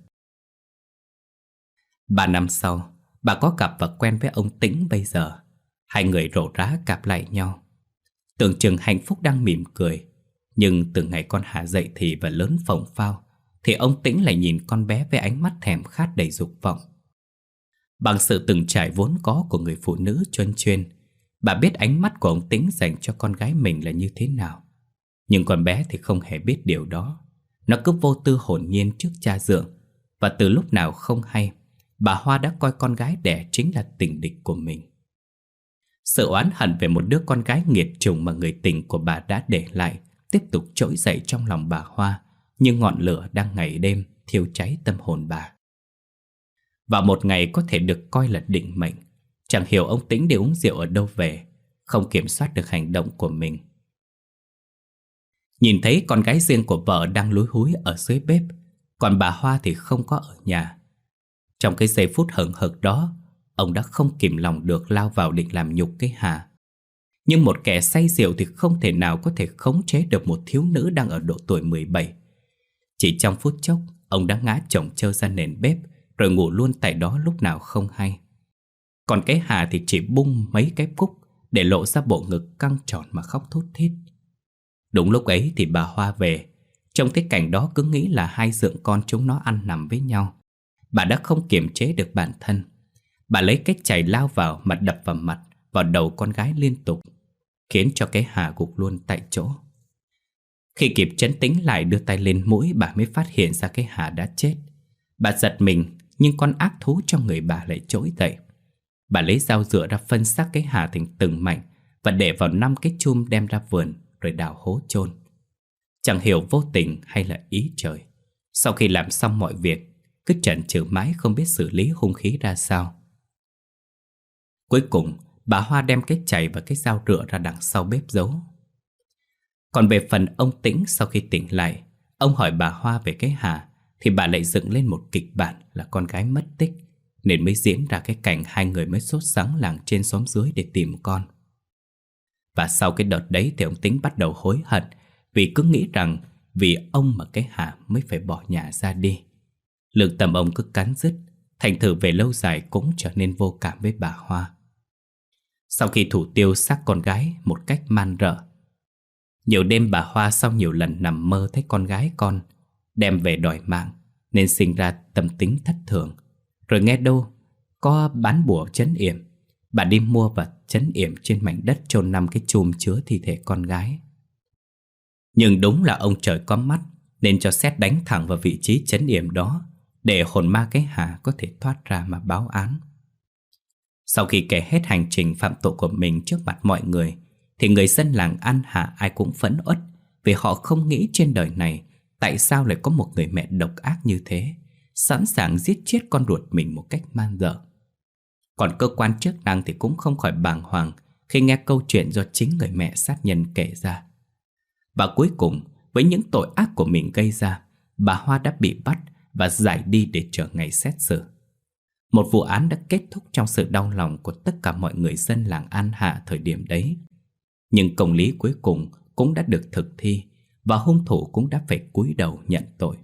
Ba năm sau, bà có gặp và quen với ông Tĩnh bây giờ. Hai người rổ rá cặp lại nhau. Tưởng chừng hạnh phúc đang mỉm cười. Nhưng từ ngày con Hà dậy thì và lớn phồng phao, thì ông Tĩnh lại nhìn con bé với ánh mắt thèm khát đầy dục vọng. Bằng sự từng trải vốn có của người phụ nữ chuyên chuyên, bà biết ánh mắt của ông Tĩnh dành cho con gái mình là như thế nào. Nhưng con bé thì không hề biết điều đó. Nó cứ vô tư hồn nhiên trước cha dượng. Và từ lúc nào không hay, bà Hoa đã coi con gái đẻ chính là tình địch của mình. Sự oán hận về một đứa con gái nghiệt chủng mà người tình của bà đã để lại tiếp tục trỗi dậy trong lòng bà Hoa, như ngọn lửa đang ngày đêm thiêu cháy tâm hồn bà. Vào một ngày có thể được coi là định mệnh, chẳng hiểu ông Tĩnh để uống rượu ở đâu về, không kiểm soát được hành động của mình. Nhìn thấy con gái riêng của vợ đang lúi húi ở dưới bếp, còn bà Hoa thì không có ở nhà. Trong cái giây phút hững hực đó, ông đã không kìm lòng được lao vào định làm nhục cái Hà. Nhưng một kẻ say rượu thì không thể nào có thể khống chế được một thiếu nữ đang ở độ tuổi mười bảy. Chỉ trong phút chốc, ông đã ngã chồng chơ ra nền bếp, rồi ngủ luôn tại đó lúc nào không hay. Còn cái Hà thì chỉ bung mấy cái cúc để lộ ra bộ ngực căng tròn mà khóc thút thít. Đúng lúc ấy thì bà Hoa về. Trong cái cảnh đó cứ nghĩ là hai dượng con chúng nó ăn nằm với nhau. Bà đã không kiềm chế được bản thân. Bà lấy cái chày lao vào mà đập vào mặt, vào đầu con gái liên tục, khiến cho cái Hà gục luôn tại chỗ. Khi kịp trấn tĩnh lại đưa tay lên mũi, bà mới phát hiện ra cái Hà đã chết. Bà giật mình, nhưng con ác thú trong người bà lại trỗi dậy. Bà lấy dao dựa ra phân xác cái Hà thành từng mảnh và để vào năm cái chum đem ra vườn, rồi đào hố chôn. Chẳng hiểu vô tình hay là ý trời, sau khi làm xong mọi việc, cứ chần chừ mãi không biết xử lý hung khí ra sao. Cuối cùng, bà Hoa đem cái chày và cái dao rựa ra đằng sau bếp giấu. Còn về phần ông Tĩnh, sau khi tỉnh lại, ông hỏi bà Hoa về cái Hà, thì bà lại dựng lên một kịch bản là con gái mất tích, nên mới diễn ra cái cảnh hai người mới sốt sắng làng trên xóm dưới để tìm con. Và sau cái đợt đấy thì ông Tĩnh bắt đầu hối hận, vì cứ nghĩ rằng vì ông mà cái Hà mới phải bỏ nhà ra đi. Lương tâm ông cứ cắn rứt, thành thử về lâu dài cũng trở nên vô cảm với bà Hoa. Sau khi thủ tiêu xác con gái một cách man rợ, nhiều đêm bà Hoa sau nhiều lần nằm mơ thấy con gái con đem về đòi mạng, nên sinh ra tâm tính thất thường. Rồi nghe đâu có bán bùa trấn yểm, bà đi mua và trấn yểm trên mảnh đất chôn năm cái chum chứa thi thể con gái. Nhưng đúng là ông trời có mắt, nên cho sét đánh thẳng vào vị trí trấn yểm đó, để hồn ma cái Hà có thể thoát ra mà báo án. Sau khi kể hết hành trình phạm tội của mình trước mặt mọi người, thì người dân làng An Hạ ai cũng phẫn uất, vì họ không nghĩ trên đời này tại sao lại có một người mẹ độc ác như thế, sẵn sàng giết chết con ruột mình một cách man dợ. Còn cơ quan chức năng thì cũng không khỏi bàng hoàng khi nghe câu chuyện do chính người mẹ sát nhân kể ra. Và cuối cùng, với những tội ác của mình gây ra, bà Hoa đã bị bắt và giải đi để chờ ngày xét xử. Một vụ án đã kết thúc trong sự đau lòng của tất cả mọi người dân làng An Hạ thời điểm đấy. Nhưng công lý cuối cùng cũng đã được thực thi, và hung thủ cũng đã phải cúi đầu nhận tội.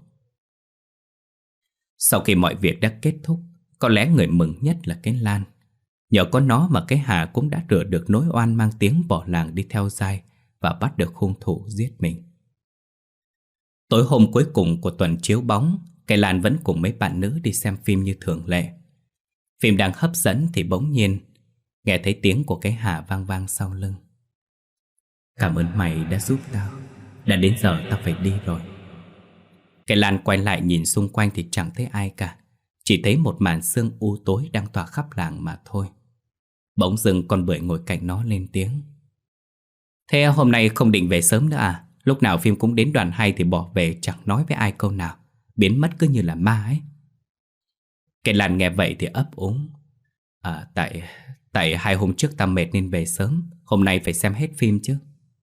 Sau khi mọi việc đã kết thúc, có lẽ người mừng nhất là cái Lan. Nhờ có nó mà cái Hà cũng đã rửa được nỗi oan mang tiếng bỏ làng đi theo dai, và bắt được hung thủ giết mình. Tối hôm cuối cùng của tuần chiếu bóng, cái Lan vẫn cùng mấy bạn nữ đi xem phim như thường lệ. Phim đang hấp dẫn thì bỗng nhiên nghe thấy tiếng của cái Hà vang vang sau lưng. Cảm ơn mày đã giúp tao, đã đến giờ tao phải đi rồi. Cái Lan quay lại nhìn xung quanh thì chẳng thấy ai cả, chỉ thấy một màn sương u tối đang tỏa khắp làng mà thôi. Bỗng dưng con Bưởi ngồi cạnh nó lên tiếng. Thế hôm nay không định về sớm nữa à? Lúc nào phim cũng đến đoạn hay thì bỏ về chẳng nói với ai câu nào. biến mất cứ như là ma ấy. Cây Lan nghe vậy thì ấp úng. À tại Tại hai hôm trước ta mệt nên về sớm, hôm nay phải xem hết phim chứ.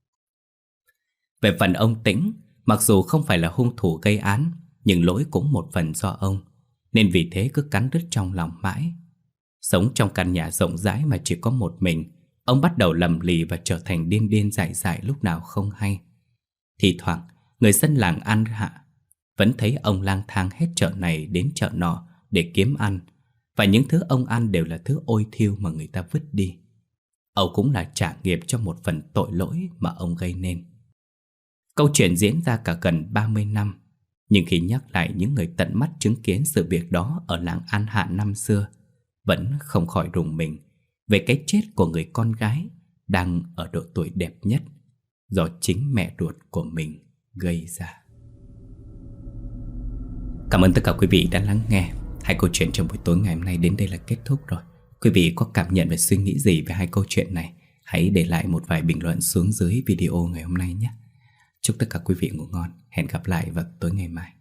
Về phần ông Tĩnh, mặc dù không phải là hung thủ gây án, nhưng lỗi cũng một phần do ông, nên vì thế cứ cắn rứt trong lòng mãi. Sống trong căn nhà rộng rãi mà chỉ có một mình, ông bắt đầu lầm lì và trở thành điên điên dại dại lúc nào không hay. Thì thoảng, người dân làng An Hạ vẫn thấy ông lang thang hết chợ này đến chợ nọ để kiếm ăn, và những thứ ông ăn đều là thứ ôi thiêu mà người ta vứt đi. Âu cũng là trả nghiệp cho một phần tội lỗi mà ông gây nên. Câu chuyện diễn ra cả gần ba mươi năm, nhưng khi nhắc lại những người tận mắt chứng kiến sự việc đó ở làng An Hạ năm xưa, vẫn không khỏi rùng mình về cái chết của người con gái đang ở độ tuổi đẹp nhất do chính mẹ ruột của mình gây ra. Cảm ơn tất cả quý vị đã lắng nghe. Hai câu chuyện trong buổi tối ngày hôm nay đến đây là kết thúc rồi. Quý vị có cảm nhận và suy nghĩ gì về hai câu chuyện này? Hãy để lại một vài bình luận xuống dưới video ngày hôm nay nhé. Chúc tất cả quý vị ngủ ngon. Hẹn gặp lại vào tối ngày mai.